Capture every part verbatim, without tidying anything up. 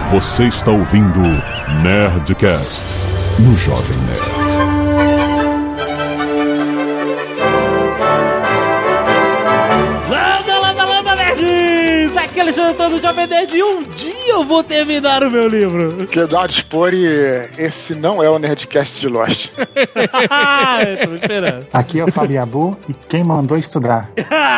Você está ouvindo Nerdcast no Jovem Nerd. Landa, landa, landa, nerds! Aqui é Alexandre Antônio do Jovem Nerd e um dia eu vou terminar o meu livro. Quero dar uma dispor e esse não é o Nerdcast de Lost. Eu tô esperando. Aqui é o Fabiabu e quem mandou estudar.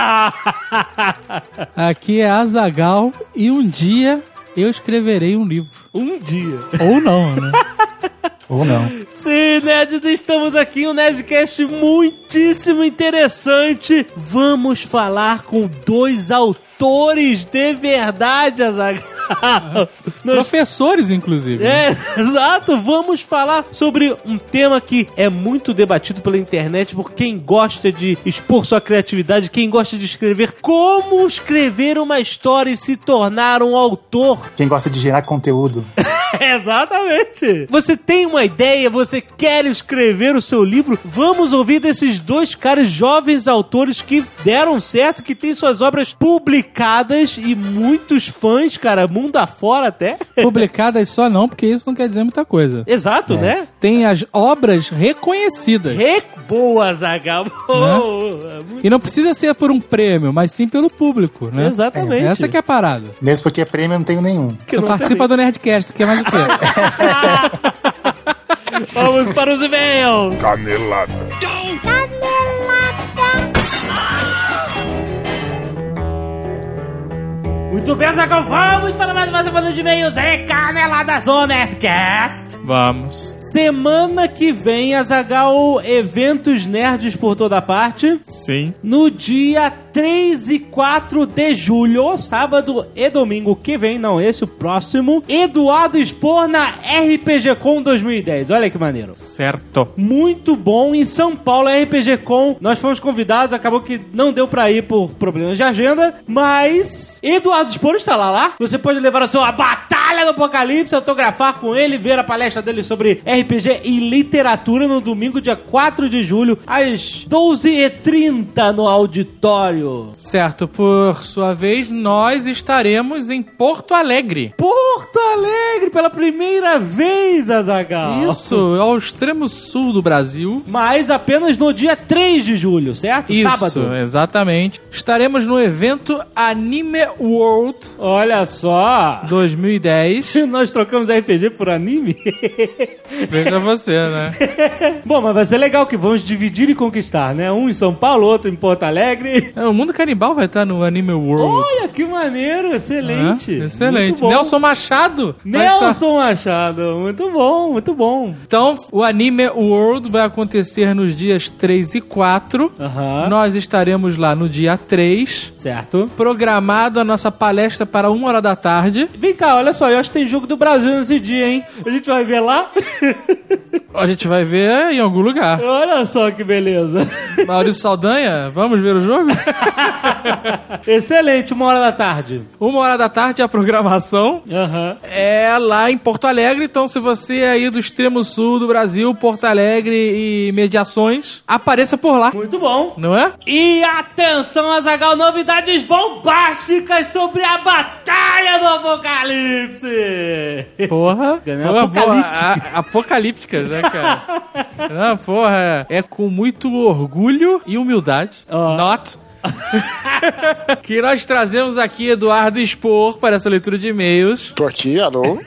Aqui é Azaghal e um dia eu escreverei um livro. Um dia. Ou não, né? Ou não. Sim, nerds, estamos aqui em um Nerdcast muitíssimo interessante. Vamos falar com dois autores de verdade, Azaghal. Nós... Professores, inclusive. É, exato. Vamos falar sobre um tema que é muito debatido pela internet por quem gosta de expor sua criatividade, quem gosta de escrever. Como escrever uma história e se tornar um autor? Quem gosta de gerar conteúdo. Exatamente. Você tem uma ideia, você quer escrever o seu livro? Vamos ouvir desses dois caras jovens autores que deram certo, que têm suas obras publicadas e muitos fãs, cara, mundo afora até. Publicadas só não, porque isso não quer dizer muita coisa. Exato, É. né? Tem as obras reconhecidas. Re... Boa, Azaghal. Boa. E não precisa ser por um prêmio, mas sim pelo público, né? Exatamente. Essa que é a parada. Mesmo porque prêmio eu não tenho nenhum. Que Você não participa do Nerdcast, que é mais o quê? Vamos para os e-mails. Canelada. Muito bem, Azaghal, vamos para mais uma semana de e-mails. É Caneladas no Nerdcast. Vamos. Semana que vem, Azaghal, eventos nerds por toda parte. Sim. No dia três e quatro de julho, sábado e domingo que vem, não esse, o próximo, Eduardo expor na R P G Con dois mil e dez. Olha que maneiro. Certo. Muito bom, em São Paulo, R P G Con. Nós fomos convidados, acabou que não deu pra ir por problemas de agenda, mas Eduardo Expor está lá, lá. Você pode levar a sua Batalha do Apocalipse, autografar com ele, ver a palestra dele sobre R P G e literatura no domingo, dia quatro de julho, às doze e trinta no auditório. Certo, por sua vez, nós estaremos em Porto Alegre. Porto Alegre, pela primeira vez, Azaghal. Isso, ao extremo sul do Brasil. Mas apenas no dia três de julho, certo? Isso, Sábado. exatamente. Estaremos no evento Anime World Olha só. dois mil e dez. Nós trocamos R P G por anime? Veja você, né? Bom, mas vai ser legal que vamos dividir e conquistar, né? Um em São Paulo, outro em Porto Alegre. O Mundo Canibal vai estar no Anime World. Olha, que maneiro, excelente. É, excelente. Muito bom. Nelson Machado. vai estar- Nelson Machado, muito bom, muito bom. Então, o Anime World vai acontecer nos dias três e quatro. Aham. Nós estaremos lá no dia três. Certo. Programado a nossa palestra para uma hora da tarde. Vem cá, olha só, eu acho que tem jogo do Brasil nesse dia, hein? A gente vai ver lá? A gente vai ver em algum lugar. Olha só que beleza. Maurício Saldanha, vamos ver o jogo? Excelente, uma hora da tarde. Uma hora da tarde a programação Aham. é lá em Porto Alegre. Então, se você é aí do extremo sul do Brasil, Porto Alegre e mediações, apareça por lá, Muito bom. não é? E atenção, Azaghal, novidades bombásticas sobre a Batalha do Apocalipse. Porra. Ganhou Porra, apocalíptica. boa. A- apocalípticas, né, cara? Não, porra, é com muito orgulho e humildade. Ó. Not. Que nós trazemos aqui Eduardo Expor para essa leitura de e-mails. Tô aqui, alô?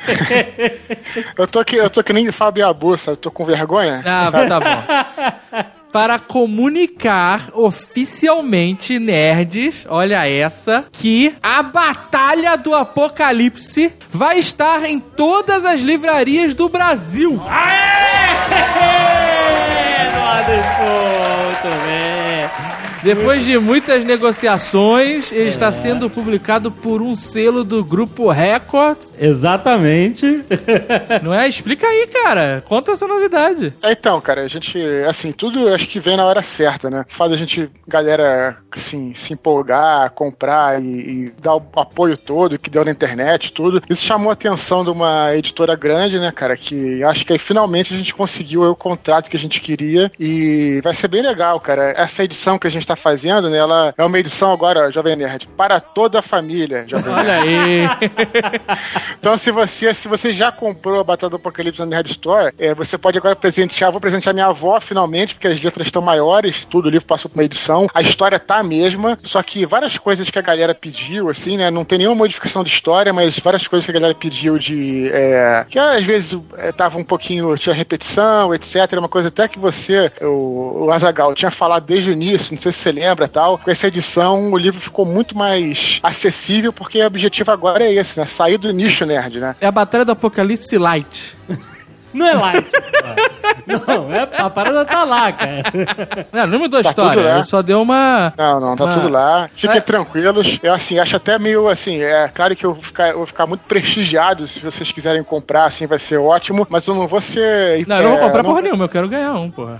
eu tô aqui, eu tô que nem Fabiabu, sabe? Eu tô com vergonha. Ah, tá bom. Para comunicar oficialmente, nerds, olha essa, que a Batalha do Apocalipse vai estar em todas as livrarias do Brasil. Aê! Eduardo Expor, muito bem. Depois de muitas negociações, ele é. está sendo publicado por um selo do Grupo Record. Exatamente. Não é? Explica aí, cara. Conta essa novidade. É, então, cara, a gente, assim, tudo acho que vem na hora certa, né? Faz a gente, galera, assim, se empolgar, comprar e, e dar o apoio todo que deu na internet, tudo. Isso chamou a atenção de uma editora grande, né, cara, que acho que aí finalmente a gente conseguiu o contrato que a gente queria e vai ser bem legal, cara. Essa edição que a gente tá fazendo, né? Ela é uma edição agora, Jovem Nerd, para toda a família, Jovem Nerd. Olha aí. Então, se você, se você já comprou a Batalha do Apocalipse na Nerd Store, é, você pode agora presentear. Vou presentear minha avó, finalmente, porque as letras estão maiores, tudo, o livro passou por uma edição. A história tá a mesma, só que várias coisas que a galera pediu, assim, né? Não tem nenhuma modificação de história, mas várias coisas que a galera pediu de... É, que às vezes é, tava um pouquinho... Tinha repetição, etcétera. Uma coisa até que você, o, o Azaghal, tinha falado desde o início, não sei se você lembra, tal. Com essa edição, o livro ficou muito mais acessível, porque o objetivo agora é esse, né? Sair do nicho nerd, né? É a Batalha do Apocalipse Light. Não é light. Não, é, a parada tá lá, cara. Não, não mudou a Tá história, tudo lá. eu só deu uma... Não, não, tá uma... tudo lá. Fiquem É. tranquilos. Eu, assim, acho até meio, assim, é claro que eu vou, ficar, eu vou ficar muito prestigiado. Se vocês quiserem comprar, assim, vai ser ótimo. Mas eu não vou ser... Não, eu não vou é, comprar não- porra nenhuma, eu quero ganhar um, porra.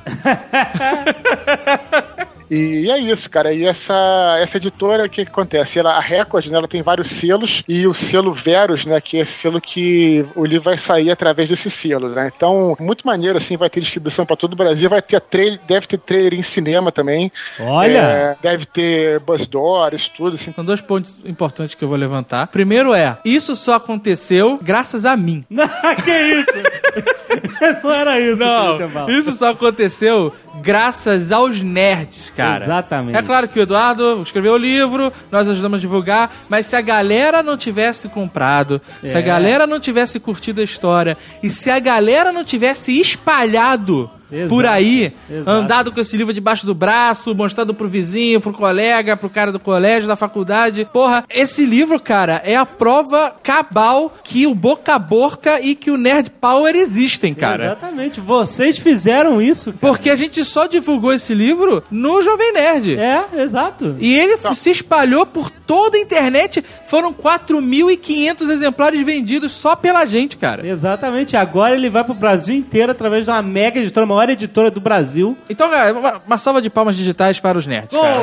E é isso, cara. E essa, essa editora, o que, que acontece? Ela, a Record, né, ela tem vários selos, e o selo Verus, né, que é esse selo que o livro vai sair através desse selo, né? Então, muito maneiro, assim, vai ter distribuição pra todo o Brasil, vai ter trailer, deve ter trailer em cinema também. Olha! É, deve ter Buzz Doors, tudo, assim. São dois pontos importantes que eu vou levantar. Primeiro é, isso só aconteceu graças a mim. Não, que isso? Não era isso. que eu tinha Não, falado. isso só aconteceu graças aos nerds, cara. Exatamente. É claro que o Eduardo escreveu o livro, nós ajudamos a divulgar, mas se a galera não tivesse comprado, se a É. galera não tivesse curtido a história, e se a galera não tivesse espalhado Exato. por aí, Exato. andado com esse livro debaixo do braço, mostrando pro vizinho, pro colega, pro cara do colégio, da faculdade. Porra, esse livro, cara, é a prova cabal que o boca a boca e que o Nerd Power existem, cara. Exatamente. Vocês fizeram isso, cara. Porque a gente só divulgou esse livro no Jovem Nerd. É, exato. E ele se espalhou por toda a internet. Foram quatro mil e quinhentos exemplares vendidos só pela gente, cara. Exatamente. Agora ele vai pro Brasil inteiro através de uma mega editora, a maior editora do Brasil. Então, cara, uma, uma salva de palmas digitais para os nerds, cara.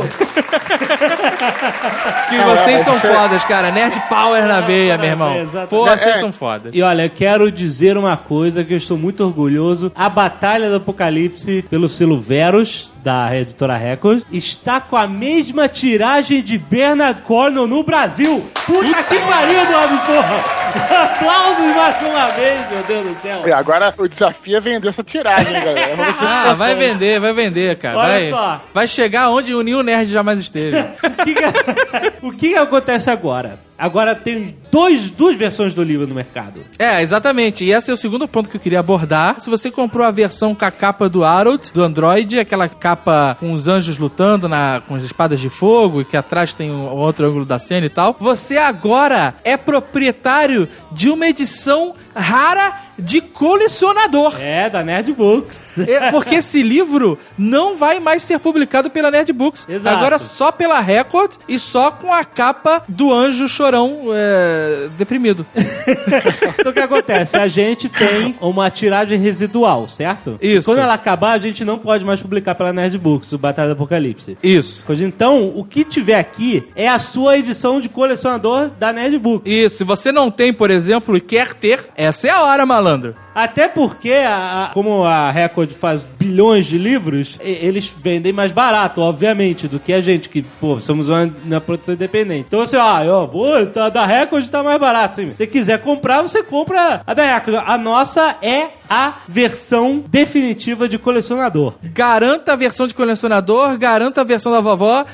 Que Não, vocês mas são isso é- fodas, cara. Nerd Power na veia, meu irmão. Exatamente. Pô, É, vocês é. são fodas. E olha, eu quero dizer uma coisa que eu estou muito orgulhoso. A Batalha do Apocalipse, pelo selo Verus, da editora Record, está com a mesma tiragem de Bernard Cornwell no Brasil. Puta que pariu, Eduardo, porra! Aplausos mais uma vez, meu Deus do céu. E agora o desafio é vender essa tiragem, galera. Vamos ver se Ah, vocês vai conseguem. vender, vai vender, cara. Olha vai, só. vai chegar onde o New Nerd jamais esteve. O que, que- o que que acontece agora? Agora tem dois, duas versões do livro no mercado. É, exatamente. E esse é o segundo ponto que eu queria abordar. Se você comprou a versão com a capa do Harold, do Android, aquela capa com os anjos lutando na, com as espadas de fogo, e que atrás tem um outro ângulo da cena e tal, você agora é proprietário de uma edição rara de colecionador. É, da Nerd Books. É, porque esse livro não vai mais ser publicado pela Nerd Books. Exato. Agora só pela Record e só com a capa do anjo chorão é, deprimido. Então o que acontece? A gente tem uma tiragem residual, certo? Isso. E quando ela acabar, a gente não pode mais publicar pela Nerd Books, o Batalha do Apocalipse. Isso. Pois então, o que tiver aqui é a sua edição de colecionador da Nerd Books. Isso. Se você não tem, por exemplo, e quer ter, essa é a hora, malandro. Até porque, a- a- como a Record faz bilhões de livros, e- eles vendem mais barato, obviamente, do que a gente, que, pô, somos uma, uma produção independente. Então, assim, ah, ó, pô, tá, da Record tá mais barato. Sim. Se você quiser comprar, você compra a da Record. A nossa é a versão definitiva de colecionador. Garanta a versão de colecionador, garanta a versão da vovó.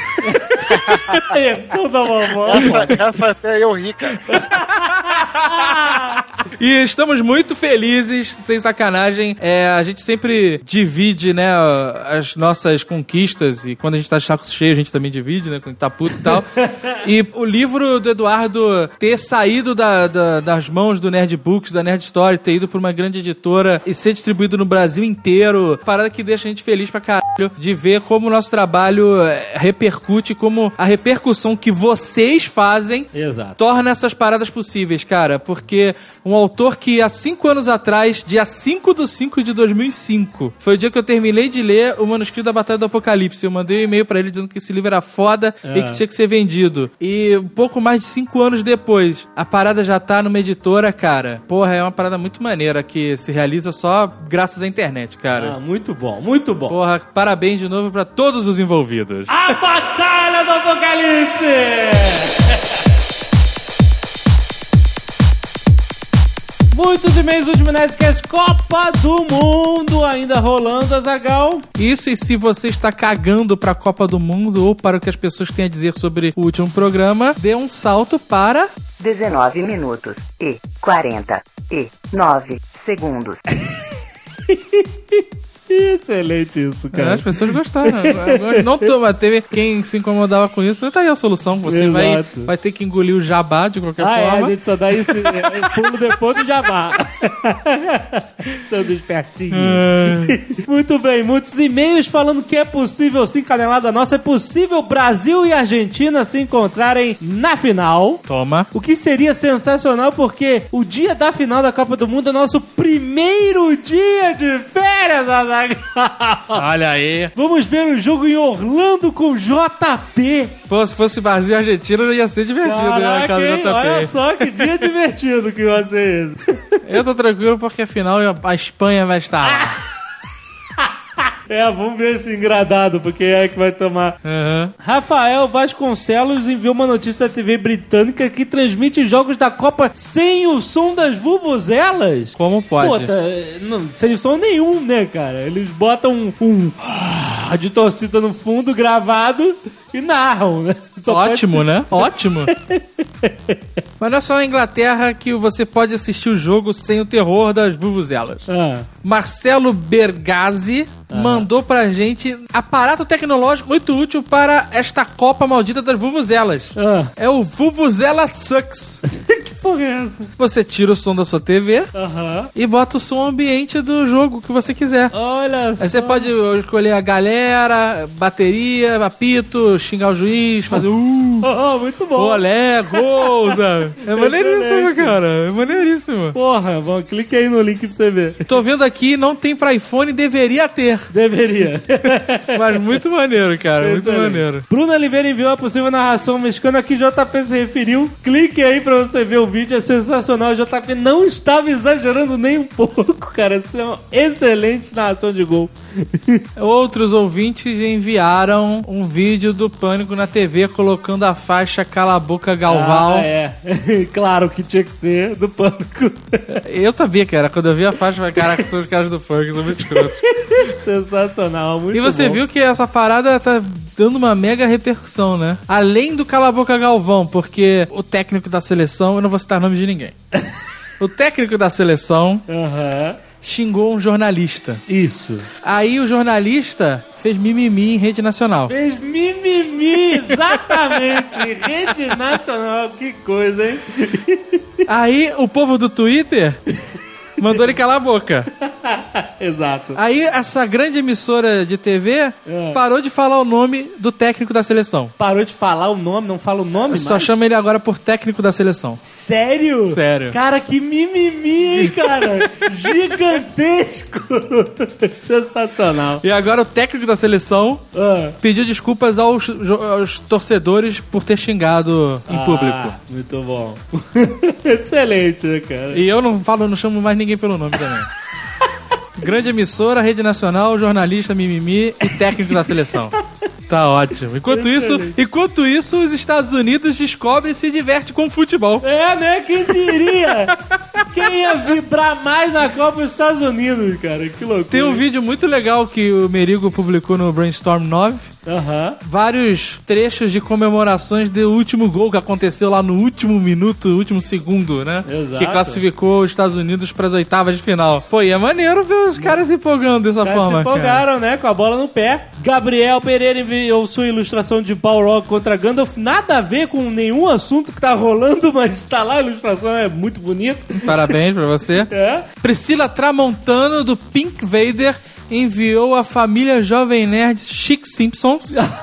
Versão da vovó. Essa, essa até eu ri, cara. E estamos muito felizes, sem sacanagem. É, a gente sempre divide, né, as nossas conquistas. E quando a gente tá de saco cheio, a gente também divide, né, quando tá puto e tal. E o livro do Eduardo ter saído da, da- das mãos do Nerd Books, da Nerd Story, ter ido pra uma grande editora e ser distribuído no Brasil inteiro. Parada que deixa a gente feliz pra caralho de ver como o nosso trabalho é, repercute, como a repercussão que vocês fazem Exato. torna essas paradas possíveis, cara, porque um autor autor que há cinco anos atrás, dia cinco de cinco de dois mil e cinco, foi o dia que eu terminei de ler o manuscrito da Batalha do Apocalipse. Eu mandei um e-mail pra ele dizendo que esse livro era foda É. e que tinha que ser vendido. E um pouco mais de cinco anos depois, a parada já tá numa editora, cara. Porra, é uma parada muito maneira que se realiza só graças à internet, cara. Ah, muito bom, muito bom. Porra, parabéns de novo pra todos os envolvidos. A Batalha do Apocalipse! Muitos e-mails, último Nerdcast, Copa do Mundo ainda rolando, Azaghal. Isso, e se você está cagando pra Copa do Mundo ou para o que as pessoas têm a dizer sobre o último programa, dê um salto para... dezenove minutos e quarenta e nove segundos. Excelente isso, cara. As pessoas gostaram. Agora não tô, mas teve quem se incomodava com isso. Tá aí a solução. Você vai, Exato. vai ter que engolir o jabá de qualquer Ah, é, forma. a gente só dá esse é, pulo depois do jabá. Todo espertinho. Muito bem, muitos e-mails falando que é possível, sim, canelada nossa, é possível Brasil e Argentina se encontrarem na final. Toma. O que seria sensacional, porque o dia da final da Copa do Mundo é nosso primeiro dia de férias, Azaghal. Olha aí. Vamos ver o jogo em Orlando com J P. Pô, se fosse Brasil e Argentina, ia ser divertido, né? Na Caraca, casa do hein? J P. Olha só que dia divertido que vai ser esse. Eu tô tranquilo porque afinal a Espanha vai estar lá. É, vamos ver esse engradado, porque é que vai tomar. Uhum. Rafael Vasconcelos enviou uma notícia da T V britânica que transmite jogos da Copa sem o som das vuvuzelas. Como pode? Pô, tá, não, sem som nenhum, né, cara? Eles botam um, um de torcida no fundo, gravado, e narram, né? Só Ótimo, pode ser- né? Ótimo. Mas não é só na Inglaterra que você pode assistir o jogo sem o terror das vuvuzelas. Ah. Marcelo Bergazzi mandou pra gente aparato tecnológico muito útil para esta Copa maldita das vuvuzelas. Ah. É o Vuvuzela Sucks. Que porra é essa? Você tira o som da sua T V Aham. e bota o som ambiente do jogo que você quiser. Olha só. Aí você pode escolher a galera, bateria, apito, xingar o juiz, fazer uh, Oh, muito bom. olé, gol, sabe? É maneiríssimo, Excelente. cara. É maneiríssimo. Porra, bom, clique aí no link pra você ver. Tô vendo aqui, não tem pra iPhone, deveria ter. Deveria. Mas muito maneiro, cara. Muito Excelente. maneiro. Bruno Oliveira enviou a possível narração mexicana a que J P se referiu. Clique aí pra você ver o vídeo, é sensacional. J P não estava exagerando nem um pouco, cara. Isso é uma excelente narração de gol. Outros ouvintes enviaram um vídeo do Pânico na T V colocando a faixa Cala a Boca Galval. Ah, é. Claro que tinha que ser do Pânico. Eu sabia que era. Quando eu vi a faixa, eu falei, caraca, são os caras do funk, são muito escrotos. Sensacional, muito E você bom. viu que essa parada tá dando uma mega repercussão, né? Além do Cala a Boca Galvão, porque o técnico da seleção, eu não vou citar nome de ninguém. O técnico da seleção Aham. xingou um jornalista. Isso. Aí o jornalista fez mimimi em rede nacional. Fez mimimi, exatamente. Rede Nacional, que coisa, hein? Aí o povo do Twitter mandou ele calar a boca. Exato. Aí essa grande emissora de T V É. parou de falar o nome do técnico da seleção. Parou de falar o nome, não fala o nome Só mais? chama ele agora por técnico da seleção. Sério? Sério. Cara, que mimimi, hein, cara? Gigantesco. Sensacional. E agora o técnico da seleção Ah. pediu desculpas aos, jo- aos torcedores por ter xingado em Ah, público. muito bom. Excelente, né, cara? E eu não falo, não chamo mais ninguém pelo nome também. Grande emissora, rede nacional, jornalista, mimimi e técnico da seleção. Tá ótimo. Enquanto isso, enquanto isso, os Estados Unidos descobrem e se diverte com futebol. É, né? Quem diria? Quem ia vibrar mais na Copa dos Estados Unidos, cara? Que loucura. Tem um vídeo muito legal que o Merigo publicou no Brainstorm nove. Aham. Vários trechos de comemorações do último gol que aconteceu lá no último minuto, último segundo, né? Exato. Que classificou os Estados Unidos para as oitavas de final. Pô, e é maneiro ver os caras se empolgando dessa Os caras forma, se cara. empolgaram, né? Com a bola no pé. Gabriel Pereira enviou sua ilustração de Balrog contra Gandalf. Nada a ver com nenhum assunto que tá rolando, mas tá lá, a ilustração é muito bonita. Parabéns pra você. É. Priscila Tramontano, do Pink Vader, enviou a família Jovem Nerd Chic Simpsons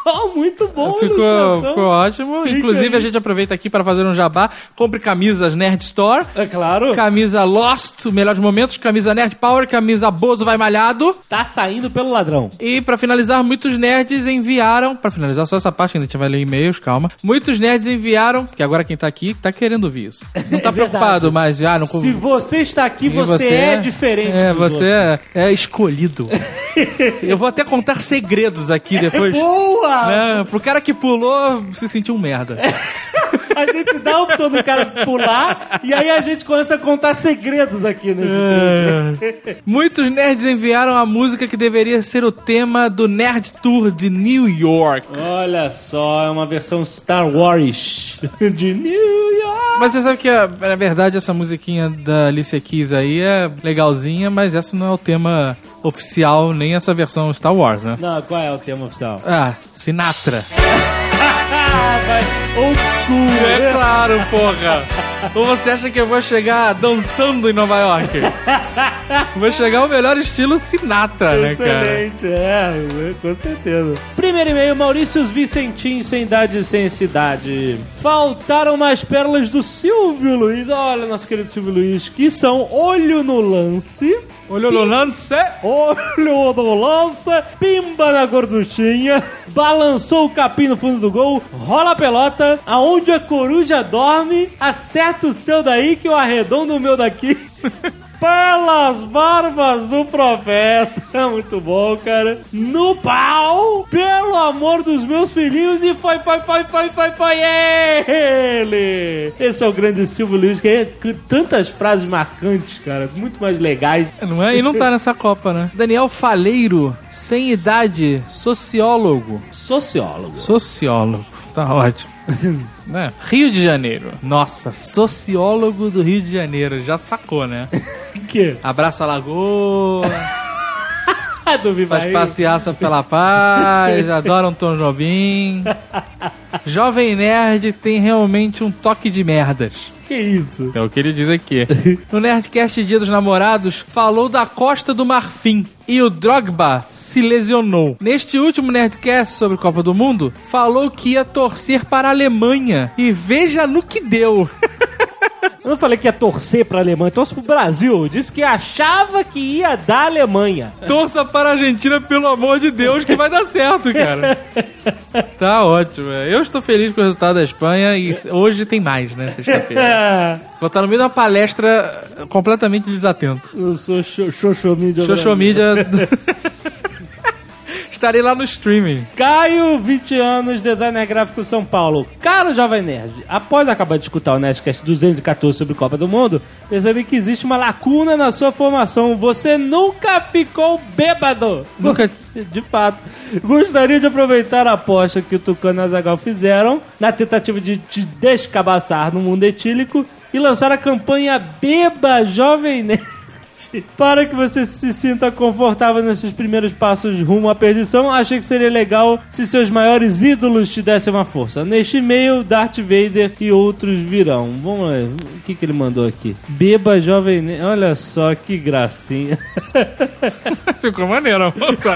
Muito bom, Ficou, ficou ótimo. Fica Inclusive, aí. a gente aproveita aqui para fazer um jabá. Compre camisas Nerd Store. É claro. Camisa Lost, o melhor dos momentos. Camisa Nerd Power. Camisa Bozo Vai Malhado. Tá saindo pelo ladrão. E pra finalizar, muitos nerds enviaram... Pra finalizar só essa parte, ainda a gente vai ler e-mails, calma. Muitos nerds enviaram... Porque agora quem tá aqui tá querendo ouvir isso. Não tá É preocupado, mas já... Não... Se você está aqui, E você, é diferente. É, dos você é, é escolhido. Eu vou até contar segredos aqui depois. Boa! Né? Pro cara que pulou se sentir um merda. A gente dá a opção do cara pular e aí a gente começa a contar segredos aqui nesse É. Muitos nerds enviaram a música que deveria ser o tema do Nerd Tour de New York. Olha só, é uma versão Star Wars de New York. Mas você sabe que, na verdade, essa musiquinha da Alicia Keys aí é legalzinha, mas essa não é o tema oficial, nem essa versão Star Wars, né? Não, qual é o tema oficial? Ah, Sinatra. Ah, vai. Old school. É claro, porra. Ou você acha que eu vou chegar dançando em Nova York? Vou chegar ao melhor estilo Sinatra, né, cara? Excelente, é, com certeza. Primeiro e-mail, Maurícios Vicentim, sem idade sem cidade. Faltaram mais pérolas do Silvio Luiz. Olha, nosso querido Silvio Luiz, que são Olho no Lance. Olho no lance. Olho no lance, pimba na gorduchinha, balançou o capim no fundo do gol, rola a pelota, aonde a coruja dorme, acerta o seu daí que eu arredondo o meu daqui. Pelas barbas do profeta. Muito bom, cara. No pau, pelo amor dos meus filhinhos. E foi, foi, foi, foi, foi, foi ele. Esse é o grande Silvio Luiz, que é tantas frases marcantes, cara. Muito mais legais. Não é? E não tá nessa Copa, né? Daniel Faleiro, sem idade, sociólogo. Sociólogo. Sociólogo. Tá ótimo. Né? Rio de Janeiro. Nossa, sociólogo do Rio de Janeiro. Já sacou, né? Que? Abraça a lagoa, Do Viva faz Rio. passeaça pela paz, adora um Tom Jobim. Jovem Nerd tem realmente um toque de merdas. Que isso? É o que ele diz aqui. No Nerdcast Dia dos Namorados, falou da Costa do Marfim. E o Drogba se lesionou. Neste último Nerdcast sobre Copa do Mundo, falou que ia torcer para a Alemanha. E veja no que deu. Eu não falei que ia torcer pra Alemanha, torce pro Brasil. Eu disse que achava que ia dar Alemanha. Torça para a Argentina, pelo amor de Deus, que vai dar certo, cara. Tá ótimo. é. Eu estou feliz com o resultado da Espanha e hoje tem mais, né, sexta-feira. Vou estar no meio de uma palestra completamente desatento. Eu sou xoxomídia. Xoxomídia... Estarei lá no streaming. Caio, vinte anos, designer gráfico de São Paulo. Caro Jovem Nerd, após acabar de escutar o Nerdcast duzentos e catorze sobre Copa do Mundo, percebi que existe uma lacuna na sua formação. Você nunca ficou bêbado. Nunca... De fato. Gostaria de aproveitar a aposta que o Tucano e a Azaghal fizeram na tentativa de te descabaçar no mundo etílico e lançar a campanha Beba Jovem Nerd. Para que você se sinta confortável nesses primeiros passos rumo à perdição, achei que seria legal se seus maiores ídolos te dessem uma força. Neste e-mail, Darth Vader e outros virão. Vamos ver, o que, que ele mandou aqui? Beba Jovem Nerd. Olha só que gracinha. Ficou maneiro.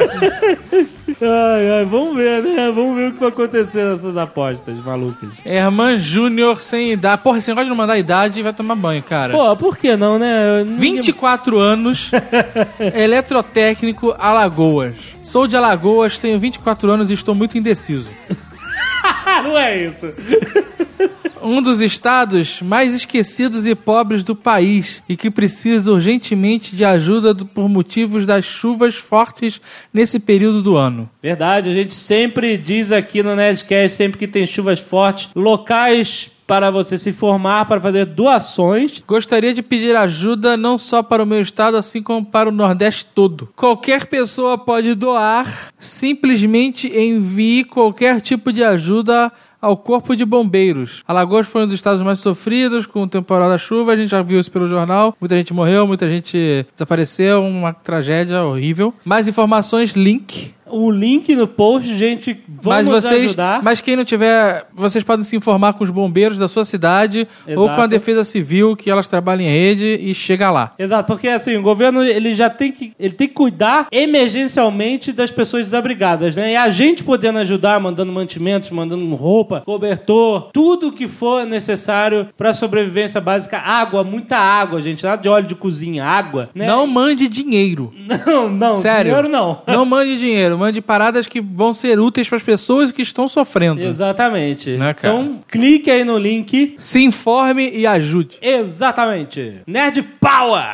Ai, ai, vamos ver, né? Vamos ver o que vai acontecer nessas apostas malucas. Herman Júnior sem idade. Porra, esse negócio de não mandar idade vai tomar banho, cara. Pô, por que não, né? vinte e quatro anos, eletrotécnico, Alagoas. Sou de Alagoas, tenho vinte e quatro anos e estou muito indeciso. Não é isso. Um dos estados mais esquecidos e pobres do país e que precisa urgentemente de ajuda do, por motivos das chuvas fortes nesse período do ano. Verdade, a gente sempre diz aqui no Nerdcast, sempre que tem chuvas fortes, locais para você se informar, para fazer doações. Gostaria de pedir ajuda não só para o meu estado, assim como para o Nordeste todo. Qualquer pessoa pode doar, simplesmente envie qualquer tipo de ajuda ao Corpo de Bombeiros. Alagoas foi um dos estados mais sofridos com o temporal da chuva, a gente já viu isso pelo jornal, muita gente morreu, muita gente desapareceu, uma tragédia horrível. Mais informações, link. o link no post, gente. Vamos mas vocês, ajudar. Mas quem não tiver, vocês podem se informar com os bombeiros da sua cidade. Exato. Ou com a Defesa Civil, que elas trabalham em rede e chega lá. Exato, porque assim, o governo ele já tem que, ele tem que cuidar emergencialmente das pessoas desabrigadas, né? E a gente podendo ajudar, mandando mantimentos, mandando roupa, cobertor, tudo que for necessário para sobrevivência básica, água, muita água, gente, nada de óleo de cozinha, água, né? Não mande dinheiro. Não, não, sério. Dinheiro não. Não mande dinheiro, mande paradas que vão ser úteis para as pessoas que estão sofrendo. Exatamente. Né, cara? Então, clique aí no link. Se informe e ajude. Exatamente. Nerd Power!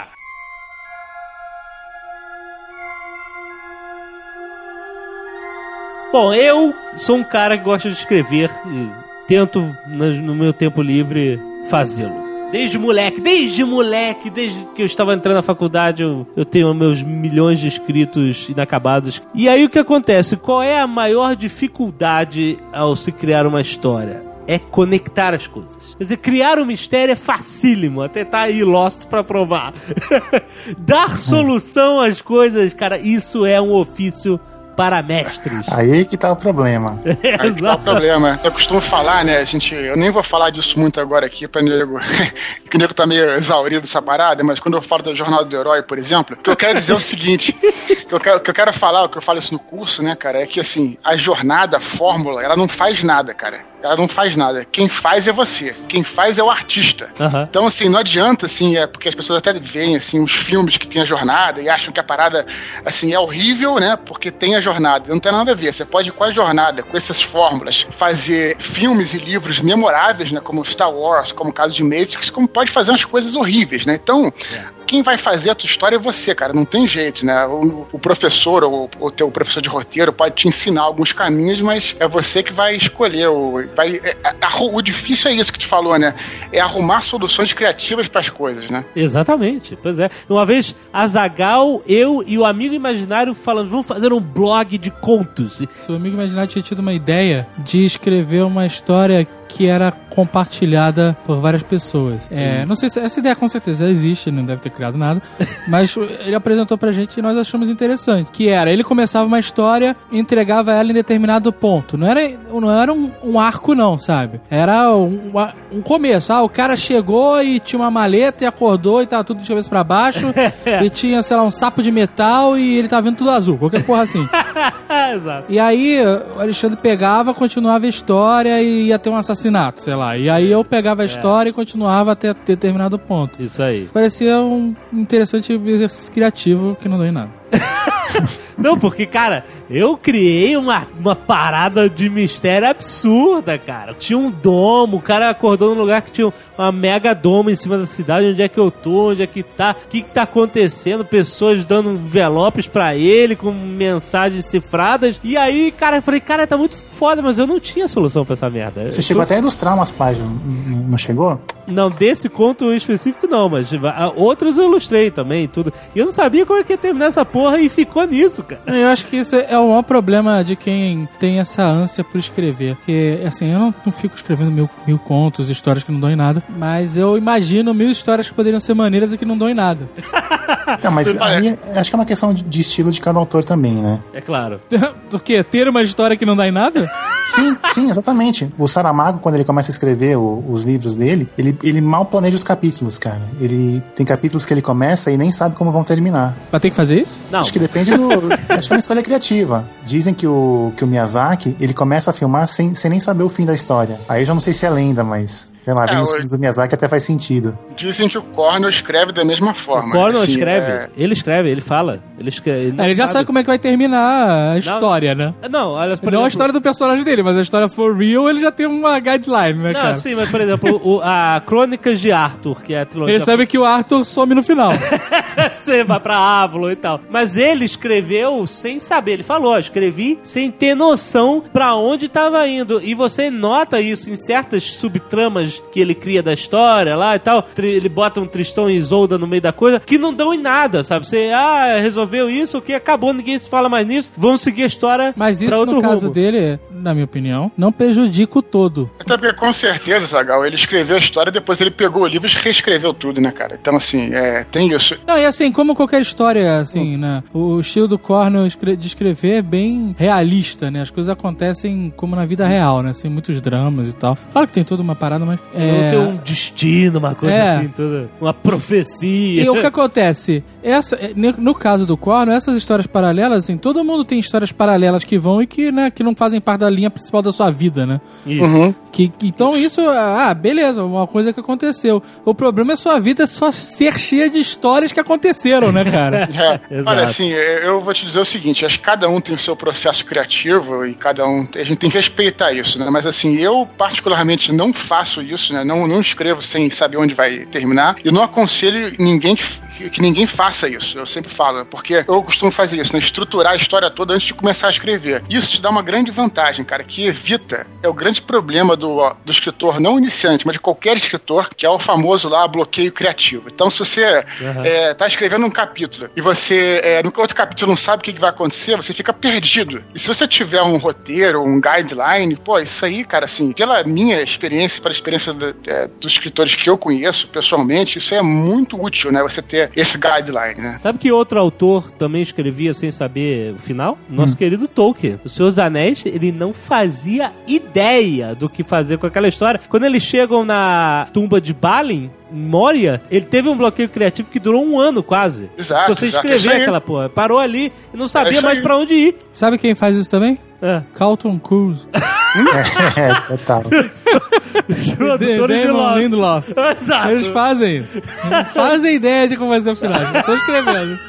Bom, eu sou um cara que gosta de escrever e tento, no meu tempo livre, fazê-lo. Desde moleque, desde moleque, desde que eu estava entrando na faculdade, eu, eu tenho meus milhões de escritos inacabados. E aí o que acontece? Qual é a maior dificuldade ao se criar uma história? É conectar as coisas. Quer dizer, criar um mistério é facílimo. Até tá aí Lost pra provar. Dar solução às coisas, cara, isso é um ofício para mestres. Aí que tá o problema. Aí que tá o problema. Eu costumo falar, né, gente, eu nem vou falar disso muito agora aqui pra nego, que o nego tá meio exaurido dessa parada, mas quando eu falo da Jornada do Herói, por exemplo, o que eu quero dizer é o seguinte, que eu quero, que eu quero falar, o que eu falo isso no curso, né, cara, é que assim, a jornada, a fórmula, ela não faz nada, cara. Ela não faz nada. Quem faz é você. Quem faz é o artista. Uhum. Então, assim, não adianta, assim, é porque as pessoas até veem, assim, os filmes que tem a jornada e acham que a parada, assim, é horrível, né, porque tem a jornada. Não tem nada a ver. Você pode, com a jornada, com essas fórmulas, fazer filmes e livros memoráveis, né, como Star Wars, como o caso de Matrix, como pode fazer umas coisas horríveis, né? Então, é. Quem vai fazer a tua história é você, cara. Não tem jeito, né? O, o professor ou o teu professor de roteiro pode te ensinar alguns caminhos, mas é você que vai escolher. O, vai, é, a, o difícil é isso que tu falou, né? É arrumar soluções criativas para as coisas, né? Exatamente. Pois é. Uma vez, Azaghal, eu e o amigo imaginário falando, vamos fazer um blog de contos. Seu amigo imaginário tinha tido uma ideia de escrever uma história que era compartilhada por várias pessoas. É, não sei se essa ideia com certeza existe, não deve ter criado nada, mas ele apresentou pra gente e nós achamos interessante. Que era, ele começava uma história e entregava ela em determinado ponto. Não era, não era um, um arco não, sabe? Era um, um começo. Ah, o cara chegou e tinha uma maleta e acordou e tava tudo de cabeça pra baixo e tinha, sei lá, um sapo de metal e ele tava vendo tudo azul, qualquer porra assim. Exato. E aí o Alexandre pegava, continuava a história e ia ter um assassinato, sei lá. E aí eu pegava a história é. e continuava até determinado ponto. Isso aí. Parecia um interessante exercício criativo que não deu em nada. Não, porque, cara, eu criei uma, uma parada de mistério absurda, cara. Tinha um domo, o cara acordou num lugar que tinha uma mega domo em cima da cidade. Onde é que eu tô? Onde é que tá? O que que tá acontecendo? Pessoas dando envelopes pra ele com mensagens cifradas. E aí, cara, eu falei, cara, tá muito foda, mas eu não tinha solução pra essa merda. Você eu chegou tô... até a ilustrar umas páginas, não chegou? Não, desse conto em específico não, mas outros eu ilustrei também, tudo. E eu não sabia como é que ia terminar essa porra e ficou nisso, cara. Eu acho que isso é o maior problema de quem tem essa ânsia por escrever. Porque, assim, eu não, não fico escrevendo mil, mil contos, histórias que não dão em nada, mas eu imagino mil histórias que poderiam ser maneiras e que não dão em nada. Não, mas aí acho que é uma questão de estilo de cada autor também, né? É claro. Do quê? Ter uma história que não dá em nada? Sim, sim, exatamente. O Saramago, quando ele começa a escrever o, os livros dele, ele, ele mal planeja os capítulos, cara. Ele tem capítulos que ele começa e nem sabe como vão terminar. Mas tem que fazer isso? Não. Acho que depende do... acho que é uma escolha criativa. Dizem que o, que o Miyazaki, ele começa a filmar sem, sem nem saber o fim da história. Aí eu já não sei se é lenda, mas... sei lá, vendo os filmes do Miyazaki até faz sentido. Dizem que o Cornell escreve da mesma forma. O Cornell assim, escreve. É... Ele escreve, ele fala. Ele, escreve, ele, é, ele já sabe. sabe como é que vai terminar a história, não, né? Não, olha, por não exemplo, a história do personagem dele, mas a história for real, ele já tem uma guideline, né, não, cara? sim, mas por exemplo, o, a Crônicas de Arthur, que é a trilogia... Ele sabe que o Arthur some no final. Você vai pra Avalon e tal. Mas ele escreveu sem saber. Ele falou, ó, escrevi sem ter noção pra onde tava indo. E você nota isso em certas subtramas coisas que ele cria da história lá e tal. Ele bota um Tristan e Isolda no meio da coisa, que não dão em nada, sabe? Você, ah, resolveu isso, o que acabou, ninguém se fala mais nisso, vamos seguir a história Mas isso, pra outro no caso rumo. dele, na minha opinião, não prejudica o todo. Até porque, com certeza, Zagal, ele escreveu a história, depois ele pegou o livro e reescreveu tudo, né, cara? Então, assim, é, tem isso. Não, e assim, como qualquer história, assim, hum. né? O estilo do Cornell de escrever é bem realista, né? As coisas acontecem como na vida real, né? Assim, muitos dramas e tal. Claro que tem toda uma parada, mas... É... Não tem um destino, uma coisa é. assim, toda... Uma profecia. E o que acontece? Essa, no caso do Cornell, essas histórias paralelas, assim, todo mundo tem histórias paralelas que vão e que, né, que não fazem parte da linha principal da sua vida, né? Isso. Uhum. Que, então isso, ah, beleza, uma coisa que aconteceu. O problema é sua vida só ser cheia de histórias que aconteceram, né, cara? É. Olha, assim, eu vou te dizer o seguinte, acho que cada um tem o seu processo criativo e cada um, a gente tem que respeitar isso, né? Mas assim, eu particularmente não faço isso, né? Não, não escrevo sem saber onde vai terminar e não aconselho ninguém que, que, que ninguém faça isso, eu sempre falo, porque eu costumo fazer isso, né? Estruturar a história toda antes de começar a escrever. Isso te dá uma grande vantagem, cara, que evita, é o grande problema do, do escritor, não iniciante, mas de qualquer escritor, que é o famoso lá bloqueio criativo. Então, se você uhum. é, tá escrevendo um capítulo e você, é, no outro capítulo não sabe o que, que vai acontecer, você fica perdido. E se você tiver um roteiro, um guideline, pô, isso aí, cara, assim, pela minha experiência, pela experiência do, é, dos escritores que eu conheço pessoalmente, isso é muito útil, né? Você ter esse guideline, né? Sabe que outro autor também escrevia sem saber o final? Nosso hum. querido Tolkien. O Senhor dos Anéis, ele não fazia ideia do que fazer com aquela história. Quando eles chegam na tumba de Balin, Moria, ele teve um bloqueio criativo que durou um ano quase. Exato. Você escrever aquela porra. Parou ali e não sabia é mais pra onde ir. Sabe quem faz isso também? É. Carlton Cruise. É, total. Os produtores de Lost. Lindelof. Exato. Eles fazem isso. Não fazem ideia de como vai ser o final. Eu tô escrevendo.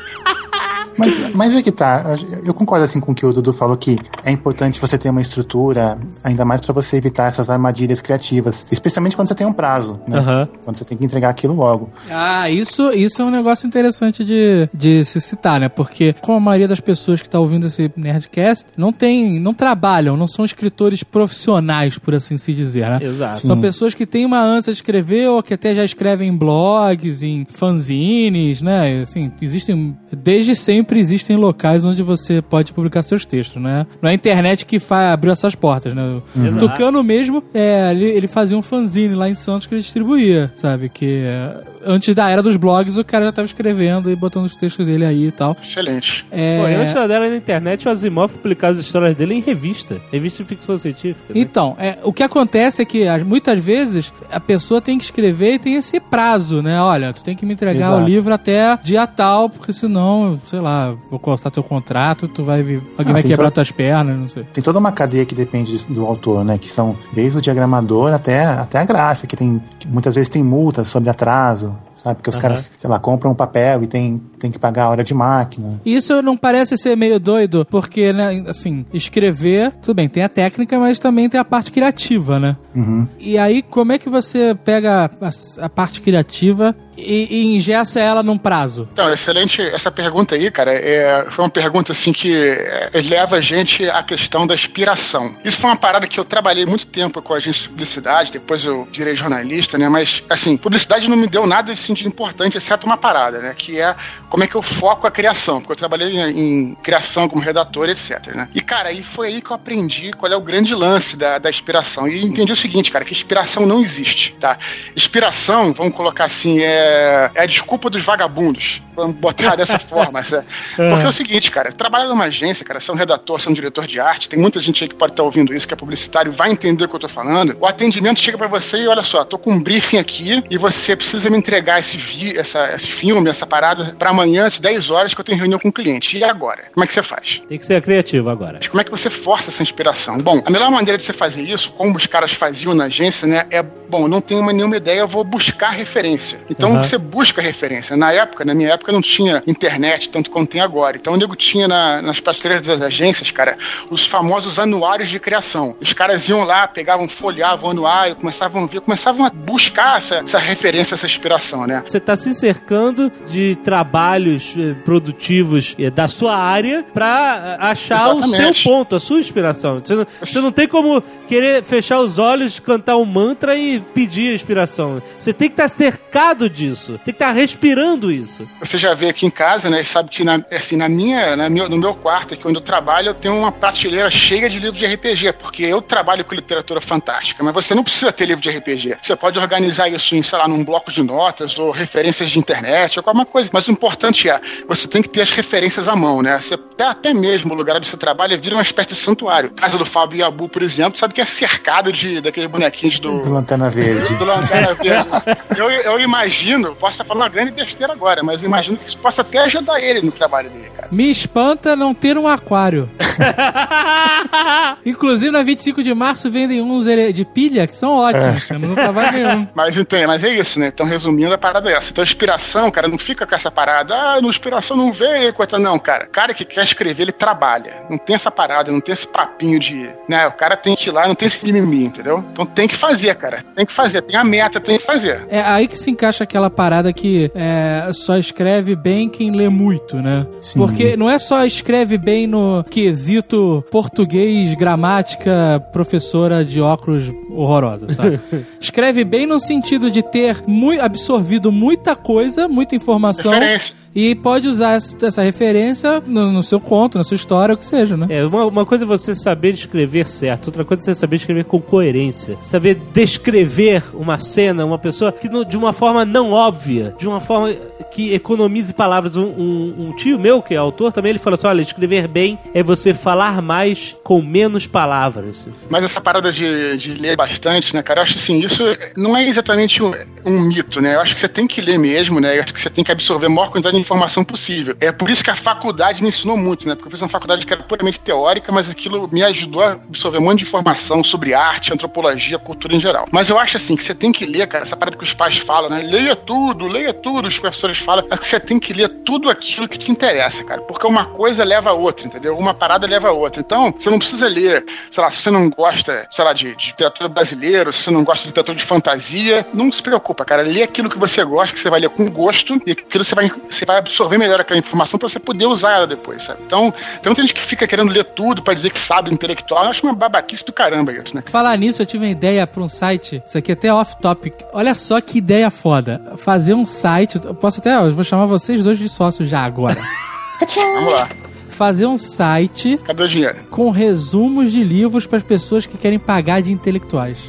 Mas, mas é que tá, eu concordo assim com o que o Dudu falou, que é importante você ter uma estrutura, ainda mais pra você evitar essas armadilhas criativas, especialmente quando você tem um prazo, né? Uhum. Quando você tem que entregar aquilo logo. Ah, isso, isso é um negócio interessante de, de se citar, né? Porque como a maioria das pessoas que tá ouvindo esse Nerdcast não tem, não trabalham, não são escritores profissionais, por assim se dizer, né? Exato. Sim. São pessoas que têm uma ânsia de escrever ou que até já escrevem em blogs, em fanzines, né? Assim, existem, desde sempre existem locais onde você pode publicar seus textos, né? Não é a internet que fa- abriu essas portas, né? Uhum. O Tucano mesmo, é, ele, ele fazia um fanzine lá em Santos que ele distribuía, sabe? Que é, antes da era dos blogs, o cara já tava escrevendo e botando os textos dele aí e tal. Excelente. É... Pô, antes da era na internet, o Asimov publicava as histórias dele em revista. Revista de ficção científica. Né? Então, é, o que acontece é que muitas vezes a pessoa tem que escrever e tem esse prazo, né? Olha, tu tem que me entregar Exato. o livro até dia tal, porque senão, sei lá, vou cortar teu contrato, tu vai vir, alguém ah, vai quebrar to... tuas pernas, não sei. Tem toda uma cadeia que depende do autor, né? Que são desde o diagramador até, até a gráfica, que tem, que muitas vezes tem multas sobre atraso, sabe? Porque os uhum. caras, sei lá, compram um papel e tem, tem que pagar a hora de máquina. Isso não parece ser meio doido, porque, né, assim, escrever, tudo bem, tem a técnica, mas também tem a parte criativa, né? Uhum. E aí, como é que você pega a, a parte criativa e, e ingessa ela num prazo? Então, excelente essa pergunta aí, cara. É, foi uma pergunta, assim, que é, leva a gente à questão da inspiração. Isso foi uma parada que eu trabalhei muito tempo com a agência de publicidade, depois eu virei jornalista, né? Mas, assim, publicidade não me deu nada assim, de importante, exceto uma parada, né? Que é como é que eu foco a criação, porque eu trabalhei em, em criação como redator, etcétera, né? E, cara, aí foi aí que eu aprendi qual é o grande lance da, da inspiração. E entendi o seguinte, cara, que inspiração não existe, tá? Inspiração, vamos colocar assim, é, é a desculpa dos vagabundos. Vamos botar dessa forma. Essa, porque é o seguinte, cara, trabalhar numa agência, cara, ser um redator, ser um diretor de arte, tem muita gente aí que pode estar ouvindo isso, que é publicitário, vai entender o que eu tô falando. O atendimento chega pra você e olha só, tô com um briefing aqui e você precisa me entregar esse, vi, essa, esse filme, essa parada pra amanhã às dez horas que eu tenho reunião com o cliente. E agora? Como é que você faz? Tem que ser criativo agora. Como é que você força essa inspiração? Bom, a melhor maneira de você fazer isso, como os caras faziam na agência, né, é, bom, não tenho nenhuma ideia, eu vou buscar referência. Então, Como que você busca referência? Na época, na minha época, não tinha internet tanto quanto tem agora. Então o nego tinha na, nas prateleiras das agências, cara, os famosos anuários de criação. Os caras iam lá, pegavam, folheavam o anuário, começavam a ver, começavam a buscar essa, essa referência, essa inspiração, né? Você tá se cercando de trabalhos eh, produtivos eh, da sua área pra achar Exatamente. o seu ponto, a sua inspiração. Você não, você não tem como querer fechar os olhos, cantar um mantra e pedir a inspiração. Você tem que estar cercado disso. Tem que estar respirando isso. Você já vê aqui em casa, né? E sabe que na, assim, na minha, na meu, no meu quarto, aqui onde eu trabalho, eu tenho uma prateleira cheia de livros de R P G, porque eu trabalho com literatura fantástica, mas você não precisa ter livro de R P G. Você pode organizar isso em, sei lá, num bloco de notas ou referências de internet ou alguma coisa. Mas o importante é, você tem que ter as referências à mão, né? Você, até, até mesmo o lugar onde você trabalha vira uma espécie de santuário. A casa do Fábio Yabu, por exemplo, sabe que é cercado de, daqueles bonequinhos do... Do Lanterna Verde. Do, do Lanterna Verde. eu, eu imagino, posso estar falando uma grande besteira agora, mas eu imagino que isso possa até ajudar ele no trabalho dele, cara. Me espanta não ter um aquário. Inclusive, na vinte e cinco de março vendem uns de pilha que são ótimos, é. Não trabalho nenhum. Mas, então, mas é isso, né? Então, resumindo, a parada é essa. Então, a inspiração, cara, não fica com essa parada, ah, a inspiração não veio, coisa. Não, cara. O cara que quer escrever, ele trabalha. Não tem essa parada, não tem esse papinho de, né? O cara tem que ir lá, não tem esse mimimi, entendeu? Então, tem que fazer, cara. Tem que fazer. Tem a meta, tem que fazer. É aí que se encaixa aquela parada que é, só escreve bem quem lê muito, né? Sim. Porque não é só escreve bem no quesito português, gramática, professora de óculos horrorosa, sabe? Escreve bem no sentido de ter muito, absorvido muita coisa, muita informação. Referência. E pode usar essa, essa referência no, no seu conto, na sua história, o que seja, né? É, uma, uma coisa é você saber escrever certo, outra coisa é você saber escrever com coerência. Saber descrever uma cena, uma pessoa, que no, de uma forma não óbvia, de uma forma que economize palavras. Um, um, um tio meu, que é autor, também ele falou assim, olha, escrever bem é você falar mais com menos palavras. Mas essa parada de, de ler bastante, né, cara, eu acho assim, isso não é exatamente um, um mito, né? Eu acho que você tem que ler mesmo, né? Eu acho que você tem que absorver a maior quantidade de informação possível. É por isso que a faculdade me ensinou muito, né? Porque eu fiz uma faculdade que era puramente teórica, mas aquilo me ajudou a absorver um monte de informação sobre arte, antropologia, cultura em geral. Mas eu acho assim, que você tem que ler, cara, essa parada que os pais falam, né? Leia tudo, leia tudo, os professores falam, é que você tem que ler tudo aquilo que te interessa, cara. Porque uma coisa leva a outra, entendeu? Uma parada leva a outra. Então, você não precisa ler, sei lá, se você não gosta, sei lá, de, de literatura brasileira, se você não gosta de literatura de fantasia, não se preocupa, cara. Lê aquilo que você gosta, que você vai ler com gosto, e aquilo você vai, você vai absorver melhor aquela informação pra você poder usar ela depois, sabe? Então, tem muita gente que fica querendo ler tudo pra dizer que sabe intelectual. Eu acho uma babaquice do caramba isso, né? Falar nisso, eu tive uma ideia pra um site, isso aqui é até off-topic. Olha só que ideia foda. Fazer um site, eu posso até, eu vou chamar vocês dois de sócios já agora. Vamos lá. Fazer um site... Cadê o dinheiro? Com resumos de livros para as pessoas que querem pagar de intelectuais.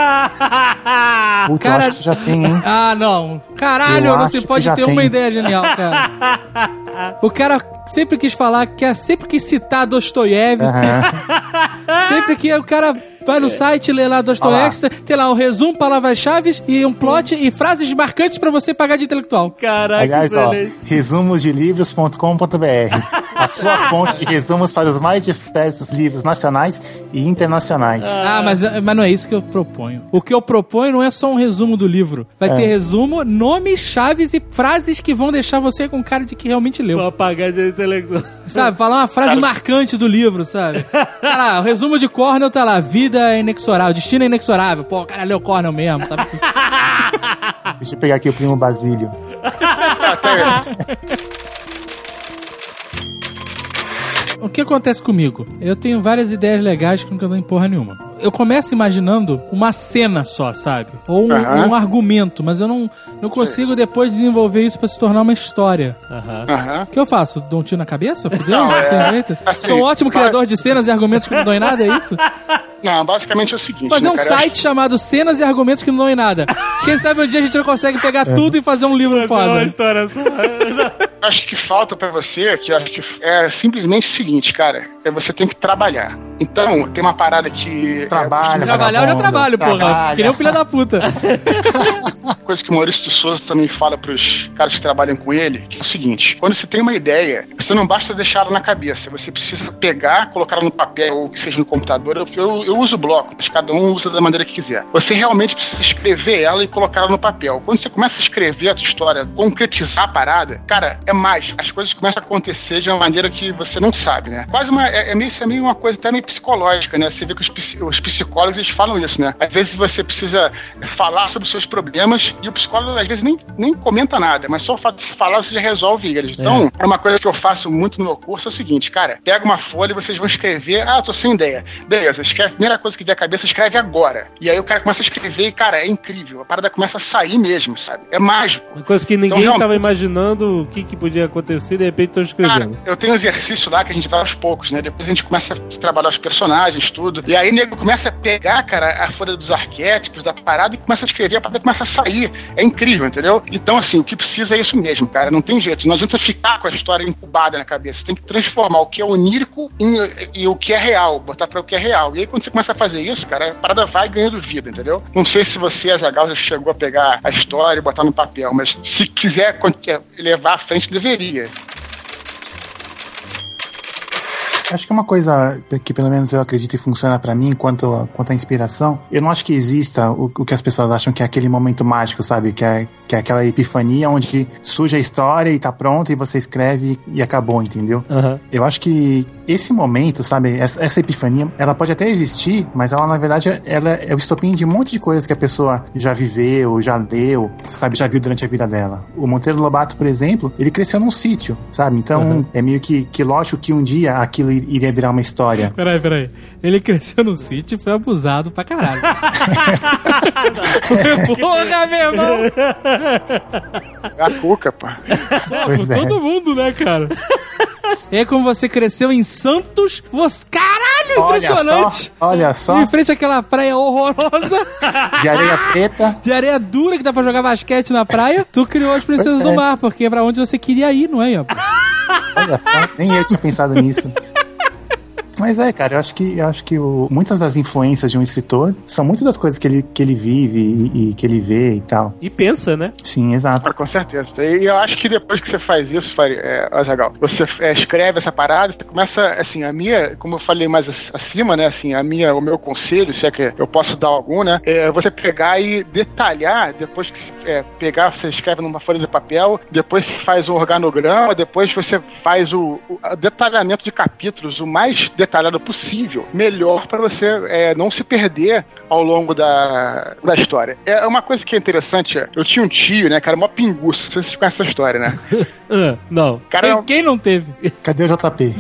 Puta, cara... eu acho que já tem, hein? Ah, não. Caralho, eu não se pode ter tem. uma ideia genial, cara. O cara sempre quis falar, quer, sempre quis citar Dostoiévski. Uhum. Sempre que o cara... Vai no site, lê lá Dostoiévski, tem lá um resumo, palavras-chave e um plot e frases marcantes pra você pagar de intelectual. Caraca, aliás, ó, resumosdelivros ponto com ponto b r. A sua fonte de resumos para os mais diversos livros nacionais e internacionais. Ah, mas, mas não é isso que eu proponho. O que eu proponho não é só um resumo do livro. Vai é. ter resumo, nomes, chaves e frases que vão deixar você com cara de que realmente leu. Pra pagar de intelectual. Sabe, falar uma frase cara... marcante do livro, sabe? Tá lá, o resumo de Cornell tá lá, vida é inexorável, destino é inexorável. Pô, o cara leu Cornell mesmo, sabe? Deixa eu pegar aqui o primo Basílio. O que acontece comigo? Eu tenho várias ideias legais que nunca dão em porra nenhuma. Eu começo imaginando uma cena só, sabe? Ou um, uh-huh. um argumento, mas eu não, não consigo Sim. depois desenvolver isso pra se tornar uma história. Uh-huh. Uh-huh. O que eu faço? Dou um tiro na cabeça? Fudeu? Não, não é... tem jeito? Assim, Sou um ótimo criador de cenas e argumentos que não dão em nada, é isso? Não, basicamente é o seguinte... Fazer né, um cara, site acho... chamado Cenas e Argumentos que não dão em nada. Quem sabe um dia a gente não consegue pegar é. tudo e fazer um livro foda. Uma história só. Acho que falta pra você, que acho que é simplesmente o seguinte, cara, é você tem que trabalhar. Então, tem uma parada que... Trabalha, é, Trabalhar eu já trabalho, porra. Que nem um filho da puta. coisa que o Maurício de Souza também fala pros caras que trabalham com ele, que é o seguinte: quando você tem uma ideia, você não basta deixar ela na cabeça, você precisa pegar, colocar ela no papel, ou que seja no computador. Eu, eu, eu uso bloco, mas cada um usa da maneira que quiser. Você realmente precisa escrever ela e colocar ela no papel. Quando você começa a escrever a tua história, concretizar a parada, cara, é mágico. As coisas começam a acontecer de uma maneira que você não sabe, né? Quase uma, é, é, meio, é meio uma coisa até meio psicológica, né? Você vê que os, os psicólogos, eles falam isso, né? Às vezes você precisa falar sobre os seus problemas e o psicólogo, às vezes, nem, nem comenta nada, mas só o fato de falar, você já resolve eles. Então, é. é uma coisa que eu faço muito no meu curso, é o seguinte, cara, pega uma folha e vocês vão escrever, ah, eu tô sem ideia. Beleza, escreve, a primeira coisa que vier à cabeça, escreve agora. E aí o cara começa a escrever e, cara, é incrível. A parada começa a sair mesmo, sabe? É mágico. Uma coisa que ninguém então, tava imaginando o que, que podia acontecer, de repente tô escrevendo. Cara, eu tenho um exercício lá que a gente vai aos poucos, né? Depois a gente começa a trabalhar os personagens, tudo. E aí o nego começa a pegar, cara, a folha dos arquétipos, da parada, e começa a escrever, a parada começa a sair. É incrível, entendeu? Então, assim, o que precisa é isso mesmo, cara. Não tem jeito. Não adianta ficar com a história incubada na cabeça. Você tem que transformar o que é onírico em, em o que é real. Botar pra o que é real. E aí, quando você começa a fazer isso, cara, a parada vai ganhando vida, entendeu? Não sei se você, Azaghal, já chegou a pegar a história e botar no papel, mas se quiser levar à frente, deveria. Acho que uma coisa que pelo menos eu acredito e funciona pra mim quanto, quanto à inspiração, eu não acho que exista o, o que as pessoas acham que é aquele momento mágico, sabe? Que é, que é aquela epifania onde surge a história e tá pronta e você escreve e acabou, entendeu? Uhum. Eu acho que esse momento, sabe? Essa, essa epifania, ela pode até existir, mas ela, na verdade, ela é o estopim de um monte de coisas que a pessoa já viveu, já leu, sabe? Já viu durante a vida dela. O Monteiro Lobato, por exemplo, ele cresceu num sítio, sabe? Então, uhum. é meio que, que lógico que um dia aquilo iria virar uma história. Peraí, peraí. Ele cresceu no sítio e foi abusado pra caralho. Porra, meu irmão! É a cuca, pá. Pô, é. Todo mundo, né, cara? É como você cresceu em Santos. Você... Caralho, olha impressionante! Só, olha só. Em frente àquela praia horrorosa. De areia preta. De areia dura que dá pra jogar basquete na praia. Tu criou as princesas do mar, porque é pra onde você queria ir, não é, Ian? Olha só, nem eu tinha pensado nisso. Mas é, cara, eu acho que, eu acho que o, muitas das influências de um escritor são muitas das coisas que ele, que ele vive e, e que ele vê e tal. E pensa, né? Sim, exato. Ah, com certeza. E eu acho que depois que você faz isso, é, Azaghal, você é, escreve essa parada, você começa, assim, a minha, como eu falei mais acima, né, assim, a minha, o meu conselho, se é que eu posso dar algum, né, é você pegar e detalhar, depois que é, pegar, você escreve numa folha de papel, depois você faz um organograma, depois você faz o, o detalhamento de capítulos, o mais detalhado detalhado possível, melhor para você é, não se perder ao longo da, da história. É uma coisa que é interessante, eu tinha um tio, né, cara, mó pinguço, não sei se vocês conhecem essa história, né? uh, não. Cara, quem, quem não teve? Cadê o J P?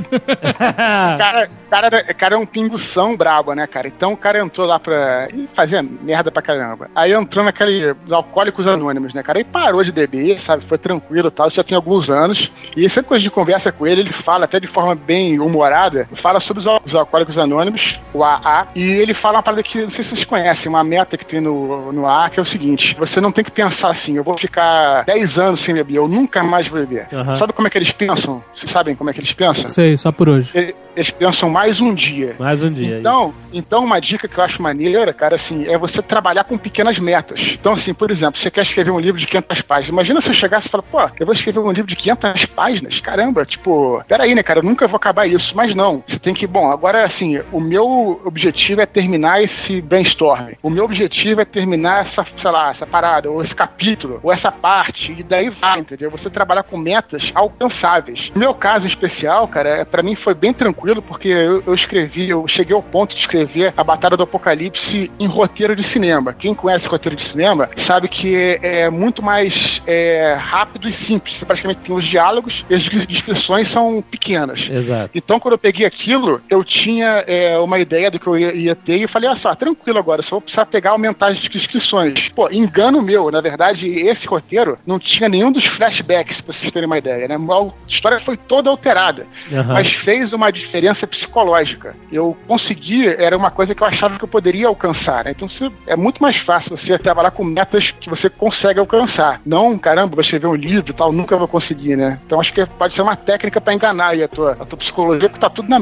cara, cara, cara é um pingução brabo, né, cara? Então o cara entrou lá pra... Ih, fazia merda pra caramba. Aí entrou naquele Alcoólicos Anônimos, né, cara? Aí parou de beber, sabe? Foi tranquilo e tal, já tem alguns anos. E sempre que a gente conversa com ele, ele fala até de forma bem humorada, fala sobre os, os Alcoólicos Anônimos, o A A, e ele fala uma parada que não sei se vocês conhecem, uma meta que tem no, no A A, que é o seguinte: você não tem que pensar assim, eu vou ficar dez anos sem beber, eu nunca mais vou beber. Uhum. Sabe como é que eles pensam? Vocês sabem como é que eles pensam? Sei, só por hoje. Eles, eles pensam mais um dia. Mais um dia. Então, então, uma dica que eu acho maneira, cara, assim, é você trabalhar com pequenas metas. Então, assim, por exemplo, você quer escrever um livro de quinhentas páginas. Imagina se eu chegasse e falar, pô, eu vou escrever um livro de quinhentas páginas. Caramba, tipo, peraí, né, cara, eu nunca vou acabar isso. Mas não, você tem que, bom, agora, assim, o meu objetivo é terminar esse brainstorm. O meu objetivo é terminar essa, sei lá, essa parada, ou esse capítulo, ou essa parte, e daí vai, entendeu? Você trabalhar com metas alcançáveis. No meu caso em especial, cara, pra mim foi bem tranquilo, porque eu, eu escrevi, eu cheguei ao ponto de escrever a Batalha do Apocalipse em roteiro de cinema. Quem conhece roteiro de cinema sabe que é, é muito mais é, rápido e simples. Você praticamente tem os diálogos e as descrições são pequenas. Exato. Então, quando eu peguei aquilo, eu tinha é, uma ideia do que eu ia, ia ter e eu falei, olha só, tranquilo agora, só vou precisar pegar aumentar as descrições. Pô, engano meu, na verdade, esse roteiro não tinha nenhum dos flashbacks, pra vocês terem uma ideia, né? A história foi toda alterada, uhum. mas fez uma diferença psicológica. Eu consegui, era uma coisa que eu achava que eu poderia alcançar, né? Então você, é muito mais fácil você trabalhar com metas que você consegue alcançar. Não, caramba, vou escrever um livro e tal, nunca vou conseguir, né? Então acho que pode ser uma técnica pra enganar aí a tua, a tua psicologia, porque tá tudo na mente, né,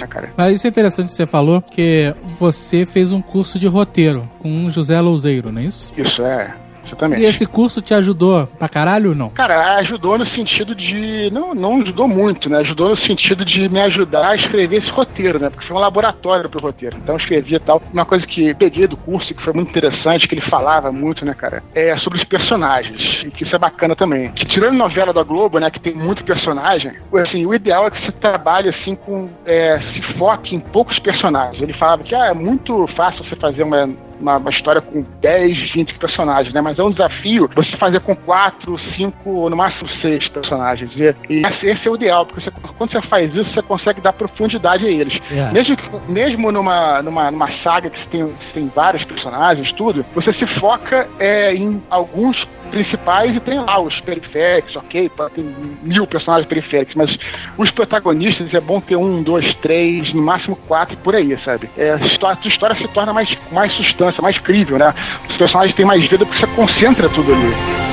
né, cara? Mas isso é interessante que você falou, porque você fez um curso de roteiro com o José Louzeiro, não é isso? Isso, é. Exatamente. E esse curso te ajudou pra caralho ou não? Cara, ajudou no sentido de... Não, não ajudou muito, né? Ajudou no sentido de me ajudar a escrever esse roteiro, né? Porque foi um laboratório pro roteiro. Então eu escrevia tal. Uma coisa que peguei do curso, que foi muito interessante, que ele falava muito, né, cara? É sobre os personagens. E que isso é bacana também. Que tirando novela da Globo, né? Que tem muito personagem, assim, o ideal é que você trabalhe, assim, com... É, se foque em poucos personagens. Ele falava que, ah, é muito fácil você fazer uma... Uma, uma história com dez, vinte personagens, né? Mas é um desafio você fazer com quatro, cinco, ou no máximo seis personagens. E, e esse, esse é o ideal, porque você, quando você faz isso, você consegue dar profundidade a eles. Yeah. Mesmo, mesmo numa, numa, numa saga que você tem, você tem vários personagens, tudo, você se foca é, em alguns principais e tem lá os periféricos, ok? Tem mil personagens periféricos, mas os protagonistas é bom ter um, dois, três, no máximo quatro, por aí, sabe? É, a história, a história se torna mais, mais substância, mais crível, né? Os personagens têm mais vida porque você concentra tudo ali.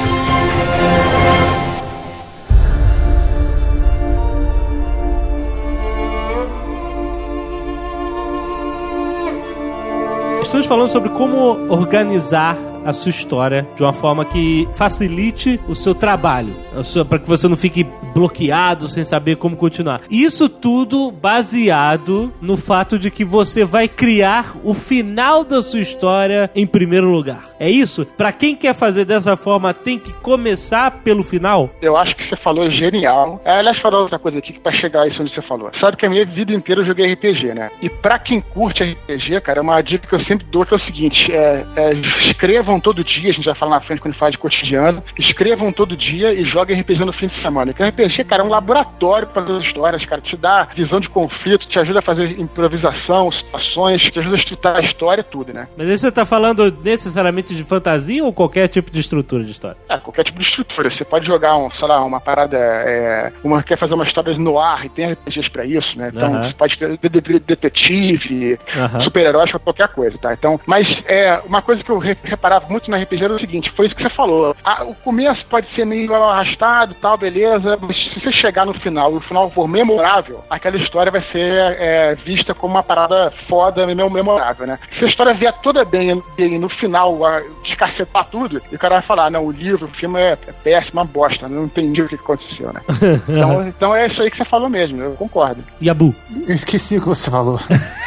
Estamos falando sobre como organizar a sua história de uma forma que facilite o seu trabalho, para que você não fique bloqueado sem saber como continuar. Isso tudo baseado no fato de que você vai criar o final da sua história em primeiro lugar. É isso? Para quem quer fazer dessa forma, tem que começar pelo final? Eu acho que você falou genial. É, aliás, falar outra coisa aqui que para chegar a isso onde você falou. Sabe que a minha vida inteira eu joguei R P G, né? E para quem curte R P G, cara, é uma dica que eu sempre dou, que é o seguinte, é, é, escrevam todo dia, a gente vai falar na frente quando a gente fala de cotidiano, escrevam todo dia e joguem R P G no fim de semana. Porque R P G, cara, é um laboratório para as histórias, cara, te dá visão de conflito, te ajuda a fazer improvisação, situações, te ajuda a estruturar a história, tudo, né? Mas aí você tá falando necessariamente de fantasia ou qualquer tipo de estrutura de história? É, qualquer tipo de estrutura. Você pode jogar, um, sei lá, uma parada, é, uma quer fazer uma história no ar e tem R P Gs pra isso, né? Então, uh-huh. Você pode ter detetive, uh-huh. super-heróis pra qualquer coisa, tá? Então, mas é, uma coisa que eu reparava muito no R P G era o seguinte, foi isso que você falou. Ah, o começo pode ser meio arrastado e tal, beleza, mas se você chegar no final e o final for memorável, aquela história vai ser é, vista como uma parada foda, memorável, né? Se a história vier toda bem, bem no final, a, descacetar tudo, e o cara vai falar, não, o livro, o filme é, é péssimo, uma bosta, não entendi o que aconteceu, né? então, então é isso aí que você falou mesmo, eu concordo. Yabu? Eu esqueci o que você falou.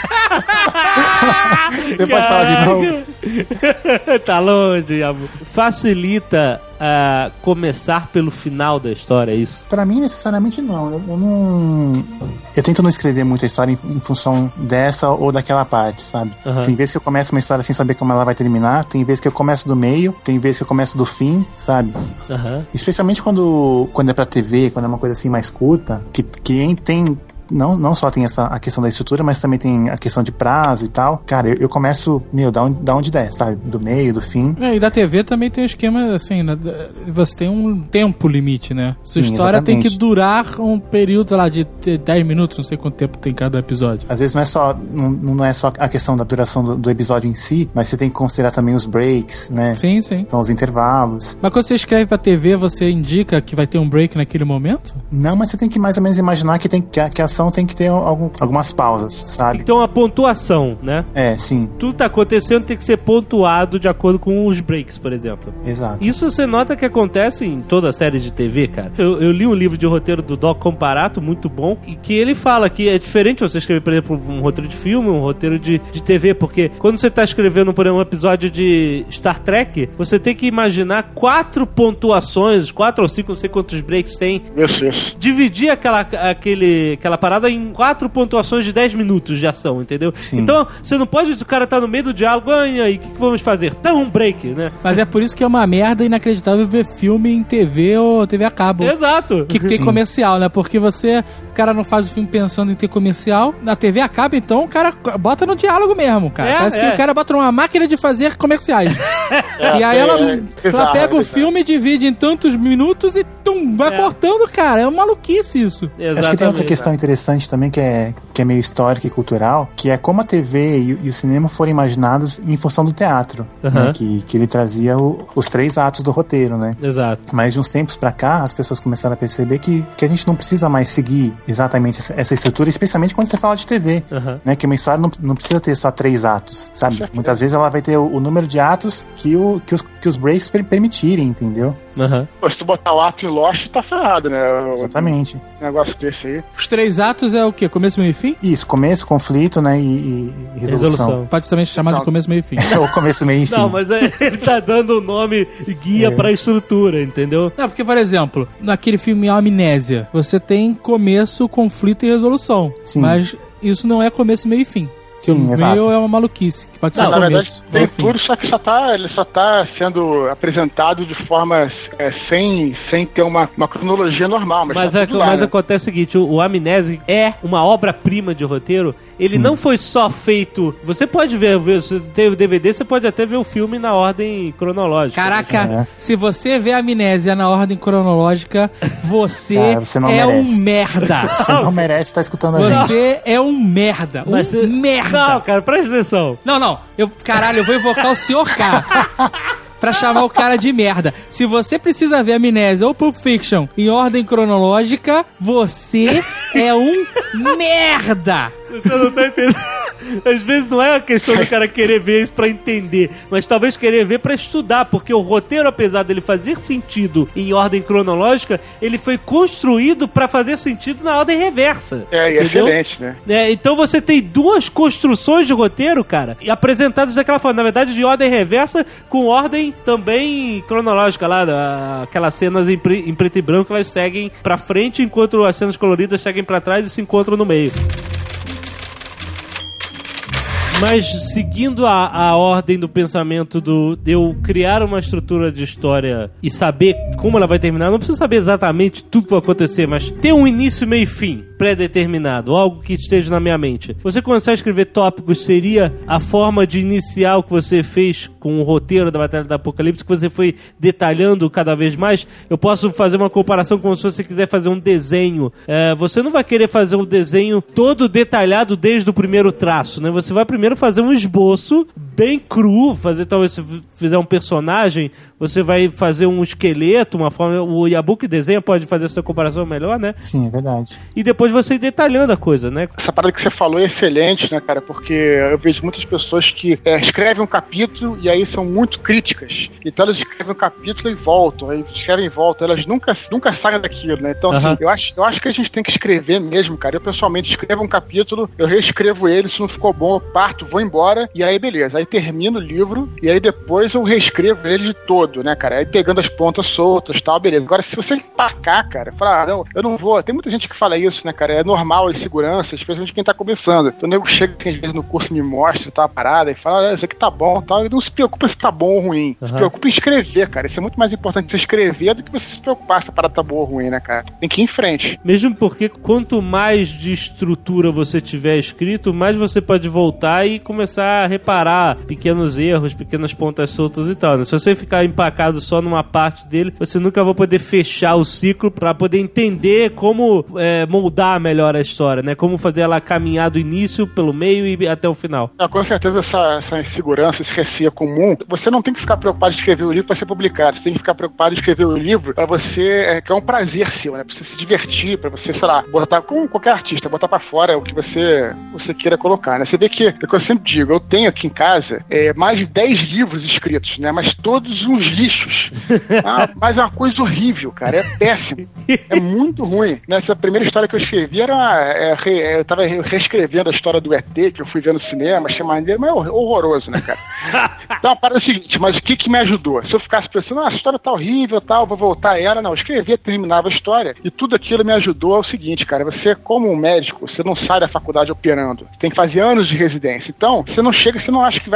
Você pode falar de novo? Tá longe, Yabu. Facilita uh, começar pelo final da história, é isso? Pra mim, necessariamente não. Eu, eu não... Eu tento não escrever muita história em, em função dessa ou daquela parte, sabe? Uhum. Tem vezes que eu começo uma história sem saber como ela vai terminar, tem vezes que eu começo do meio, tem vezes que eu começo do fim, sabe? Uhum. Especialmente quando, quando é pra T V, quando é uma coisa assim mais curta, que quem tem... Não, não só tem essa, a questão da estrutura, mas também tem a questão de prazo e tal. Cara, eu, eu começo, meu, da onde, da onde der, sabe? Do meio, do fim. É, e da T V também tem um esquema, assim, né? Você tem um tempo limite, né? Sua Sim, história exatamente. Tem que durar um período, sei lá, de dez minutos, não sei quanto tempo tem cada episódio. Às vezes não é só, não, não é só a questão da duração do, do episódio em si, mas você tem que considerar também os breaks, né? Sim, sim. Então, os intervalos. Mas quando você escreve pra T V, você indica que vai ter um break naquele momento? Não, mas você tem que mais ou menos imaginar que, tem, que, a, que a ação tem que ter algum, algumas pausas, sabe? Então a pontuação, né? É, sim. Tudo tá acontecendo, tem que ser pontuado de acordo com os breaks, por exemplo. Exato. Isso você nota que acontece em toda a série de T V, cara. Eu, eu li um livro de roteiro do Doc Comparato, muito bom, e que ele fala que é diferente você escrever, por exemplo, um roteiro de filme, um roteiro de, de T V, porque quando você tá escrevendo, por exemplo, um episódio de Star Trek, você tem que imaginar quatro pontuações, quatro ou cinco, não sei quantos breaks tem. Isso, isso. Dividir aquela, aquele, aquela parada em quatro pontuações de dez minutos de ação, entendeu? Sim. Então, você não pode, o cara tá no meio do diálogo, ah, e aí, o que, que vamos fazer? Tá um break, né? Mas é por isso que é uma merda inacreditável ver filme em T V ou T V a cabo. Exato. Que tem comercial, né? Porque você, o cara não faz o filme pensando em ter comercial. Na T V a cabo, então, o cara bota no diálogo mesmo, cara. É, Parece é. que o cara bota numa máquina de fazer comerciais. É, e aí ela, é, é, ela pega é, o filme, divide em tantos minutos e tum, vai é. cortando, cara. É uma maluquice isso. Exatamente. Acho que tem outra questão interessante interessante também, que é, que é meio histórico e cultural, que é como a T V e, e o cinema foram imaginados em função do teatro, uhum. né? Que, que ele trazia o, os três atos do roteiro, né? Exato. Mas de uns tempos pra cá, as pessoas começaram a perceber que, que a gente não precisa mais seguir exatamente essa, essa estrutura, especialmente quando você fala de T V, uhum. né? Que uma história não, não precisa ter só três atos, sabe? Muitas vezes ela vai ter o, o número de atos que, o, que, os, que os breaks per, permitirem, entendeu? Uhum. Pô, se tu botar o ato em Lost, tá ferrado, né? Exatamente. Um negócio desse aí. Os três atos é o quê? Começo, meio e fim? Isso, começo, conflito, né? E, e resolução. resolução. Pode também chamar não. de começo, meio e fim. Ou começo, meio e fim. Não, mas é, ele tá dando o nome guia é. pra estrutura, entendeu? Não, porque, por exemplo, naquele filme Amnésia, você tem começo, conflito e resolução. Sim. Mas isso não é começo, meio e fim. Sim, o exato. meio é uma maluquice, que pode ser não, o na começo. Verdade, tem tudo, só que só tá, ele só tá sendo apresentado de forma é, sem, sem ter uma, uma cronologia normal. Mas, mas, tá é, lá, mas né? acontece o seguinte, o, o Amnésia é uma obra-prima de roteiro. Ele Sim. não foi só feito... Você pode ver, ver, se tem o D V D, você pode até ver o filme na ordem cronológica. Caraca, é. se você vê a Amnésia na ordem cronológica, você, Cara, você não é merece. um merda. Você não merece estar escutando a gente. Você é um merda. Um Mas você... merda. Não, cara, presta atenção. Não, não. Eu, caralho, eu vou invocar o senhor K. Pra chamar o cara de merda. Se você precisa ver Amnésia ou Pulp Fiction em ordem cronológica, você é um merda! Você não tá entendendo. Às vezes não é a questão do cara querer ver isso pra entender, mas talvez querer ver pra estudar, porque o roteiro, apesar dele fazer sentido em ordem cronológica, ele foi construído pra fazer sentido na ordem reversa. É, e entendeu? excelente, né? É, então você tem duas construções de roteiro, cara, e apresentadas daquela forma, na verdade de ordem reversa, com ordem também cronológica lá, da, aquelas cenas em, pre, em preto e branco, elas seguem pra frente, enquanto as cenas coloridas seguem pra trás e se encontram no meio. Mas seguindo a, a ordem do pensamento do, de eu criar uma estrutura de história e saber como ela vai terminar, não preciso saber exatamente tudo que vai acontecer, mas ter um início, meio e fim pré-determinado, algo que esteja na minha mente. Você começar a escrever tópicos seria a forma de iniciar o que você fez com o roteiro da Batalha do Apocalipse, que você foi detalhando cada vez mais. Eu posso fazer uma comparação como se você quiser fazer um desenho. É, você não vai querer fazer um desenho todo detalhado desde o primeiro traço, né? Você vai primeiro fazer um esboço bem cru, fazer, talvez se fizer um personagem, você vai fazer um esqueleto, uma forma, o Yabuki desenha, pode fazer essa comparação melhor, né? Sim, é verdade. E depois você ir detalhando a coisa, né? Essa parada que você falou é excelente, né, cara? Porque eu vejo muitas pessoas que é, escrevem um capítulo e aí são muito críticas. Então elas escrevem um capítulo e voltam, aí escrevem e voltam, elas nunca, nunca saem daquilo, né? Então, assim, uh-huh. eu, acho, eu acho que a gente tem que escrever mesmo, cara. Eu pessoalmente escrevo um capítulo, eu reescrevo ele, se não ficou bom, eu parto, vou embora, e aí beleza. Aí termino o livro, e aí depois eu reescrevo ele de todo, né, cara? Aí pegando as pontas soltas e tal, beleza. Agora, se você empacar, cara, falar, ah, não, eu não vou. Tem muita gente que fala isso, né, cara? É normal, é segurança, especialmente quem tá começando. Então o nego chega, assim, às vezes no curso me mostra, tá, a parada, e fala, ah, isso aqui tá bom, tal. E não se preocupa se tá bom ou ruim. Uhum. Se preocupa em escrever, cara. Isso é muito mais importante você escrever do que você se preocupar se a parada tá boa ou ruim, né, cara? Tem que ir em frente. Mesmo porque quanto mais de estrutura você tiver escrito, mais você pode voltar e começar a reparar pequenos erros, pequenas pontas soltas e tal, né? Se você ficar empacado só numa parte dele, você nunca vai poder fechar o ciclo pra poder entender como é, moldar melhor a história, né? Como fazer ela caminhar do início, pelo meio e até o final. Ah, com certeza essa, essa insegurança, esse receio comum, você não tem que ficar preocupado em escrever o livro pra ser publicado, você tem que ficar preocupado em escrever o livro pra você, é, que é um prazer seu, né? Pra você se divertir, pra você, sei lá, botar, como qualquer artista, botar pra fora o que você, você queira colocar, né? Você vê que, é o que eu sempre digo, eu tenho aqui em casa é, mais de dez livros escritos, né? Mas todos uns lixos. Ah, mas é uma coisa horrível, cara. É péssimo. É muito ruim. Nessa primeira história que eu escrevi era... É, é, eu tava reescrevendo a história do E T, que eu fui ver no cinema, achei maneiro, mas é horroroso, né, cara? Então a parada é a seguinte, mas o que que me ajudou? Se eu ficasse pensando, ah, a história tá horrível, tal, vou voltar a ela, não, eu escrevia, terminava a história, e tudo aquilo me ajudou ao seguinte, cara, você, como um médico, você não sai da faculdade operando. Você tem que fazer anos de residência. Então, você não chega, você não acha que vai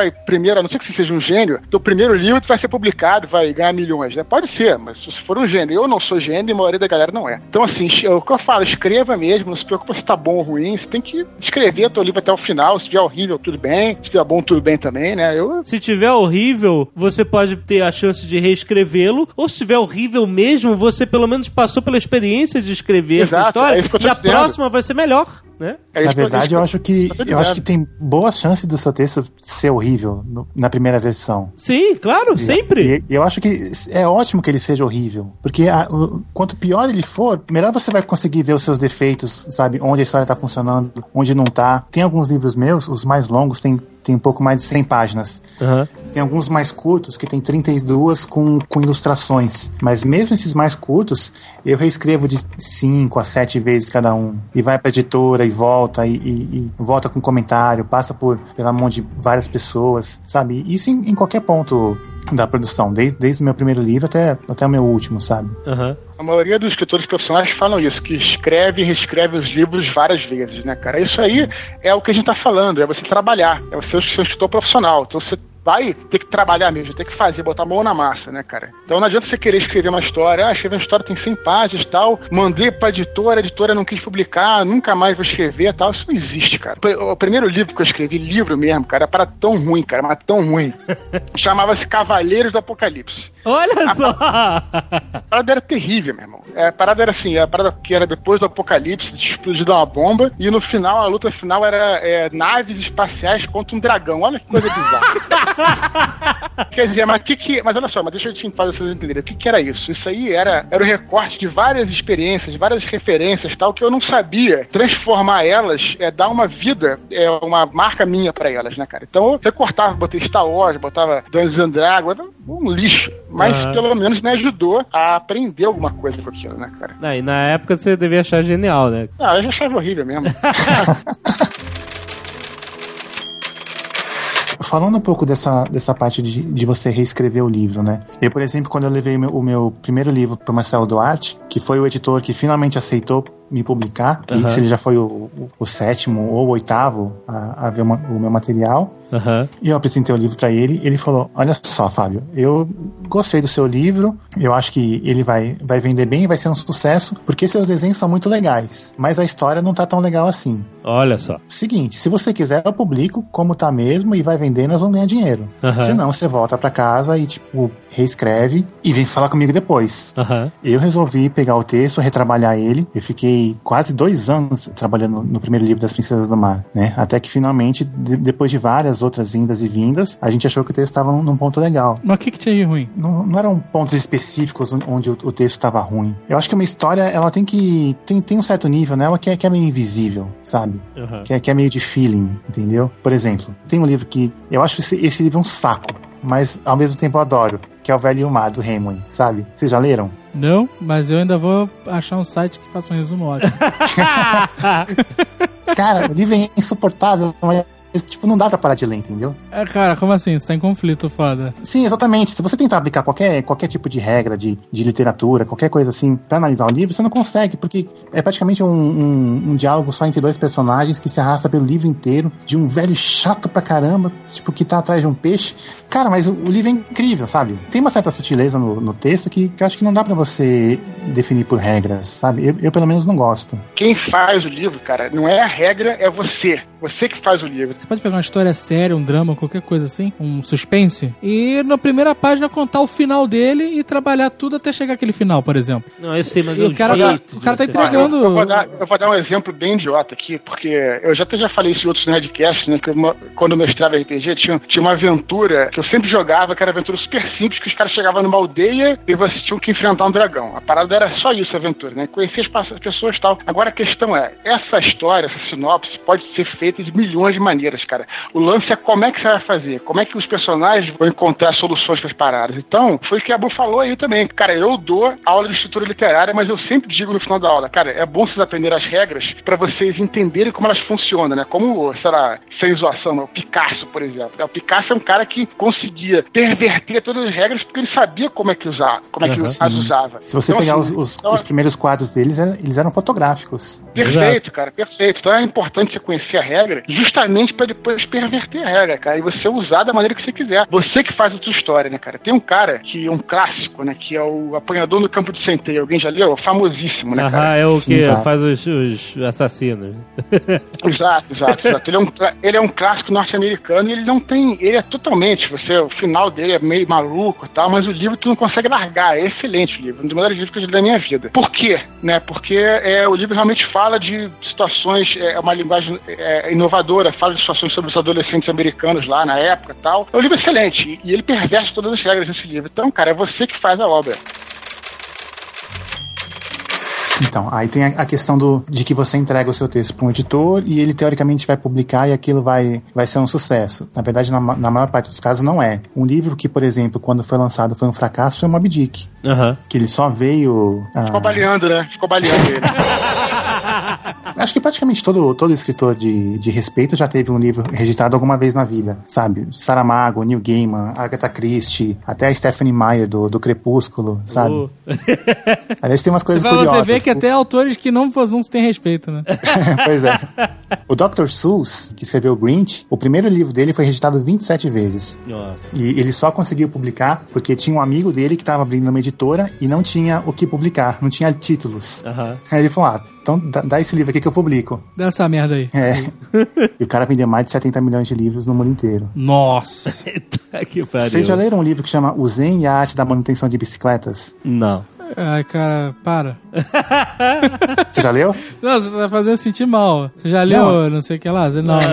vai primeiro, a não ser que você seja um gênio, teu primeiro livro vai ser publicado, vai ganhar milhões, né? Pode ser, mas se você for um gênio, eu não sou gênio e a maioria da galera não é. Então, assim, é o que eu falo, escreva mesmo, não se preocupa se tá bom ou ruim, você tem que escrever teu livro até o final, se tiver horrível, tudo bem, se tiver bom, tudo bem também, né? Eu... Se tiver horrível, você pode ter a chance de reescrevê-lo, ou se tiver horrível mesmo, você pelo menos passou pela experiência de escrever Exato, essa história, é isso que eu tô e a dizendo. próxima vai ser melhor, né? É Na isso que verdade, eu, eu acho que eu, eu acho que tem boa chance do seu texto ser horrível no- na primeira versão. Sim, claro, sempre. E eu acho que é ótimo que ele seja horrível. Porque a- o- quanto pior ele for, melhor você vai conseguir ver os seus defeitos, sabe? Onde a história tá funcionando, onde não tá. Tem alguns livros meus, os mais longos, tem, tem um pouco mais de cem páginas. Uhum. Tem alguns mais curtos que tem trinta e duas com, com ilustrações. Mas mesmo esses mais curtos, eu reescrevo de cinco a sete vezes cada um. E vai pra editora e volta, e, e- e volta com comentário, passa por pela mão de várias pessoas, sabe? Isso em, em qualquer ponto da produção, desde, desde o meu primeiro livro até, até o meu último, sabe? Uhum. A maioria dos escritores profissionais falam isso, que escreve e reescreve os livros várias vezes, né, cara? Isso aí é o que a gente tá falando, é você trabalhar, é você ser um escritor profissional. Então você vai ter que trabalhar mesmo, ter que fazer, botar a mão na massa, né, cara? Então não adianta você querer escrever uma história, ah, escrever uma história tem cem páginas e tal, mandei pra editora, a editora não quis publicar, nunca mais vou escrever e tal, isso não existe, cara. O primeiro livro que eu escrevi, livro mesmo, cara, era tão ruim, cara, mas tão ruim, chamava-se Cavaleiros do Apocalipse. Olha A só! A parada era terrível, meu irmão. É, a parada era assim, a parada que era depois do apocalipse, de explodido uma bomba, e no final, a luta final era é, naves espaciais contra um dragão. Olha que coisa bizarra. Quer dizer, mas que que... Mas olha só, mas deixa eu te fazer vocês entenderem. O que que era isso? Isso aí era, era o recorte de várias experiências, várias referências, tal, que eu não sabia transformar elas, é, dar uma vida, é, uma marca minha pra elas, né, cara? Então eu recortava, botei Star Wars, botava Dungeons and Dragons, um lixo. Mas Uhum. pelo menos me ajudou a aprender alguma coisa com aquilo, né, cara? Não, e na época você devia achar genial, né? Ah, eu já achava horrível mesmo. Falando um pouco dessa, dessa parte de, de você reescrever o livro, né? Eu, por exemplo, quando eu levei o meu, o meu primeiro livro pro Marcelo Duarte, que foi o editor que finalmente aceitou me publicar, Uhum. e se ele já foi o, o, o sétimo ou o oitavo a, a ver uma, o meu material, Uhum. e eu apresentei o livro pra ele, ele falou, olha só, Fábio, eu gostei do seu livro, eu acho que ele vai, vai vender bem, vai ser um sucesso, porque seus desenhos são muito legais, mas a história não tá tão legal assim. Olha só. Seguinte, se você quiser, eu publico como tá mesmo e vai vender, nós vamos ganhar dinheiro. Uhum. Se não, você volta pra casa e, tipo, reescreve e vem falar comigo depois. Uhum. Eu resolvi pegar o texto, retrabalhar ele. Eu fiquei quase dois anos trabalhando no primeiro livro das Princesas do Mar, né? Até que finalmente, de- depois de várias outras indas e vindas, a gente achou que o texto estava num, num ponto legal. Mas o que que tinha de ruim? Não, não eram pontos específicos onde o, o texto estava ruim. Eu acho que uma história, ela tem que... Tem, tem um certo nível nela que é, que é meio invisível, sabe? Uhum. Que é, que é meio de feeling, entendeu? Por exemplo, tem um livro que... Eu acho esse, esse livro um saco, mas ao mesmo tempo eu adoro, que é O Velho e o Mar, do Hemingway, sabe? Vocês já leram? Não, mas eu ainda vou achar um site que faça um resumo ótimo. Cara, o livro é insuportável, mas... Tipo, não dá pra parar de ler, entendeu? É, cara, como assim? Você tá em conflito, foda. Sim, exatamente. Se você tentar aplicar qualquer, qualquer tipo de regra de, de literatura, qualquer coisa assim, pra analisar o livro, você não consegue, porque é praticamente um, um, um diálogo só entre dois personagens que se arrasta pelo livro inteiro, de um velho chato pra caramba, tipo, que tá atrás de um peixe. Cara, mas o, o livro é incrível, sabe? Tem uma certa sutileza no, no texto que, que eu acho que não dá pra você definir por regras, sabe? Eu, eu, pelo menos, não gosto. Quem faz o livro, cara, não é a regra, é você. Você que faz o livro. Você pode pegar uma história séria, um drama, qualquer coisa assim, um suspense, e na primeira página contar o final dele e trabalhar tudo até chegar aquele final, por exemplo. Não, eu sei, mas E eu o cara tá- o cara tá entregando- Eu vou, dar, eu vou dar um exemplo bem idiota aqui, porque eu já até já falei isso em outros Nerdcasts, né? Que eu, quando eu mestrava R P G, tinha, tinha uma aventura que eu sempre jogava, que era uma aventura super simples, que os caras chegavam numa aldeia e vocês tinham que enfrentar um dragão. A parada era só isso, a aventura, né? Conhecer as pessoas e tal. Agora a questão é, essa história, essa sinopse, pode ser feita de milhões de maneiras, cara. O lance é como é que você vai fazer, como é que os personagens vão encontrar soluções para as paradas. Então, foi o que a Bu falou aí também. Cara, eu dou aula de estrutura literária, mas eu sempre digo no final da aula, cara, é bom vocês aprenderem as regras para vocês entenderem como elas funcionam, né? Como, sei lá, sem zoação, o Picasso, por exemplo. O Picasso é um cara que conseguia perverter todas as regras porque ele sabia como é que usar, como é que Uhum. as usava. Se você Então, pegar assim, os, os, então, os primeiros quadros deles, eram- eles eram fotográficos. Perfeito, cara, perfeito. Então é importante você conhecer a regra regra justamente pra depois perverter a regra, cara, e você usar da maneira que você quiser. Você que faz a sua história, né, cara? Tem um cara que é um clássico, né, que é o Apanhador no Campo de Centeio. Alguém já leu? Famosíssimo, né, cara? Aham, é o que Sim, tá. faz os, os assassinos. Exato, exato, exato. Ele é um, ele é um clássico norte-americano e ele não tem... Ele é totalmente... Você, o final dele é meio maluco e tal, mas o livro tu não consegue largar. É excelente o livro. Um dos melhores livros que eu já li da minha vida. Por quê? Né? Porque é, o livro realmente fala de situações... É uma linguagem é, inovadora. Fala de situações sobre os adolescentes americanos lá na época e tal. É um livro excelente. E, e ele perverte todas as regras nesse livro. Então, cara, é você que faz a obra. Então, aí tem a, a questão do, de que você entrega o seu texto para um editor e ele teoricamente vai publicar e aquilo vai, vai ser um sucesso. Na verdade, na, na maior parte dos casos não é. Um livro que, por exemplo, quando foi lançado foi um fracasso foi o Moby Dick. Uhum. Que ele só veio... Ficou ah, baleando, né? Ficou baleando ele. Acho que praticamente todo, todo escritor de, de respeito já teve um livro registrado alguma vez na vida, sabe? Saramago, Neil Gaiman, Agatha Christie, até a Stephanie Meyer do, do Crepúsculo, sabe? Uh. Aliás, tem umas coisas Pra curiosas. você ver que até autores que não, não se tem respeito, né? Pois é. O doutor Seuss, que escreveu o Grinch, o primeiro livro dele foi registrado vinte e sete vezes. Nossa. E ele só conseguiu publicar porque tinha um amigo dele que estava abrindo uma editora e não tinha o que publicar, não tinha títulos. Uhum. Aí ele falou, ah, então dá, dá esse livro aqui que eu publico. Dá essa merda aí. É. E o cara vendeu mais de setenta milhões de livros no mundo inteiro. Nossa. Eita, que pariu. Vocês já leram um livro que chama O Zen e a Arte da Manutenção de Bicicletas? Não. Ai, cara, para. Você já leu? Não, você tá fazendo sentir mal. Você já leu não, não sei o que lá? Não, não, não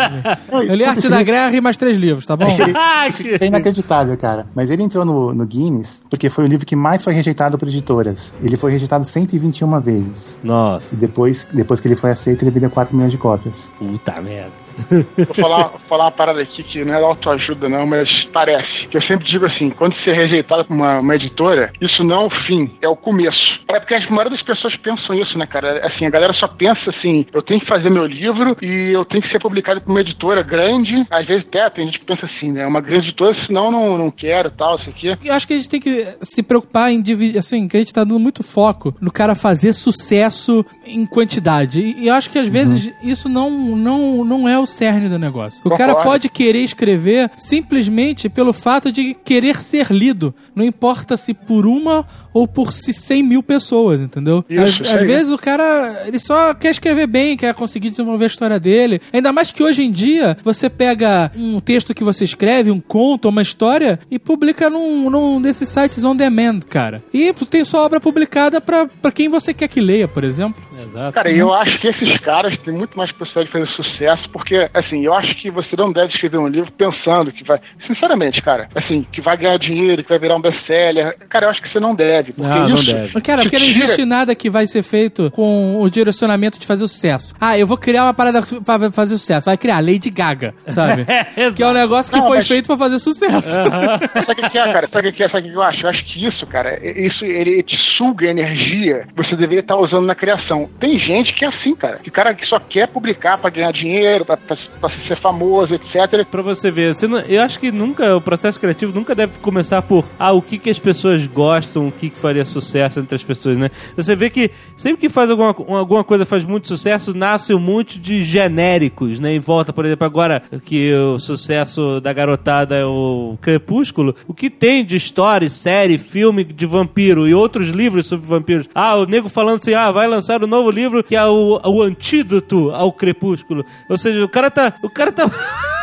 li. Eu li Arte da Guerra e mais três livros, tá bom? Isso é inacreditável, cara. Mas ele entrou no, no Guinness porque foi o livro que mais foi rejeitado por editoras. Ele foi rejeitado cento e vinte e uma vezes. Nossa. E depois, depois que ele foi aceito, ele vendeu quatro milhões de cópias. Puta merda. Vou falar, vou falar uma parada aqui que não é autoajuda não, mas parece. Que eu sempre digo assim, quando você é rejeitado por uma, uma editora, isso não é o fim, é o começo. É porque a maioria das pessoas pensam isso, né, cara? Assim, a galera só pensa assim, eu tenho que fazer meu livro e eu tenho que ser publicado por uma editora grande. Às vezes até tem gente que pensa assim, né? Uma grande editora, senão não, não quero, tal, isso aqui. Eu acho que a gente tem que se preocupar em dividir, assim, que a gente tá dando muito foco no cara fazer sucesso em quantidade. E eu acho que às uhum. vezes isso não, não, não é o cerne do negócio. O Concordo. Cara pode querer escrever simplesmente pelo fato de querer ser lido. Não importa se por uma ou por se cem mil pessoas, entendeu? Isso, às, às vezes o cara, ele só quer escrever bem, quer conseguir desenvolver a história dele. Ainda mais que hoje em dia, você pega um texto que você escreve, um conto, uma história, e publica num, num desses sites on demand, cara. E tem sua obra publicada pra, pra quem você quer que leia, por exemplo. Exato. Cara, e eu acho que esses caras têm muito mais possibilidade de fazer sucesso, porque, assim, eu acho que você não deve escrever um livro pensando que vai, sinceramente, cara, assim, que vai ganhar dinheiro, que vai virar um best-seller. Cara, eu acho que você não deve. Porque não, isso, não deve. Cara, porque não existe nada que vai ser feito com o direcionamento de fazer sucesso. Ah, eu vou criar uma parada pra fazer sucesso. Vai criar Lady Gaga, sabe? é, que é um negócio que não, foi mas... feito pra fazer sucesso. Uhum. Sabe o que é, cara? Sabe o que é? Sabe o que eu acho? Eu acho que isso, cara, isso, ele te suga energia que você deveria estar usando na criação. Tem gente que é assim, cara. Que cara que só quer publicar pra ganhar dinheiro, pra, pra, pra ser famoso, etcétera. Pra você ver, você não, eu acho que nunca, o processo criativo nunca deve começar por, ah, o que que as pessoas gostam, o que que faria sucesso entre as pessoas, né? Você vê que sempre que faz alguma, alguma coisa faz muito sucesso, nasce um monte de genéricos, né? Em volta, por exemplo, agora que o sucesso da garotada é o Crepúsculo, o que tem de história, série, filme de vampiro e outros livros sobre vampiros. Ah, o nego falando assim, ah, vai lançar um novo livro que é o, o antídoto ao Crepúsculo. Ou seja, o cara tá... O cara tá...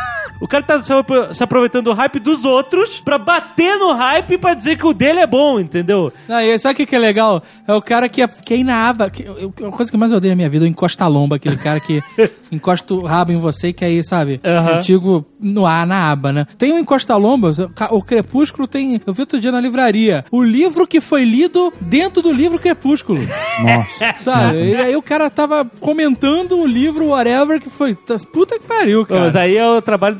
O cara tá se aproveitando do hype dos outros pra bater no hype pra dizer que o dele é bom, entendeu? Não, e sabe o que, que é legal? É o cara que, que é ir na aba. Que, a coisa que mais eu odeio na minha vida é o encosta-lomba, aquele cara que encosta o rabo em você e que aí, sabe? Uhum. Antigo no ar, na aba, né? Tem um encosta-lomba, o Crepúsculo tem. Eu vi outro dia na livraria. O livro que foi lido dentro do livro Crepúsculo. Nossa. Sabe? E aí o cara tava comentando o livro, whatever, que foi. Puta que pariu, cara. Mas aí é o trabalho da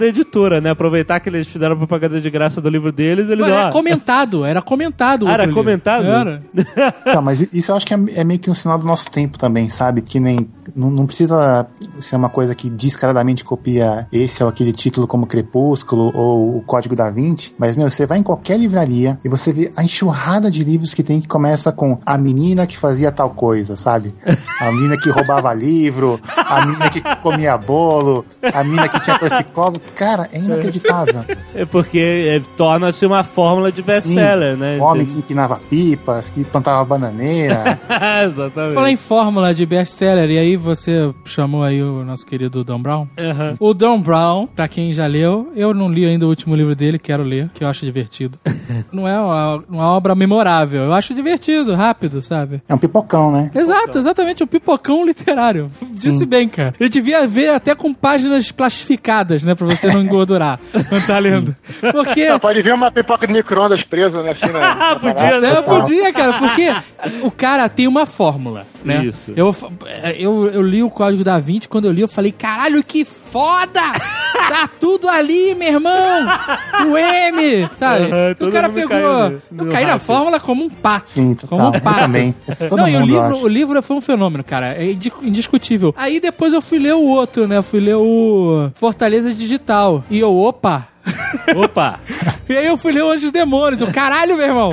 editora, né? Aproveitar que eles fizeram propaganda de graça do livro deles, eles... Ué, era ó, comentado, era comentado. Ah, era outro livro. comentado? Era. Tá, mas isso eu acho que é, é meio que um sinal do nosso tempo também, sabe? Que nem... Não, não precisa ser uma coisa que descaradamente copia esse ou aquele título como Crepúsculo ou o Código da Vinci, mas, meu, você vai em qualquer livraria e você vê a enxurrada de livros que tem que começa com a menina que fazia tal coisa, sabe? A menina que roubava livro, a menina que comia bolo, a menina que tinha torcicolo. Cara, é inacreditável. É porque é, torna-se uma fórmula de best-seller, né? O homem que empinava pipas, que plantava bananeira. Exatamente. Falar em fórmula de best-seller, e aí você chamou aí o nosso querido Dan Brown. Uhum. O Dan Brown, pra quem já leu, eu não li ainda o último livro dele, quero ler, que eu acho divertido. Não é uma, uma obra memorável, eu acho divertido, rápido, sabe? É um pipocão, né? Exato, exatamente, um pipocão literário. Disse bem, cara. Ele devia ver até com páginas plastificadas, né, pra você não engordurar quando tá lendo. Porque... Não, pode ver uma pipoca de micro-ondas presa, né? Assim, na, na Podia, né? Não, podia, cara, porque o cara tem uma fórmula, né? Isso. Eu, eu, eu li o Código da Vinci, quando eu li, eu falei, caralho, que foda! Tá tudo ali, meu irmão! O M, sabe? Uhum, o todo cara mundo pegou... caiu no- eu no caí na rato. fórmula como um pato. Sim, como total. um Eu pato. também. Todo Não, e o mundo, eu livro, acho. o livro foi um fenômeno, cara. É indi- indiscutível. Aí depois eu fui ler o outro, né? Eu fui ler o Fortaleza Digital. E eu, opa... Opa! E aí eu fui ler o Anjos e Demônios. Eu, caralho, meu irmão!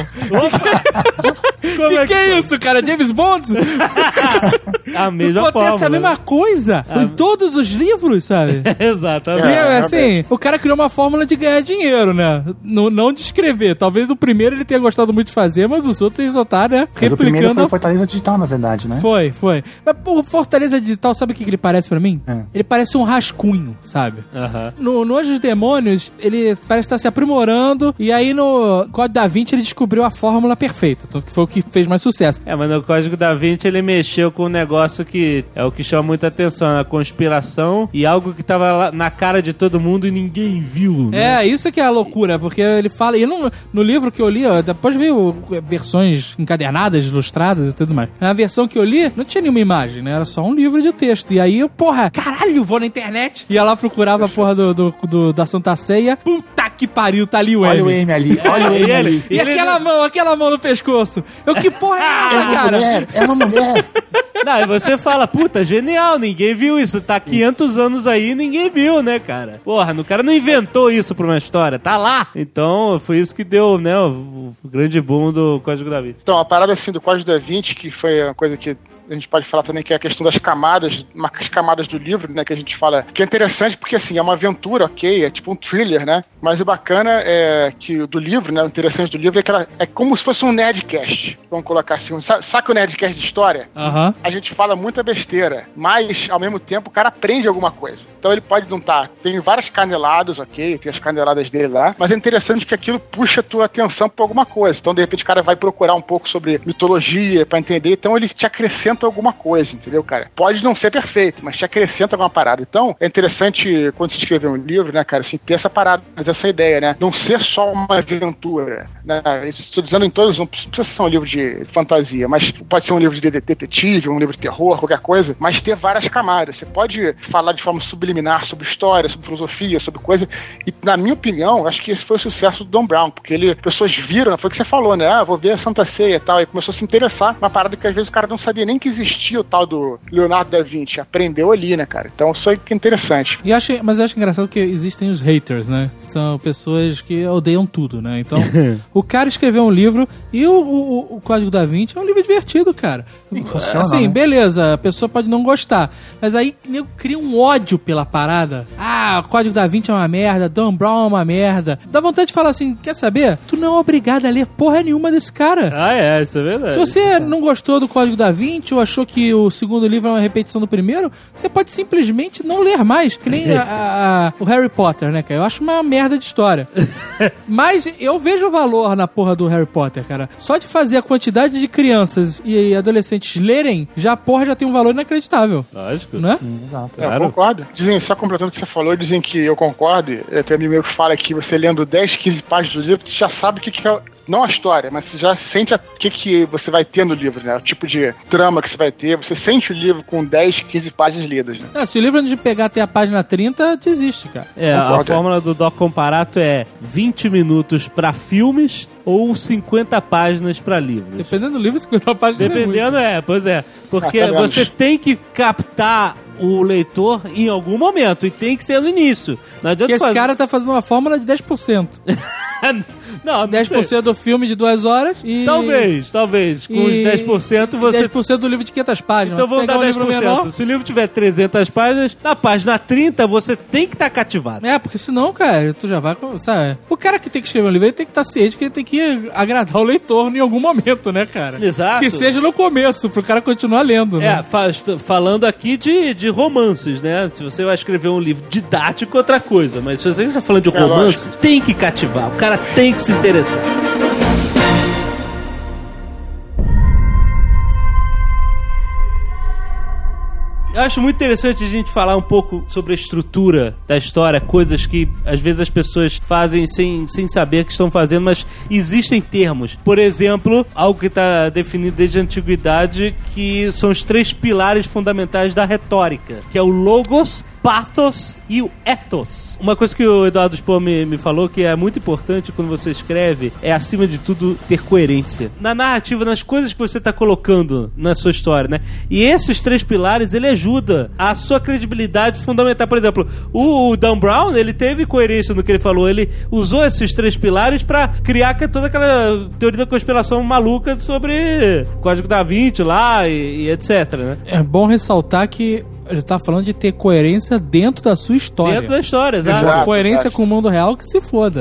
Como que é que é foi? isso, cara? James Bond? A mesma Acontece forma. a mesma coisa em todos os livros, sabe? Exatamente. E, É, assim, o cara criou uma fórmula de ganhar dinheiro, né? Não, não de escrever. Talvez o primeiro ele tenha gostado muito de fazer, mas os outros eles só tá, né? Mas o primeiro Replicando. foi o Fortaleza Digital, na verdade, né? Foi, foi. Mas, pô, o Fortaleza Digital, sabe o que que ele parece pra mim? É. Ele parece um rascunho, sabe? Aham. No, no Anjos e Demônios, ele parece estar se aprimorando, e aí no Código da Vinci ele descobriu a fórmula perfeita, tanto que foi o que fez mais sucesso. É, mas no Código da Vinci ele mexeu com um negócio que é o que chama muita atenção, a conspiração e algo que tava lá na cara de todo mundo e ninguém viu, né? É, isso que é a loucura, porque ele fala, e no, no livro que eu li, ó, depois veio versões encadernadas, ilustradas e tudo mais. Na versão que eu li, não tinha nenhuma imagem, né? Era só um livro de texto. E aí eu, porra, caralho, vou na internet. Ia lá, procurava a porra do, do, do- da Santa Ceia. Puta que pariu, tá ali o Olha o M. M ali, olha o M ali. E aquela mão, aquela mão no pescoço. Eu, que porra é É essa, uma cara? mulher, é uma mulher. Não, e você fala, puta, genial, ninguém viu isso, tá quinhentos anos aí e ninguém viu, né, cara? Porra, o cara não inventou isso pra uma história, tá lá. Então, foi isso que deu, né, o, o grande boom do Código da Vinci. Então, a parada assim do Código da Vinci, que foi uma coisa que a gente pode falar também, que é a questão das camadas, as camadas do livro, né, que a gente fala, que é interessante porque, assim, é uma aventura, ok, é tipo um thriller, né, mas o bacana é que do livro, né, o interessante do livro é que ela é como se fosse um Nerdcast, vamos colocar assim, sabe, sabe o Nerdcast de história? Aham. A gente fala muita besteira, mas, ao mesmo tempo, o cara aprende alguma coisa. Então ele pode não estar, tem várias caneladas, ok, tem as caneladas dele lá, mas é interessante que aquilo puxa a tua atenção pra alguma coisa. Então, de repente, o cara vai procurar um pouco sobre mitologia pra entender, então ele te acrescenta alguma coisa, entendeu, cara? Pode não ser perfeito, mas te acrescenta alguma parada. Então, é interessante, quando se escrever um livro, né, cara, assim, ter essa parada, essa ideia, né? Não ser só uma aventura, né? Estou dizendo em todos, não precisa ser um livro de fantasia, mas pode ser um livro de detetive, um livro de terror, qualquer coisa, mas ter várias camadas. Você pode falar de forma subliminar sobre história, sobre filosofia, sobre coisa, e na minha opinião, acho que esse foi o sucesso do Dan Brown, porque ele, pessoas viram, foi o que você falou, né? Ah, vou ver a Santa Ceia e tal, e começou a se interessar, uma parada que às vezes o cara não sabia nem que existia o tal do Leonardo da Vinci, aprendeu ali, né, cara? Então isso aí que é interessante. E acho, mas eu acho engraçado que existem os haters, né? São pessoas que odeiam tudo, né? Então, o cara escreveu um livro e o, o, o Código da Vinci é um livro divertido, cara. funciona, Assim, né? beleza, a pessoa pode não gostar, mas aí o nego cria um ódio pela parada. Ah, o Código da Vinci é uma merda, Dan Brown é uma merda. Dá vontade de falar assim, quer saber? Tu não é obrigado a ler porra nenhuma desse cara. Ah, é, isso é verdade. Se você não gostou do Código da Vinci ou achou que o segundo livro é uma repetição do primeiro, você pode simplesmente não ler mais. Que nem a, a, a, o Harry Potter, né, cara? Eu acho uma merda de história. Mas eu vejo valor na porra do Harry Potter, cara. Só de fazer a quantidade de crianças e adolescentes lerem, já a porra já tem um valor inacreditável. Lógico. Né? Sim, exato. Eu Claro. concordo. Dizem, só completando o que você falou, dizem que eu concordo. É, tem um amigo meu que fala que você lendo dez, quinze páginas do livro, você já sabe o que, que é não a história, mas você já sente o que, que você vai ter no livro, né? O tipo de trama que você vai ter. Você sente o livro com dez, quinze páginas lidas, né? Não, se o livro antes de pegar até a página trinta, desiste, cara. É, Concordo, a fórmula do Doc Comparato é vinte minutos pra filmes ou cinquenta páginas pra livros. Dependendo do livro, cinquenta páginas. Dependendo, é, pois é. Porque Ah, tá você menos. tem que captar o leitor em algum momento e tem que ser no início. Não adianta Porque esse fazer... cara tá fazendo uma fórmula de dez por cento. não, não dez por cento sei. do filme de duas horas e... Talvez, talvez. Com os e- dez por cento você... dez por cento do livro de quinhentas páginas. Então vamos Pegar dar um dez livro por cento. menor. Se o livro tiver trezentas páginas, na página trinta você tem que estar cativado. É, porque senão, cara, tu já vai... com- Sabe? O cara que tem que escrever um livro, ele tem que estar ciente que ele tem que agradar o leitor em algum momento, né, cara? Exato. Que seja no começo, pro cara continuar lendo, né? É, fa- estou falando aqui de, de romances, né? Se você vai escrever um livro didático, outra coisa. Mas se você está falando de É, romance, tem que cativar. O cara tem que se interessar. Eu acho muito interessante a gente falar um pouco sobre a estrutura da história, coisas que às vezes as pessoas fazem sem, sem saber que estão fazendo, mas existem termos. Por exemplo, algo que está definido desde a antiguidade, que são os três pilares fundamentais da retórica, que é o logos, pathos e o ethos. Uma coisa que o Eduardo Spohr me, me falou que é muito importante quando você escreve é, acima de tudo, ter coerência. Na narrativa, nas coisas que você está colocando na sua história, né? E esses três pilares, ele ajuda a sua credibilidade fundamental. Por exemplo, o, o Dan Brown, ele teve coerência no que ele falou. Ele usou esses três pilares para criar toda aquela teoria da conspiração maluca sobre Código da Vinci lá e, e etcétera, né? É bom ressaltar que ele tá falando de ter coerência dentro da sua história. Dentro da história, exato. Exato. Coerência verdade. com o mundo real que se foda.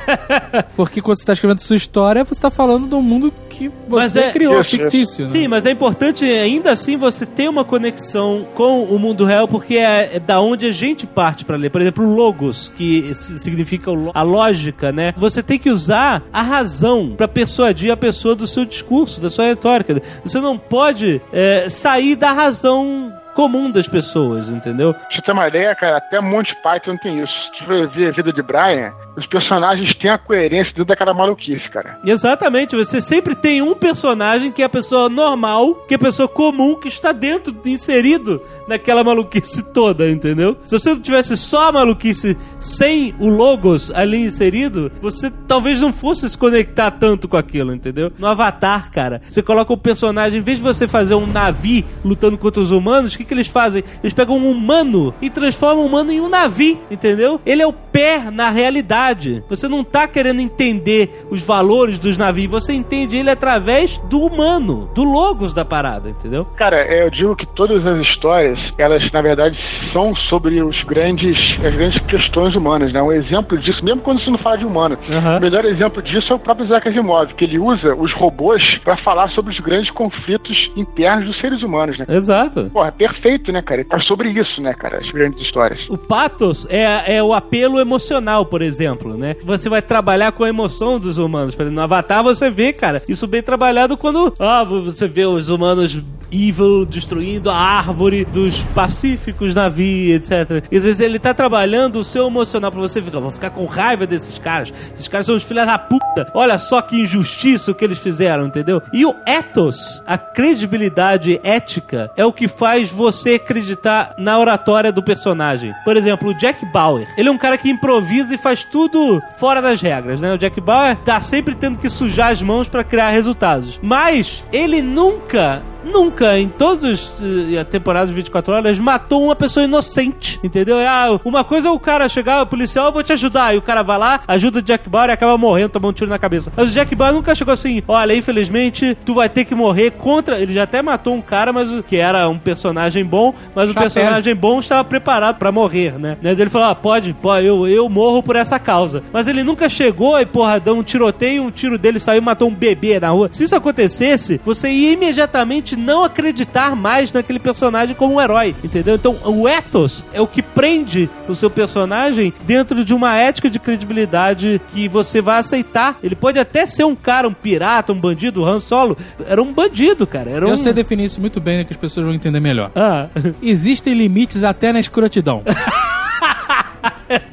Porque quando você tá escrevendo sua história, você tá falando do mundo que Mas você é- criou, Isso, fictício. né? Sim, mas é importante ainda assim você ter uma conexão com o mundo real, porque é, é da onde a gente parte pra ler. Por exemplo, o logos, que s- significa o lo- a lógica, né? Você tem que usar a razão pra persuadir a pessoa do seu discurso, da sua retórica. Você não pode é, sair da razão comum das pessoas, entendeu? Pra você ter uma ideia, cara, até Monty Python tem isso. Se você ver a vida de Brian, os personagens têm a coerência dentro daquela maluquice, cara. Exatamente, você sempre tem um personagem que é a pessoa normal, que é a pessoa comum, que está dentro, inserido naquela maluquice toda, entendeu? Se você não tivesse só a maluquice sem o logos ali inserido, você talvez não fosse se conectar tanto com aquilo, entendeu? No Avatar, cara, você coloca o personagem, em vez de você fazer um Na'vi lutando contra os humanos, o que, que eles fazem? Eles pegam um humano e transformam o humano em um Na'vi, entendeu? Ele é o pé na realidade. Você não tá querendo entender os valores dos navios, você entende ele através do humano, do logos da parada, entendeu? Cara, é, eu digo que todas as histórias, elas, na verdade, são sobre os grandes, as grandes questões humanas, né? Um exemplo disso, mesmo quando você não fala de humano, Uhum. o melhor exemplo disso é o próprio Isaac Asimov, que ele usa os robôs pra falar sobre os grandes conflitos internos dos seres humanos, né? Exato. Porra, perfeito, né, cara? É sobre isso, né, cara? As grandes histórias. O pathos é, é o apelo emocional, por exemplo, né? Você vai trabalhar com a emoção dos humanos. Por exemplo, no Avatar você vê, cara, isso bem trabalhado quando ah, você vê os humanos evil destruindo a árvore dos pacíficos navios, etcétera. E às vezes ele tá trabalhando o seu emocional pra você ficar, vou ficar com raiva desses caras. Esses caras são os filhos da puta. Olha só que injustiça o que eles fizeram, entendeu? E o ethos, a credibilidade ética, é o que faz você acreditar na oratória do personagem. Por exemplo, o Jack Bauer. Ele é um cara que improvisa e faz tudo fora das regras, né? O Jack Bauer tá sempre tendo que sujar as mãos pra criar resultados. Mas ele nunca... Nunca, em todas as uh, temporadas de vinte e quatro horas, matou uma pessoa inocente, entendeu? Ah, uma coisa é o cara chegar, o policial, eu vou te ajudar, e o cara vai lá, ajuda o Jack Bauer e acaba morrendo, toma um tiro na cabeça. Mas o Jack Bauer nunca chegou assim, olha, infelizmente, tu vai ter que morrer contra... Ele já até matou um cara, mas o que era um personagem bom, mas o Chapéu. personagem bom estava preparado pra morrer, né? Mas ele falou, ah, pode, pode eu, eu morro por essa causa. Mas ele nunca chegou e, porra, deu um tiroteio, um tiro dele saiu e matou um bebê na rua. Se isso acontecesse, você ia imediatamente não acreditar mais naquele personagem como um herói, entendeu? Então, o ethos é o que prende o seu personagem dentro de uma ética de credibilidade que você vai aceitar. Ele pode até ser um cara, um pirata, um bandido. O Han Solo era um bandido, cara. Era um... Eu sei definir isso muito bem, né, que as pessoas vão entender melhor. Ah. Existem limites até na escrotidão.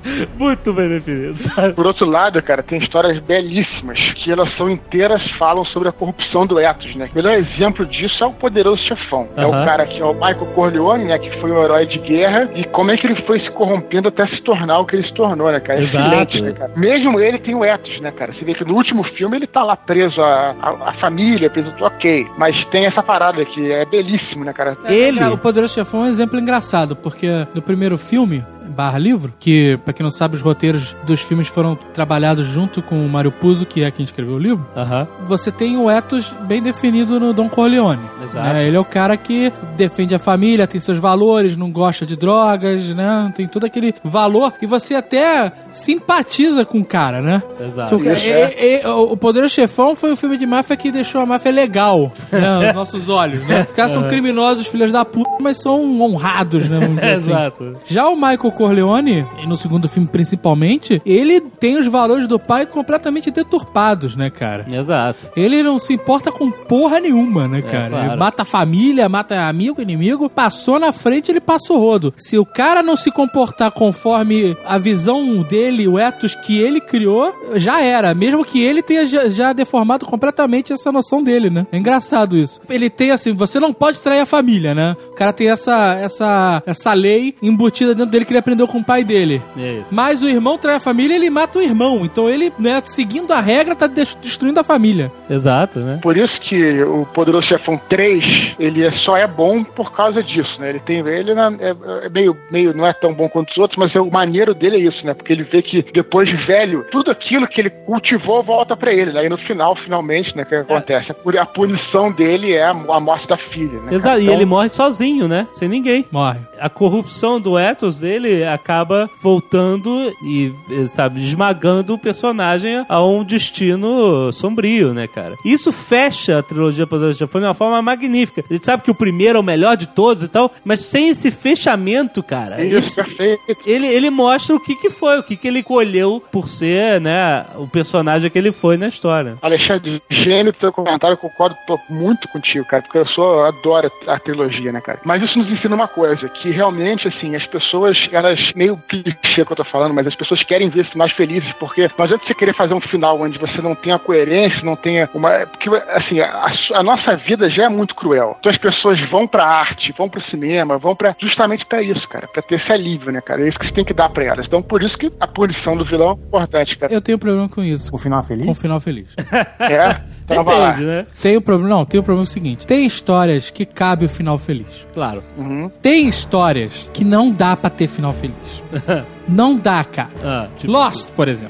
Muito bem definido. Por outro lado, cara, tem histórias belíssimas que elas são inteiras, falam sobre a corrupção do ethos, né? O melhor exemplo disso é o Poderoso Chefão. É Aham. o cara que é o Michael Corleone, né? Que foi um herói de guerra e como é que ele foi se corrompendo até se tornar o que ele se tornou, né, cara? Exato. Excelente, né, cara? Mesmo ele tem o ethos, né, cara? Você vê que no último filme ele tá lá preso à, à, à família, preso, ok. Mas tem essa parada que é belíssimo, né, cara? Ele, o Poderoso Chefão, é um exemplo engraçado, porque no primeiro filme, barra livro, que, pra quem não sabe, os roteiros dos filmes foram trabalhados junto com o Mário Puzo, que é quem escreveu o livro, Aham. você tem o ethos bem definido no Don Corleone. Exato. Né? Ele é o cara que defende a família, tem seus valores, não gosta de drogas, né? Tem todo aquele valor, e você até simpatiza com o cara, né? Exato. Tipo, Isso, é- é- é- o Poderoso Chefão foi um filme de máfia que deixou a máfia legal, né? Aos nossos olhos, né? Os caras são criminosos, filhos da puta, mas são honrados, né? Vamos dizer assim. Exato. Já o Michael Corleone, e no segundo filme principalmente, ele tem os valores do pai completamente deturpados, né, cara? Exato. Ele não se importa com porra nenhuma, né, cara? claro. Ele mata a família, mata amigo, inimigo, passou na frente, ele passa o rodo. Se o cara não se comportar conforme a visão dele, o ethos que ele criou, já era. Mesmo que ele tenha já, já deformado completamente essa noção dele, né? É engraçado isso. Ele tem assim, você não pode trair a família, né? O cara tem essa, essa, essa lei embutida dentro dele que ele aprendeu com o pai dele. É isso. Mas o irmão trai a família, ele mata o irmão. Então ele, né, seguindo a regra, tá des- destruindo a família. Exato, né? Por isso que o Poderoso Chefão três, ele é- só é bom por causa disso, né? Ele tem, ele na- é, é meio, meio, não é tão bom quanto os outros, mas é, o maneiro dele é isso, né? Porque ele vê que depois de velho, tudo aquilo que ele cultivou volta pra ele, né? E no final, finalmente, né? O que acontece? A pu- A punição dele é a, a morte da filha, né? Exato. E Então, ele morre sozinho, né? Sem ninguém. Morre. A corrupção do ethos dele acaba voltando e, sabe, esmagando o personagem a um destino sombrio, né, cara? Isso fecha a trilogia Poderoso Chefão de uma forma magnífica. A gente sabe que o primeiro é o melhor de todos e tal, mas sem esse fechamento, cara, Isso, perfeito. ele, ele mostra o que que foi, o que que ele colheu por ser, né, o personagem que ele foi na história. Alexandre, gênio do seu comentário, eu concordo tô muito contigo, cara, porque eu sou, eu adoro a trilogia, né, cara? Mas isso nos ensina uma coisa, que realmente, assim, as pessoas, elas, meio clichê que eu tô falando, mas as pessoas querem ver finais felizes, porque não adianta você querer fazer um final onde você não tenha coerência, não tenha uma... Porque, assim, a, a nossa vida já é muito cruel. Então as pessoas vão pra arte, vão pro cinema, vão pra... justamente pra isso, cara, pra ter esse alívio, né, cara? É isso que você tem que dar pra elas. Então, por isso que a punição do vilão é importante, cara. Eu tenho problema com isso. O final feliz? Com o final feliz. É? Então vai lá. Depende, né? Tem o problema, não, tem o problema seguinte. Tem histórias que cabe o final feliz. Claro. Uhum. Tem histórias que não dá pra ter final feliz. Não dá, cara. Ah, tipo... Lost, por exemplo.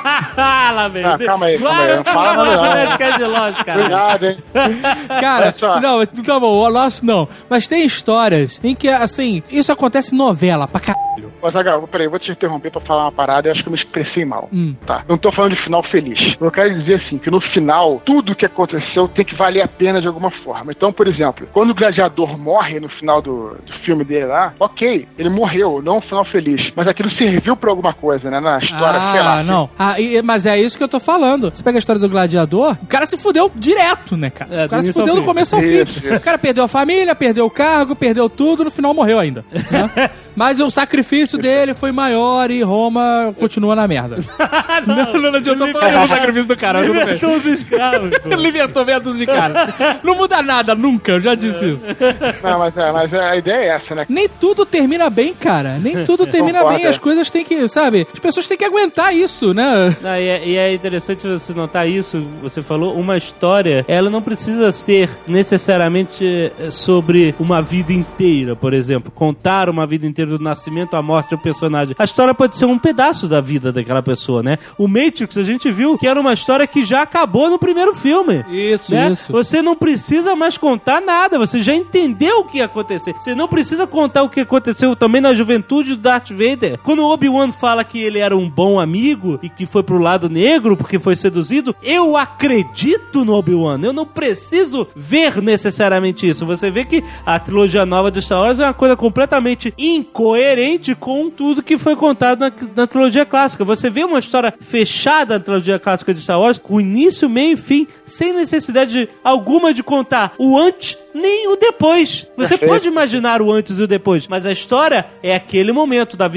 Lá vem. Ah, calma aí, calma aí. Não fala Claro, não. que é de Lost, cara. Cuidado, hein? Cara, Olha só. não, tá bom, o Lost não. Mas tem histórias em que, assim, isso acontece em novela pra caralho. Ô, Zagal, peraí, eu vou te interromper pra falar uma parada, eu acho que eu me expressei mal. Hum. Tá? Eu não tô falando de final feliz. Eu quero dizer assim, que no final, tudo que aconteceu tem que valer a pena de alguma forma. Então, por exemplo, quando o gladiador morre no final do, do filme dele lá, ok, ele morreu, não um final feliz. Mas aquilo serviu pra alguma coisa, né? Na história, sei lá. Ah, não. Ah, e- mas é isso que eu tô falando. Você pega a história do gladiador, o cara se fudeu direto, né, cara? É, o cara do se início ao fudeu do fim. começo ao fim. Isso, isso. O cara perdeu a família, perdeu o cargo, perdeu tudo, no final morreu ainda. Né? Mas o sacrifício dele foi maior e Roma continua na merda. não, não, não adiantou falar o sacrifício do cara. Tudo bem. Libertou os escravos, pô. Ele inventou meia dúzia de cara. Não muda nada, nunca, eu já disse isso. Não, mas, é, mas a ideia é essa, né? Nem tudo termina bem, cara. Nem tudo termina Concordo, bem. é. As coisas têm que, sabe? As pessoas têm que aguentar isso, né? Não, e, é, e é interessante você notar isso, você falou, uma história, ela não precisa ser necessariamente eh, sobre uma vida inteira, por exemplo, contar uma vida inteira do nascimento à morte do personagem. A história pode ser um pedaço da vida daquela pessoa, né? O Matrix, a gente viu que era uma história que já acabou no primeiro filme. Isso, Né? isso. Você não precisa mais contar nada, você já entendeu o que ia acontecer. Você não precisa contar o que aconteceu também na juventude do Darth Vader. Quando o Obi-Wan fala que ele era um bom amigo e que foi pro lado negro porque foi seduzido, eu acredito no Obi-Wan. Eu não preciso ver necessariamente isso. Você vê que a trilogia nova de Star Wars é uma coisa completamente incoerente com tudo que foi contado na, na trilogia clássica. Você vê uma história fechada na trilogia clássica de Star Wars, com início, meio e fim, sem necessidade de- alguma de contar o antes nem o depois. Você Perfeito. pode imaginar o antes e o depois, mas a história é aquele momento da vida do Luke.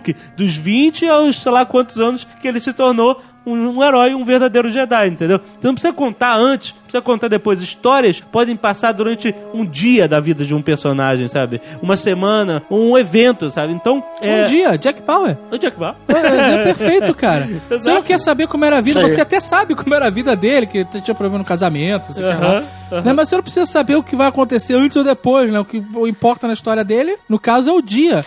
Luke, dos vinte aos sei lá quantos anos que ele se tornou um, um herói, um verdadeiro Jedi, entendeu? Então não precisa contar antes, não precisa contar depois. Histórias podem passar durante um dia da vida de um personagem, sabe? Uma semana, um evento, sabe? Então, é... Um dia, Jack Bauer. O Jack Bauer. É, é perfeito, cara. Você não quer saber como era a vida, você até sabe como era a vida dele, que tinha problema no casamento, você quer lá. Uhum. Né? Mas você não precisa saber o que vai acontecer antes ou depois, né? O que importa na história dele, no caso, é o dia.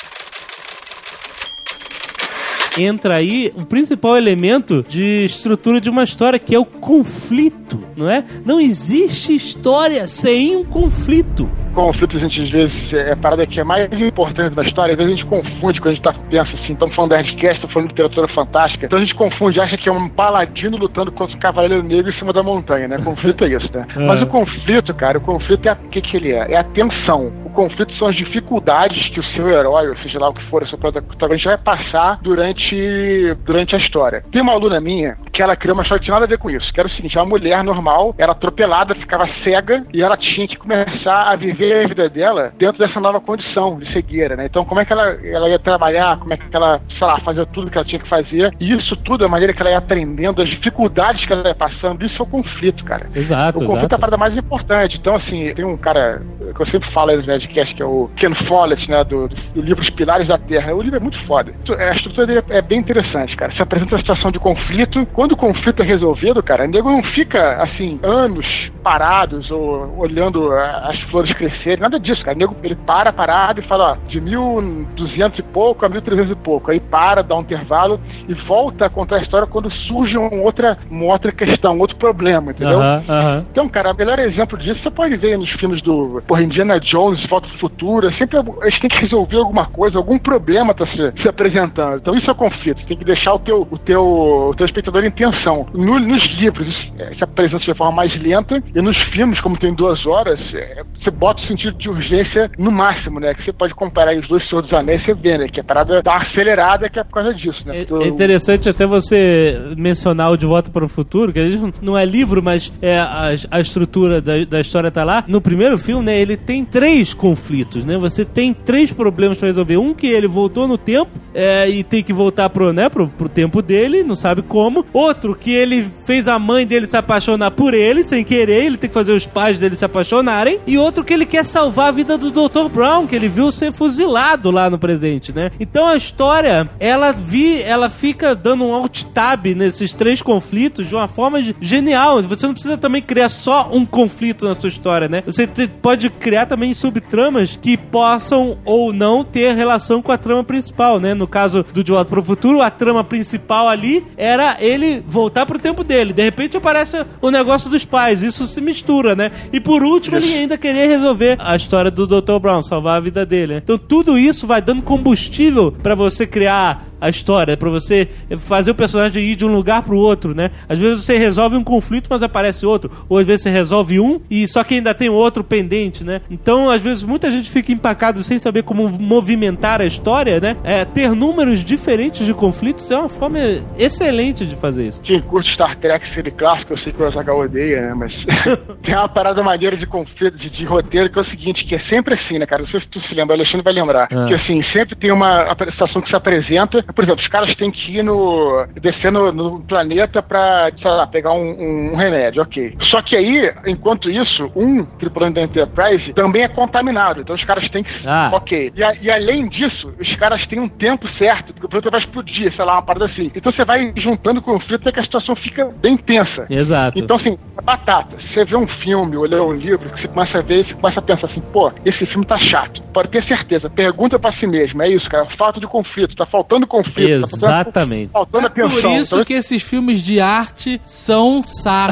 Entra aí o principal elemento de estrutura de uma história, que é o conflito, não é? Não existe história sem um conflito. Conflito, a gente às vezes é a parada que é mais importante da história. Às vezes a gente confunde quando a gente tá, pensa assim, estamos falando da Nerdcast, estamos falando de literatura fantástica. Então a gente confunde, acha que é um paladino lutando contra um cavaleiro negro em cima da montanha, né? Conflito é isso, né? É. Mas o conflito, cara, o conflito é o que, que ele é? É a tensão. O conflito são as dificuldades que o seu herói, ou seja lá o que for, o seu protagonista vai passar durante durante a história. Tem uma aluna minha que ela criou uma história que tinha nada a ver com isso, que era o seguinte: uma mulher normal, era atropelada, ficava cega, e ela tinha que começar a viver a vida dela dentro dessa nova condição de cegueira, né? Então como é que ela, ela ia trabalhar, como é que ela, sei lá, fazia tudo que ela tinha que fazer, e isso tudo, a maneira que ela ia aprendendo, as dificuldades que ela ia passando, isso é o conflito, cara. Exato, o conflito exato. é a parada mais importante. Então assim, tem um cara que eu sempre falo aí no Nerdcast, que é o Ken Follett, né, do, do livro Os Pilares da Terra. O livro é muito foda. A estrutura dele é bem interessante, cara. Se apresenta uma situação de conflito. Quando o conflito é resolvido, cara, o nego não fica, assim, anos parados ou olhando as flores crescerem. Nada disso, cara. O nego, ele para parado e fala, ó, de mil e duzentos e pouco a mil e trezentos e pouco. Aí para, dá um intervalo e volta a contar a história quando surge uma outra, uma outra questão, um outro problema, entendeu? Uh-huh, uh-huh. Então, cara, o melhor exemplo disso você pode ver nos filmes do, porra, Indiana Jones, Volta ao Futuro. Sempre eles têm que resolver alguma coisa, algum problema tá se, se apresentando. Então isso é conflito. Você tem que deixar o teu, o teu, o teu espectador em tensão. No, nos livros, isso é, se apresenta de forma mais lenta, e nos filmes, como tem duas horas, é, você bota o sentido de urgência no máximo, né? Que você pode comparar os dois Senhor dos Anéis e você vê, né? Que a parada tá acelerada, que é por causa disso, né? É, é interessante até você mencionar o De Volta para o Futuro, que a gente não é livro, mas é a, a estrutura da, da história tá lá. No primeiro filme, né? Ele tem três conflitos, né? Você tem três problemas para resolver. Um que ele voltou no tempo é, e tem que voltar pro, né, pro, pro tempo dele, não sabe como. Outro que ele fez a mãe dele se apaixonar por ele, sem querer, ele tem que fazer os pais dele se apaixonarem. E outro que ele quer salvar a vida do doutor Brown, que ele viu ser fuzilado lá no presente, né? Então a história, ela, vi, ela fica dando um alt-tab nesses três conflitos de uma forma genial. Você não precisa também criar só um conflito na sua história, né? Você te, pode criar também subtramas que possam ou não ter relação com a trama principal, né? No caso do De Volta para o Futuro, a trama principal ali era ele voltar pro tempo dele. De repente aparece o negócio dos pais. Isso se mistura, né? E por último, ele ainda queria resolver a história do doutor Brown, salvar a vida dele, né? Então tudo isso vai dando combustível pra você criar a história, pra você fazer o personagem ir de um lugar pro outro, né? Às vezes você resolve um conflito, mas aparece outro. Ou às vezes você resolve um, e só que ainda tem outro pendente, né? Então, às vezes, muita gente fica empacado sem saber como movimentar a história, né? É, ter números diferentes de conflitos é uma forma excelente de fazer isso. Quem curte Star Trek, série clássica, eu sei que o Azaghal odeia, né? Mas tem uma parada maneira de conflito, de, de roteiro, que é o seguinte, que é sempre assim, né, cara? Não sei se tu se lembra, o Alexandre vai lembrar. Ah. Que assim, sempre tem uma situação que se apresenta. Por exemplo, os caras têm que ir no... descer no, no planeta pra, sei lá, pegar um, um, um remédio, ok. Só que aí, enquanto isso, um tripulante da Enterprise também é contaminado. Então os caras têm que... Ah. Ok. E, a, e além disso, os caras têm um tempo certo, porque o planeta vai explodir, sei lá, uma parada assim. Então você vai juntando com o conflito até que a situação fica bem tensa. Exato. Então assim, batata. Você vê um filme ou lê um livro, que você começa a ver, você começa a pensar assim, pô, esse filme tá chato. Pode ter certeza. Pergunta pra si mesmo. É isso, cara. Falta de conflito. Tá faltando conflito. Exatamente. Tá faltando é por isso então... que esses filmes de arte são um saco.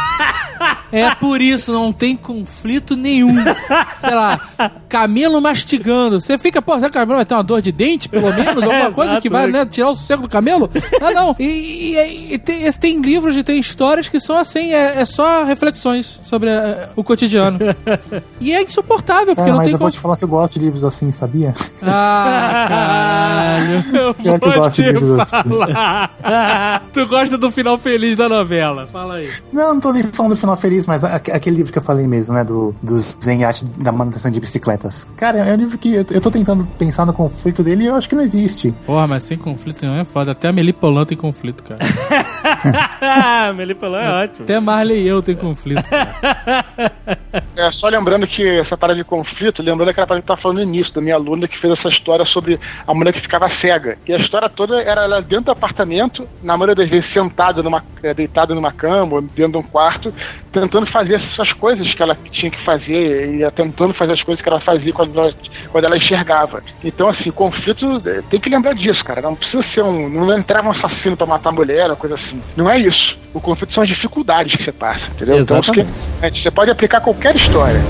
É por isso, não tem conflito nenhum. Sei lá, camelo mastigando. Você fica, pô, será que o camelo vai ter uma dor de dente, pelo menos? Alguma é, coisa exato, que vai, né, tirar o sossego do camelo? Ah, não. E, e, e tem, tem livros e tem histórias que são assim, é, é só reflexões sobre a, o cotidiano. E é insuportável, porque é, não mas tem... eu como... vou te falar que eu gosto de livros assim, sabia? Ah, caralho. Eu Pior que eu gosto de livros assim. Tu gosta do final feliz da novela. Fala aí. Não, não tô nem falando do final feliz, mas a, aquele livro que eu falei mesmo, né? Do, dos Zenyashi da manutenção de bicicletas. Cara, é um livro que eu, eu tô tentando pensar no conflito dele e eu acho que não existe. Porra, mas sem conflito não é foda. Até a Melipolan tem conflito, cara. Melipolan é ótimo. Até Marley e eu tem conflito, cara. É, só lembrando que essa parada de conflito, lembrando aquela parada que eu tava falando no início, da minha aluna que fez essa história sobre a mulher que ficava cega. E a história toda era ela dentro do apartamento, na maioria das vezes sentada, numa, deitada numa cama, ou dentro de um quarto, tentando fazer essas coisas que ela tinha que fazer, e tentando fazer as coisas que ela fazia quando ela, quando ela enxergava. Então, assim, conflito, tem que lembrar disso, cara. Não precisa ser um... Não entrava um assassino pra matar a mulher, uma coisa assim. Não é isso. O conflito são as dificuldades que você passa, entendeu? Exatamente. Então, que, você pode aplicar qualquer história.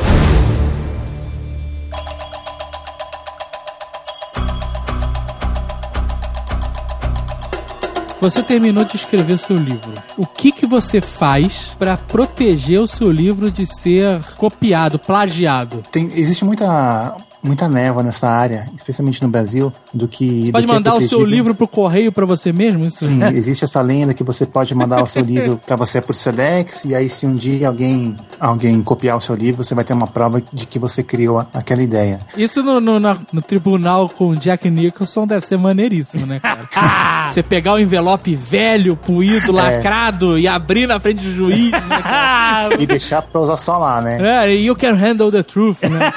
Você terminou de escrever o seu livro. O que que você faz pra proteger o seu livro de ser copiado, plagiado? Tem, existe muita... muita névoa nessa área, especialmente no Brasil, do que... Você pode do que mandar é o seu livro pro correio pra você mesmo? Isso? Sim, existe essa lenda que você pode mandar o seu livro pra você por Sedex, e aí se um dia alguém, alguém copiar o seu livro, você vai ter uma prova de que você criou aquela ideia. Isso no, no, no, no tribunal com Jack Nicholson deve ser maneiríssimo, né, cara? Você pegar o envelope velho, puído, lacrado, é. e abrir na frente do juiz, né, cara? E deixar pra usar só lá, né? É, you can handle the truth, né?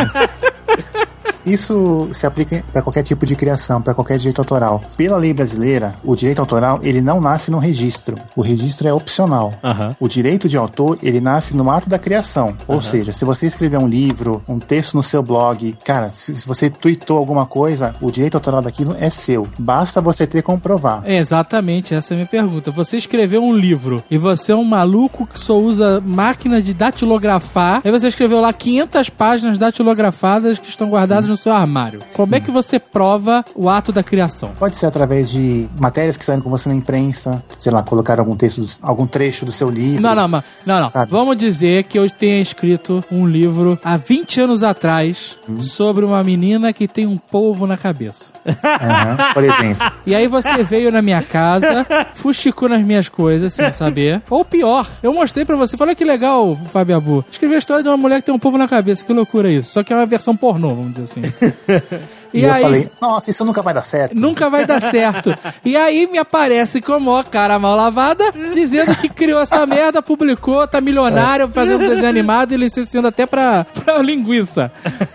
Isso se aplica para qualquer tipo de criação, para qualquer direito autoral. Pela lei brasileira, o direito autoral, ele não nasce no registro. O registro é opcional. Uhum. O direito de autor, ele nasce no ato da criação. Ou uhum. seja, se você escrever um livro, um texto no seu blog, cara, se, se você tweetou alguma coisa, o direito autoral daquilo é seu. Basta você ter como provar. É exatamente, essa é a minha pergunta. Você escreveu um livro e você é um maluco que só usa máquina de datilografar, aí você escreveu lá quinhentas páginas datilografadas que estão guardadas no seu armário. Como é que você prova o ato da criação? Pode ser através de matérias que saem com você na imprensa, sei lá, colocar algum texto, algum trecho do seu livro. Não, não, não, não. não. Vamos dizer que eu tenha escrito um livro há vinte anos atrás hum. sobre uma menina que tem um polvo na cabeça. Uhum, por exemplo. E aí você veio na minha casa, fuxicou nas minhas coisas, sem saber. Ou pior, eu mostrei pra você, falei que legal, Fábio Abu. Escrevi a história de uma mulher que tem um polvo na cabeça, que loucura isso. Só que é uma versão pornô, vamos dizer assim. E, e eu aí, falei, nossa, isso nunca vai dar certo. Nunca vai dar certo. E aí me aparece como ó, cara mal lavada, dizendo que criou essa merda, publicou, tá milionário, fazendo desenho animado e licenciando até pra, pra linguiça.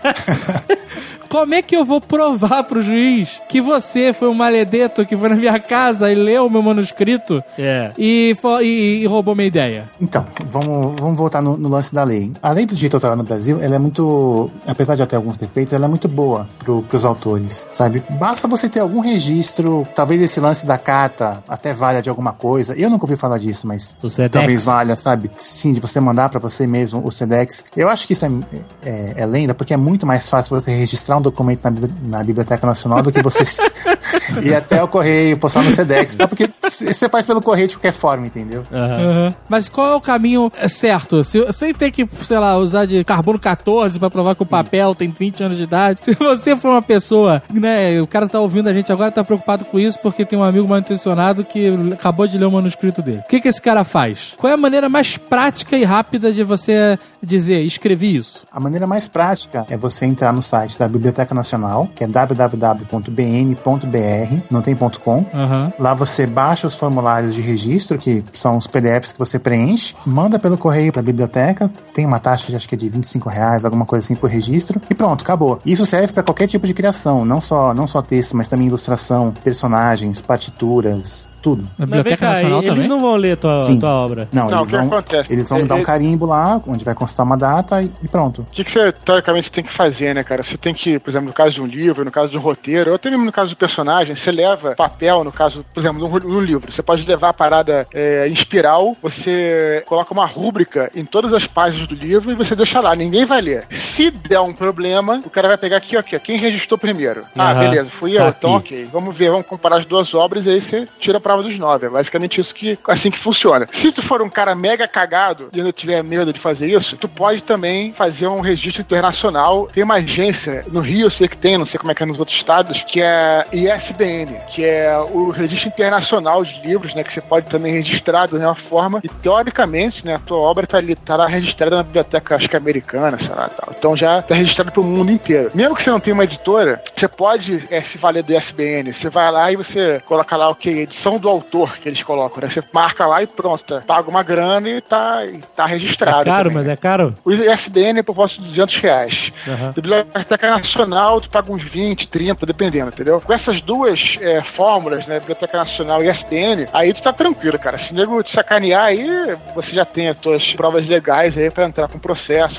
Como é que eu vou provar pro juiz que você foi um maledeto que foi na minha casa e leu o meu manuscrito yeah. e, e, e roubou minha ideia? Então, vamos, vamos voltar no, no lance da lei. A lei do direito autoral no Brasil, ela é muito, apesar de ter alguns defeitos, ela é muito boa pro, pros autores, sabe? Basta você ter algum registro, talvez esse lance da carta até valha de alguma coisa. Eu nunca ouvi falar disso, mas talvez valha, sabe? Sim, de você mandar pra você mesmo o Sedex. Eu acho que isso é, é, é lenda, porque é muito mais fácil você registrar um documento na, na Biblioteca Nacional do que você ir até o correio, postar no Sedex, tá? Porque você faz pelo correio de qualquer forma, entendeu? Uhum. Uhum. Mas qual é o caminho certo? Se, sem ter que, sei lá, usar de carbono quatorze pra provar que o papel tem vinte anos de idade. Se você for uma pessoa, né, o cara tá ouvindo a gente agora, tá preocupado com isso porque tem um amigo mal intencionado que acabou de ler o manuscrito dele. O que que esse cara faz? Qual é a maneira mais prática e rápida de você dizer, escrevi isso? A maneira mais prática é você entrar no site da Biblioteca Nacional, que é w w w ponto b n ponto b r, não tem ponto .com. Uhum. Lá você baixa os formulários de registro, que são os P D Fs que você preenche, manda pelo correio para a biblioteca, tem uma taxa que acho que é de vinte e cinco reais, alguma coisa assim por registro, e pronto, acabou. Isso serve para qualquer tipo de criação, não só, não só texto, mas também ilustração, personagens, partituras, tudo. Na Biblioteca Nacional eles também? Eles não vão ler tua, tua obra. Não, não eles vão, eles vão é, dar um carimbo lá, onde vai constar uma data e, e pronto. O que, que você, teoricamente, você tem que fazer, né, cara? Você tem que, por exemplo, no caso de um livro, no caso de um roteiro, ou até mesmo no caso do personagem, você leva papel, no caso, por exemplo, num, num livro. Você pode levar a parada é, em espiral, você coloca uma rúbrica em todas as páginas do livro e você deixa lá. Ninguém vai ler. Se der um problema, o cara vai pegar aqui, ok, quem registrou primeiro? Ah, uhum. beleza, fui eu. Tá então, aqui. Ok. Vamos ver, vamos comparar as duas obras e aí você tira pra prova dos nove. É basicamente isso que, assim que funciona. Se tu for um cara mega cagado e não tiver medo de fazer isso, tu pode também fazer um registro internacional. Tem uma agência no Rio, eu sei que tem, não sei como é que é nos outros estados, que é I S B N, que é o Registro Internacional de Livros, né, que você pode também registrar da mesma forma, e teoricamente, né, a tua obra tá ali, tá lá registrada na biblioteca, acho que americana, sei lá, tal. Então já tá registrada pro mundo inteiro. Mesmo que você não tenha uma editora, você pode é, se valer do I S B N, você vai lá e você coloca lá o que? Edição do autor, que eles colocam, né, você marca lá e pronto, tá, paga uma grana e tá, e tá registrado. É caro, também, mas né? é caro? O I S B N é por volta de duzentos reais. Uhum. A Biblioteca Nacional, tu paga uns vinte, trinta, dependendo, entendeu? Com essas duas é, fórmulas, né, Biblioteca Nacional e I S B N, aí tu tá tranquilo, cara. Se o nego te sacanear aí, você já tem as tuas provas legais aí pra entrar com o processo.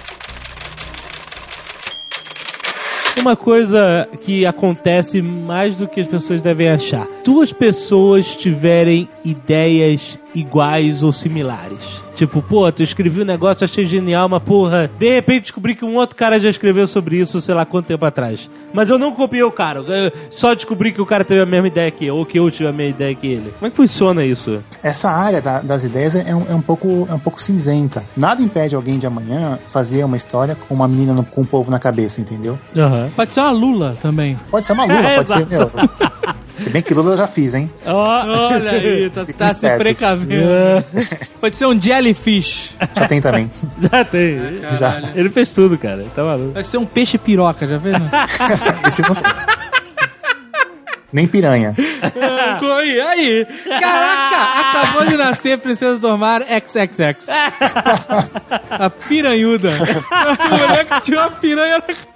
Uma coisa que acontece mais do que as pessoas devem achar. Duas pessoas tiverem ideias iguais ou similares. Tipo, pô, tu escrevi um negócio, achei genial, mas porra, de repente descobri que um outro cara já escreveu sobre isso, sei lá quanto tempo atrás. Mas eu não copiei o cara, eu só descobri que o cara teve a mesma ideia que eu, ou que eu tive a mesma ideia que ele. Como é que funciona isso? Essa área da, das ideias é um, é, um pouco, é um pouco cinzenta. Nada impede alguém de amanhã fazer uma história com uma menina no, com um povo na cabeça, entendeu? Uhum. Pode ser uma Lula também. Pode ser uma Lula, É, pode ser... Meu, se bem que Lula eu já fiz, hein? Oh, olha aí, tá, tá se precavendo. Pode ser um jellyfish. Já tem também. Já tem. Ah, já. Ele fez tudo, cara. Tá maluco. Pode ser um peixe piroca, já viu? Esse não tem. Nem piranha. Aí, aí. Caraca, acabou de nascer Princesa do Mar X X X. A piranhuda. A mulher que tinha uma piranha na...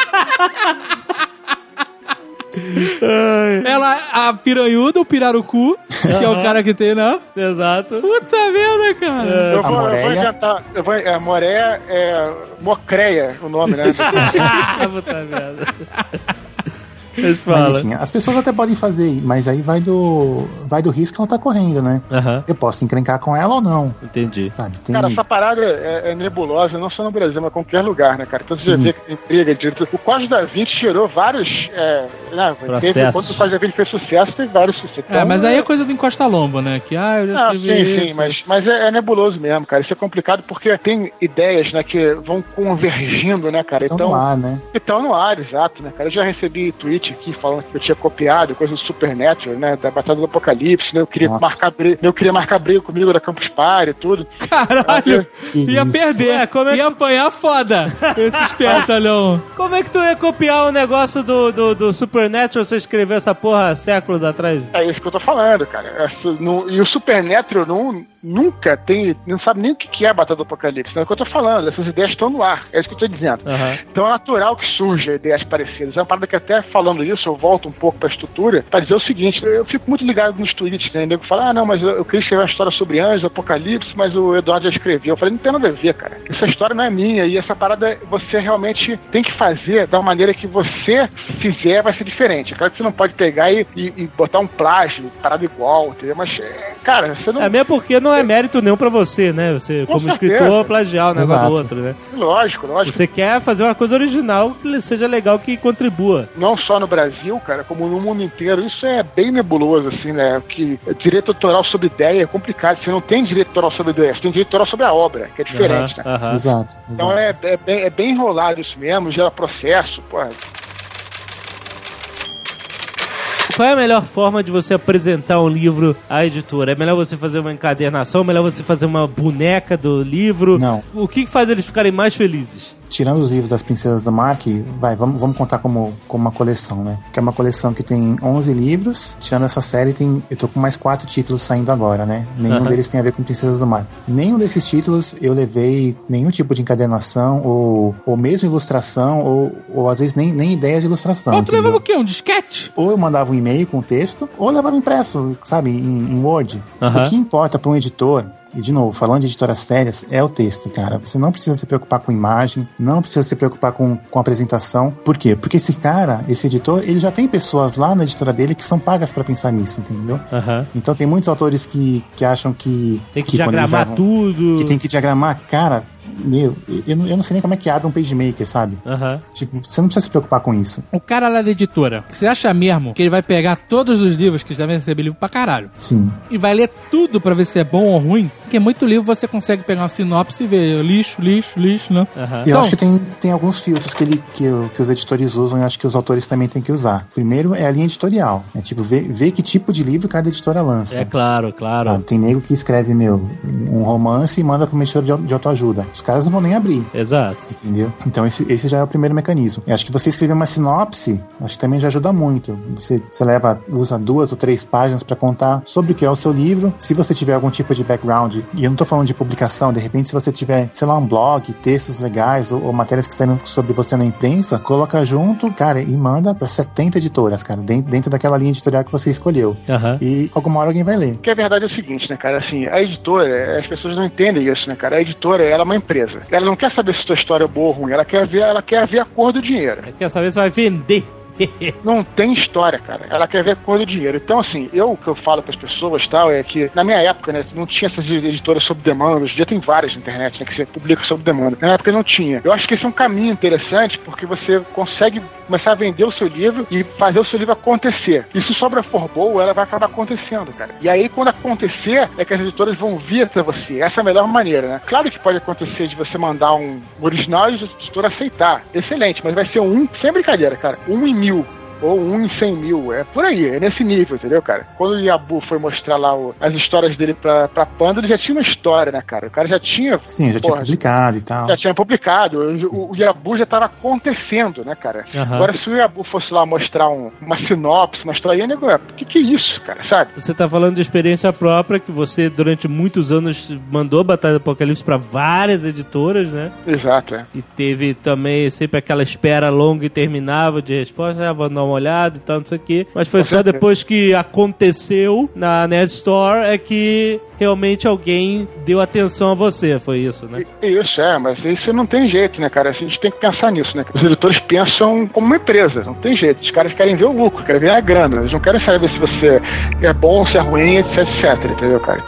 Ela, a piranhuda, o pirarucu, que é o cara que tem, não? Exato. Puta merda, cara. Eu vou, Moreia. eu vou inventar. Eu vou, é, Moré é Mocreia, o nome, né? Puta merda. Mas fala. Mas enfim, as pessoas até podem fazer, mas aí vai do, vai do risco que ela tá correndo, né? Aham. Eu posso encrencar com ela ou não. Entendi. Sabe? Tem... Cara, essa parada é, é nebulosa, não só no Brasil, mas em qualquer lugar, né, cara? Então você vê que tem briga de... O Código da Vinci gerou vários... É, né, teve, quando o Código da Vinci fez sucesso, teve vários sucessos. É, mas aí é coisa do Encosta Lomba, né? Que, ah, eu já Ah, escrevi sim, isso. sim, mas, mas é, é nebuloso mesmo, cara. Isso é complicado porque tem ideias, né, que vão convergindo, né, cara? Estão Então, no ar, né? Então no ar, exato, né, cara? Eu já recebi tweet aqui falando que eu tinha copiado coisa do Supernatural, né? Da Batalha do Apocalipse, né? Eu queria Nossa. marcar briga, eu queria marcar briga comigo da Campus Party e tudo. Caralho, Que ia isso. perder, Ué, como é que- ia apanhar foda esse espertalhão. Como é que tu ia copiar o negócio do, do, do Supernatural? Você escreveu essa porra há séculos atrás? É isso que eu tô falando, cara. Essa- no- e o Supernatural não, nunca tem, não sabe nem o que que é a Batalha do Apocalipse. Não é o que eu tô falando, essas ideias estão no ar. É isso que eu tô dizendo. Aham. Então é natural que surjam ideias parecidas. É uma parada que até falando isso, eu volto um pouco pra estrutura, pra dizer o seguinte, eu fico muito ligado nos tweets, né? O nego fala, ah, não, mas eu, eu queria escrever uma história sobre anjos, apocalipse, mas o Eduardo já escreveu. Eu falei, não tem nada a ver, cara. Essa história não é minha, e essa parada você realmente tem que fazer da maneira que você fizer, vai ser diferente. É claro que você não pode pegar e, e, e botar um plágio, parada igual, entendeu? Mas, é, cara, você não... É mesmo porque não é mérito nenhum pra você, né? Você, Com como certeza. escritor, plagiar o negócio Exato. do outro, né? Lógico, lógico. Você quer fazer uma coisa original que seja legal, que contribua. Não só no Brasil, cara, como no mundo inteiro, isso é bem nebuloso, assim, né? Que direito autoral sobre ideia é complicado. Você não tem direito autoral sobre ideia, você tem direito autoral sobre a obra, que é diferente, Aham, né? aham. Exato. Então exato. é, é, bem, é bem enrolado isso mesmo, gera processo, porra. Qual é a melhor forma de você apresentar um livro à editora? É melhor você fazer uma encadernação? É melhor você fazer uma boneca do livro? Não. O que faz eles ficarem mais felizes? Tirando os livros das Princesas do Mar, que vai, vamos, vamos contar como, como uma coleção, né? Que é uma coleção que tem onze livros. Tirando essa série, tem, eu tô com mais quatro títulos saindo agora, né? Nenhum Uhum. deles tem a ver com Princesas do Mar. Nenhum desses títulos eu levei nenhum tipo de encadernação, ou, ou mesmo ilustração, ou, ou às vezes nem, nem ideias de ilustração. Ou tu entendeu? levava o quê? Um disquete? Ou eu mandava um e-mail com o texto, ou eu levava impresso, sabe, em, em Word. Aham. O que importa para um editor, e de novo, falando de editoras sérias, é o texto, cara. Você não precisa se preocupar com imagem, não precisa se preocupar com, com apresentação. Por quê? Porque esse cara, esse editor, ele já tem pessoas lá na editora dele que são pagas para pensar nisso, entendeu? Aham. Então tem muitos autores que, que acham que... Tem que, que quando eles diagramar erram- tudo. Que tem que diagramar, cara... meu, eu, não- eu não sei nem como é que abre um PageMaker, sabe? Aham. Tipo, você não precisa se preocupar com isso. O cara lá da editora, você acha mesmo que ele vai pegar todos os livros, que já devem receber livro pra caralho, Sim. e vai ler tudo pra ver se é bom ou ruim? Porque muito livro você consegue pegar uma sinopse e ver lixo, lixo, lixo, né? Aham. Eu Então- acho que tem, tem alguns filtros que, ele, que, o- que os editores usam e eu acho que os autores também têm que usar. Primeiro é a linha editorial. É tipo, ver, ver que tipo de livro cada editora lança. É claro, claro. Sabe? Tem nego que escreve, meu, um romance e manda pra uma editora de, au- de autoajuda. Os caras não vão nem abrir. Exato. Entendeu? Então esse, esse já é o primeiro mecanismo. Eu acho que você escrever uma sinopse, acho que também já ajuda muito. Você, você leva, usa duas ou três páginas pra contar sobre o que é o seu livro. Se você tiver algum tipo de background, e eu não tô falando de publicação, de repente se você tiver, sei lá, um blog, textos legais ou, ou matérias que saíram sobre você na imprensa, coloca junto, cara, e manda pra setenta editoras, cara, dentro, dentro daquela linha editorial que você escolheu. Aham. E alguma hora alguém vai ler. Porque a verdade é o seguinte, né, cara, assim, a editora, as pessoas não entendem isso, né, cara, a editora, ela é uma empresa. Ela não quer saber se tua história é boa ou ruim, ela quer ver, ela quer ver a cor do dinheiro. Quer saber se vai vender? Não tem história, cara. Ela quer ver a cor do dinheiro. Então, assim, eu o que eu falo pras pessoas tal é que, na minha época, né, não tinha essas editoras sob demanda. Hoje em dia tem várias na internet, né, que você publica sob demanda. Na época não tinha. Eu acho que esse é um caminho interessante porque você consegue começar a vender o seu livro e fazer o seu livro acontecer. E se sobra for boa, ela vai acabar acontecendo, cara. E aí, quando acontecer, é que as editoras vão vir até você. Essa é a melhor maneira, né? Claro que pode acontecer de você mandar um original e a editora aceitar. Excelente, mas vai ser um, sem brincadeira, cara, um em mil. Ou um em cem mil, é por aí, é nesse nível, entendeu, cara? Quando o Yabu foi mostrar lá o, as histórias dele pra, pra Panda, ele já tinha uma história, né, cara? O cara já tinha... Sim, já porra, tinha publicado e tal. Já tinha publicado, o, o Yabu já tava acontecendo, né, cara? Aham. Agora, se o Yabu fosse lá mostrar um, uma sinopse, uma historinha, nego, o que que é isso, cara, sabe? Você tá falando de experiência própria, que você durante muitos anos mandou Batalha do Apocalipse pra várias editoras, né? Exato, é. E teve também sempre aquela espera longa e terminável de resposta, ah, vou dar uma olhada e tal, não sei o quê. Mas foi Com só certeza. depois que aconteceu na Nerd Store é que realmente alguém deu atenção a você, foi isso, né? E- Isso, é, mas isso não tem jeito, né, cara? A gente tem que pensar nisso, né? Os editores pensam como uma empresa, não tem jeito. Os caras querem ver o lucro, querem ver a grana. Eles não querem saber se você é bom, se é ruim, etc, etc, entendeu, cara?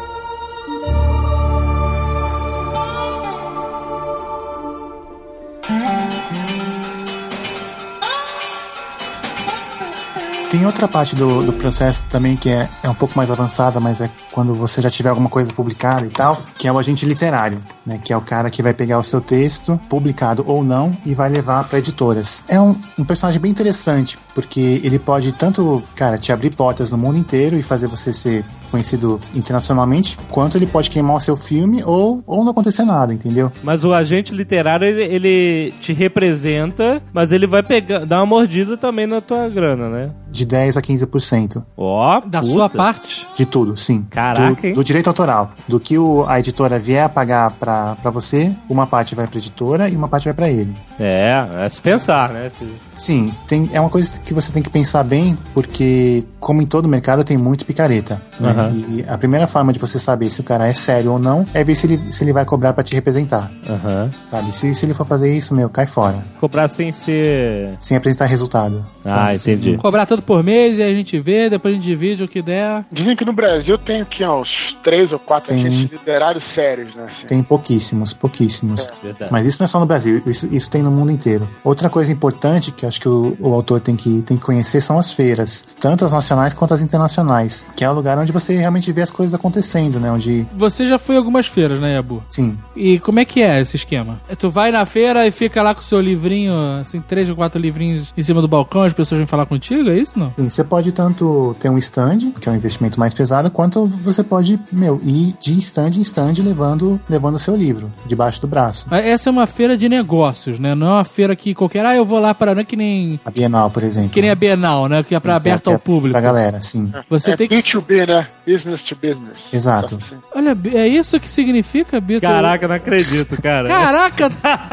Tem outra parte do, do processo também que é, é um pouco mais avançada, mas é quando você já tiver alguma coisa publicada e tal, que é o agente literário, né? Que é o cara que vai pegar o seu texto, publicado ou não, e vai levar para editoras. É um, um personagem bem interessante, porque ele pode tanto, cara, te abrir portas no mundo inteiro e fazer você ser conhecido internacionalmente, quanto ele pode queimar o seu filme ou, ou não acontecer nada, entendeu? Mas o agente literário, ele, ele te representa, mas ele vai pegar, dar uma mordida também na tua grana, né? De dez a quinze por cento. Ó, Da puta. sua parte? De tudo, sim. Caraca, do, hein? do direito autoral. Do que o, a editora vier a pagar pra, pra você, uma parte vai pra editora e uma parte vai pra ele. É, é se pensar, né? Se... Sim, tem, é uma coisa que você tem que pensar bem, porque, como em todo mercado, tem muito picareta. Né? Aham. E a primeira forma de você saber se o cara é sério ou não é ver se ele, se ele vai cobrar pra te representar. Aham. Sabe? Se, se ele for fazer isso, meu, cai fora. Cobrar sem ser... Sem apresentar resultado. Ah, Então, entendi. Cobrar tanto por mês e aí a gente vê, depois a gente divide o que der. Dizem que no Brasil tem aqui ó, uns três ou quatro Tem. agentes literários sérios, né? Assim. Tem pouquíssimos, pouquíssimos. Verdade. Mas isso não é só no Brasil, isso, isso tem no mundo inteiro. Outra coisa importante que eu acho que o, o autor tem que, tem que conhecer são as feiras, tanto as nacionais quanto as internacionais, que é o lugar onde você realmente vê as coisas acontecendo, né? Onde, Você já foi em algumas feiras, né, Yabu? sim, E como é que é esse esquema? Tu vai na feira e fica lá com o seu livrinho, assim, três ou quatro livrinhos em cima do balcão, as pessoas vêm falar contigo, é isso não? sim, você pode tanto ter um stand, que é um investimento mais pesado, quanto você pode, meu, ir de stand em stand levando, levando o seu livro debaixo do braço. Mas essa é uma feira de negócios, né? Não é uma feira que qualquer... Ah, eu vou lá para... Não é que nem... A Bienal, por exemplo. Que nem a Bienal, né? Que é pra Sim, aberto que é- ao público. Pra galera, sim. Você é tem que... B dois B, né? Business to business. Exato. Assim. Olha, é isso que significa, Bito? Caraca, não acredito, cara. Caraca!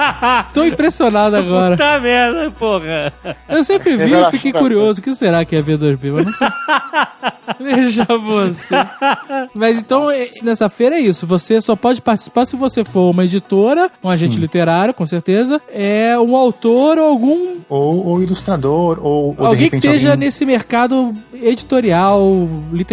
Tô impressionado agora. Puta merda, porra. Eu sempre vi e Revelação fiquei da curioso. O que será que é B dois B? Mas nunca... Veja você. Mas então, é- nessa feira é isso. Você só pode participar se você for uma editora, um agente Sim. literário, com certeza, é um autor ou algum... Ou, ou ilustrador, ou, ou de alguém que repente esteja alguém... nesse mercado editorial literário. É,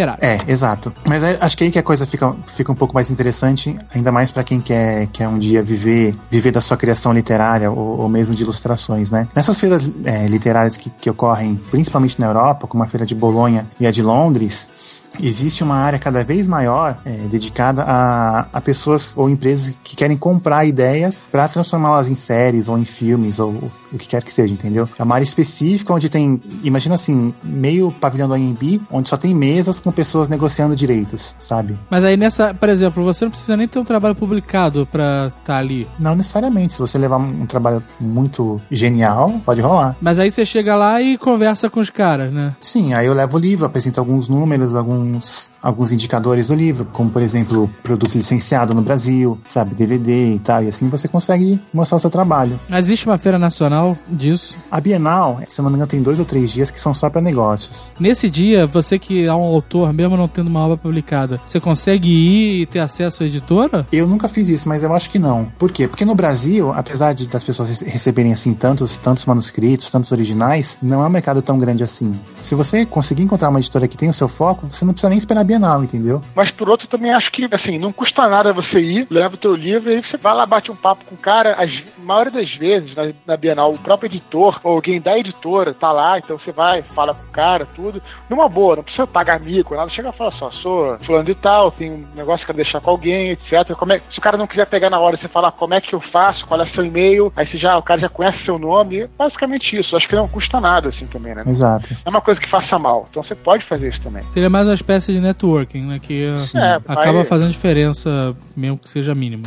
É, exato. Mas é, acho que aí que a coisa fica, fica um pouco mais interessante, ainda mais pra quem quer, quer um dia viver, viver da sua criação literária ou, ou mesmo de ilustrações, né? Nessas feiras é, literárias que, que ocorrem principalmente na Europa, como a Feira de Bolonha e a de Londres, existe uma área cada vez maior é, dedicada a, a pessoas ou empresas que querem comprar ideias para transformá-las em séries ou em filmes ou o que quer que seja, entendeu? É uma área específica onde tem, imagina assim, meio pavilhão do A M B, onde só tem mesas com pessoas negociando direitos, sabe? Mas aí nessa, por exemplo, você não precisa nem ter um trabalho publicado pra estar tá ali. Não necessariamente. Se você levar um, um trabalho muito genial, pode rolar. Mas aí você chega lá e conversa com os caras, né? Sim, aí eu levo o livro, apresento alguns números, alguns, alguns indicadores do livro, como, por exemplo, produto licenciado no Brasil, sabe? D V D e tal, e assim você consegue mostrar o seu trabalho. Mas existe uma feira nacional disso? A Bienal, se eu não me engano, tem dois ou três dias que são só para negócios. Nesse dia, você que é um autor, mesmo não tendo uma obra publicada, você consegue ir e ter acesso à editora? Eu nunca fiz isso, mas eu acho que não. Por quê? Porque no Brasil, apesar de das pessoas receberem assim tantos, tantos manuscritos, tantos originais, não é um mercado tão grande assim. Se você conseguir encontrar uma editora que tem o seu foco, você não precisa nem esperar a Bienal, entendeu? Mas por outro, também acho que, assim, não custa nada você ir, leva o teu livro e aí você vai lá, bate um papo com o cara. A maioria das vezes, na, na Bienal, o próprio editor, ou alguém da editora, tá lá, então você vai, fala com o cara, tudo. Numa boa, não precisa pagar mico, nada. Chega e fala só, sou fulano de tal, tem um negócio que quero deixar com alguém, etcétera. Como é, se o cara não quiser pegar na hora, você fala como é que eu faço, qual é seu e-mail, aí você já, o cara já conhece seu nome, basicamente isso. Acho que não custa nada, assim, também, né? Exato. É uma coisa que faça mal, então você pode fazer isso também. Seria mais uma espécie de networking, né? Que é, acaba vai... fazendo diferença, mesmo que seja mínimo.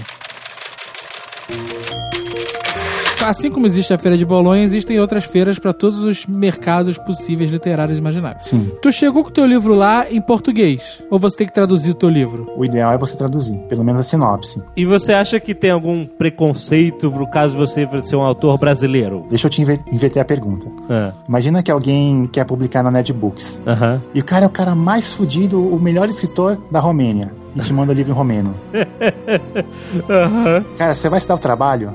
Assim como existe a Feira de Bolonha, existem outras feiras para todos os mercados possíveis literários imaginários. Sim. Tu chegou com o teu livro lá em português? Ou você tem que traduzir o teu livro? O ideal é você traduzir, pelo menos a sinopse. E você acha que tem algum preconceito pro caso de você ser um autor brasileiro? Deixa eu te inverter a pergunta. Ah. Imagina que alguém quer publicar na Netbooks. Aham. E o cara é o cara mais fudido, o melhor escritor da Romênia. E te manda o livro em romeno. Aham. Cara, você vai se dar o trabalho?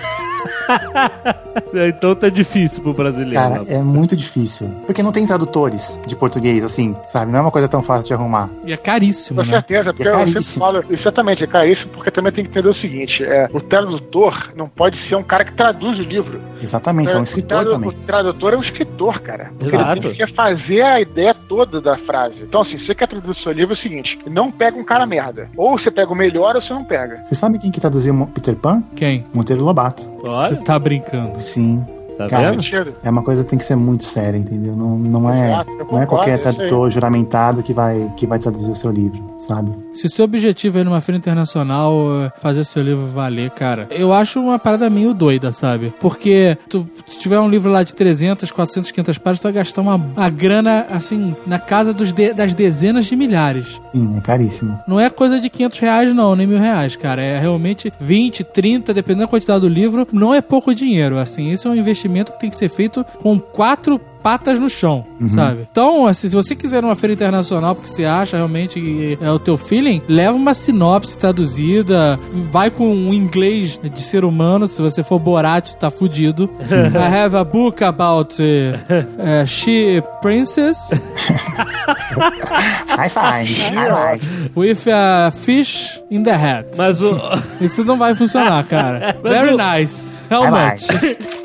Então tá difícil pro brasileiro. Cara, é muito difícil. Porque não tem tradutores de português, assim, sabe? Não é uma coisa tão fácil de arrumar. E é caríssimo, Com né? certeza, porque É eu sempre caríssimo. falo, exatamente, é caríssimo, porque também tem que entender o seguinte, é, o tradutor não pode ser um cara que traduz o livro. Exatamente, é um o escritor tradu- também. O tradutor é um escritor, cara. Porque Exato. ele tem que fazer a ideia toda da frase. Então, assim, se você quer traduzir o seu livro, é o seguinte, não pega um cara merda. Ou você pega o melhor, ou você não pega. Você sabe quem que traduziu Mo- Peter Pan? Quem? Monteiro Lobato. Você Olha, tá brincando. Sim. tá Cara, vendo? Mentira. é uma coisa que tem que ser muito séria, entendeu? Não, não, é, Exato, eu não é concordo, qualquer é isso aí. tradutor juramentado que vai, que vai traduzir o seu livro, sabe? Se o seu objetivo é ir numa feira internacional é fazer seu livro valer, cara, eu acho uma parada meio doida, sabe? Porque tu, se tiver um livro lá de trezentas, quatrocentas, quinhentas páginas, tu vai gastar uma, uma grana, assim, na casa dos de- das dezenas de milhares. Sim, é caríssimo. Não é coisa de quinhentos reais, não, nem mil reais, cara. É realmente vinte, trinta, dependendo da quantidade do livro, não é pouco dinheiro. Assim, isso é um investimento que tem que ser feito com quatro patas no chão, sabe? Então, assim, se você quiser uma feira internacional porque você acha realmente que é o teu feeling, leva uma sinopse traduzida, vai com um inglês de ser humano, se você for Borat, tá fudido. I have a book about uh, uh, she princess High five, highlights. with a fish in the head. Mas o... Isso não vai funcionar, cara. Mas Very o- nice. How Highlights. much?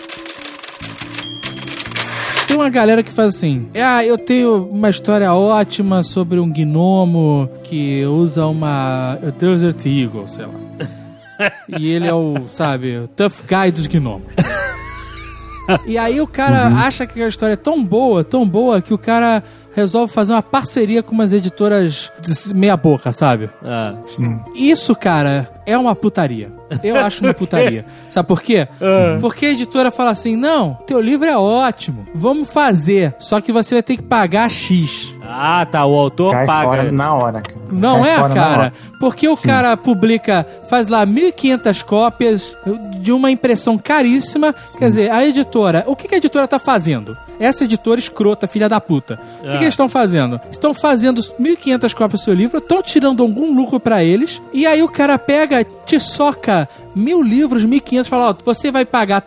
Tem uma galera que faz assim: ah, eu tenho uma história ótima sobre um gnomo que usa uma Desert Eagle, sei lá. E ele é o, sabe, o tough guy dos gnomos. E aí o cara acha que a história é tão boa, tão boa, que o cara resolve fazer uma parceria com umas editoras de meia boca, sabe? Ah. Sim. Isso, cara, é uma putaria. Eu acho uma putaria. Sabe por quê? Porque a editora fala assim: não, teu livro é ótimo, vamos fazer, só que você vai ter que pagar X. Ah, tá, o autor Cai paga. fora na hora, cara. Não Cai é, fora na cara? hora. Porque o cara publica, faz lá mil e quinhentas cópias de uma impressão caríssima. Quer dizer, a editora, o que que a editora tá fazendo? Essa editora escrota, filha da puta. O que, Ah. que eles estão fazendo? Estão fazendo mil e quinhentas cópias do seu livro, estão tirando algum lucro pra eles, e aí o cara pega, te soca mil livros, mil e quinhentos, fala: ó, você vai pagar tanto,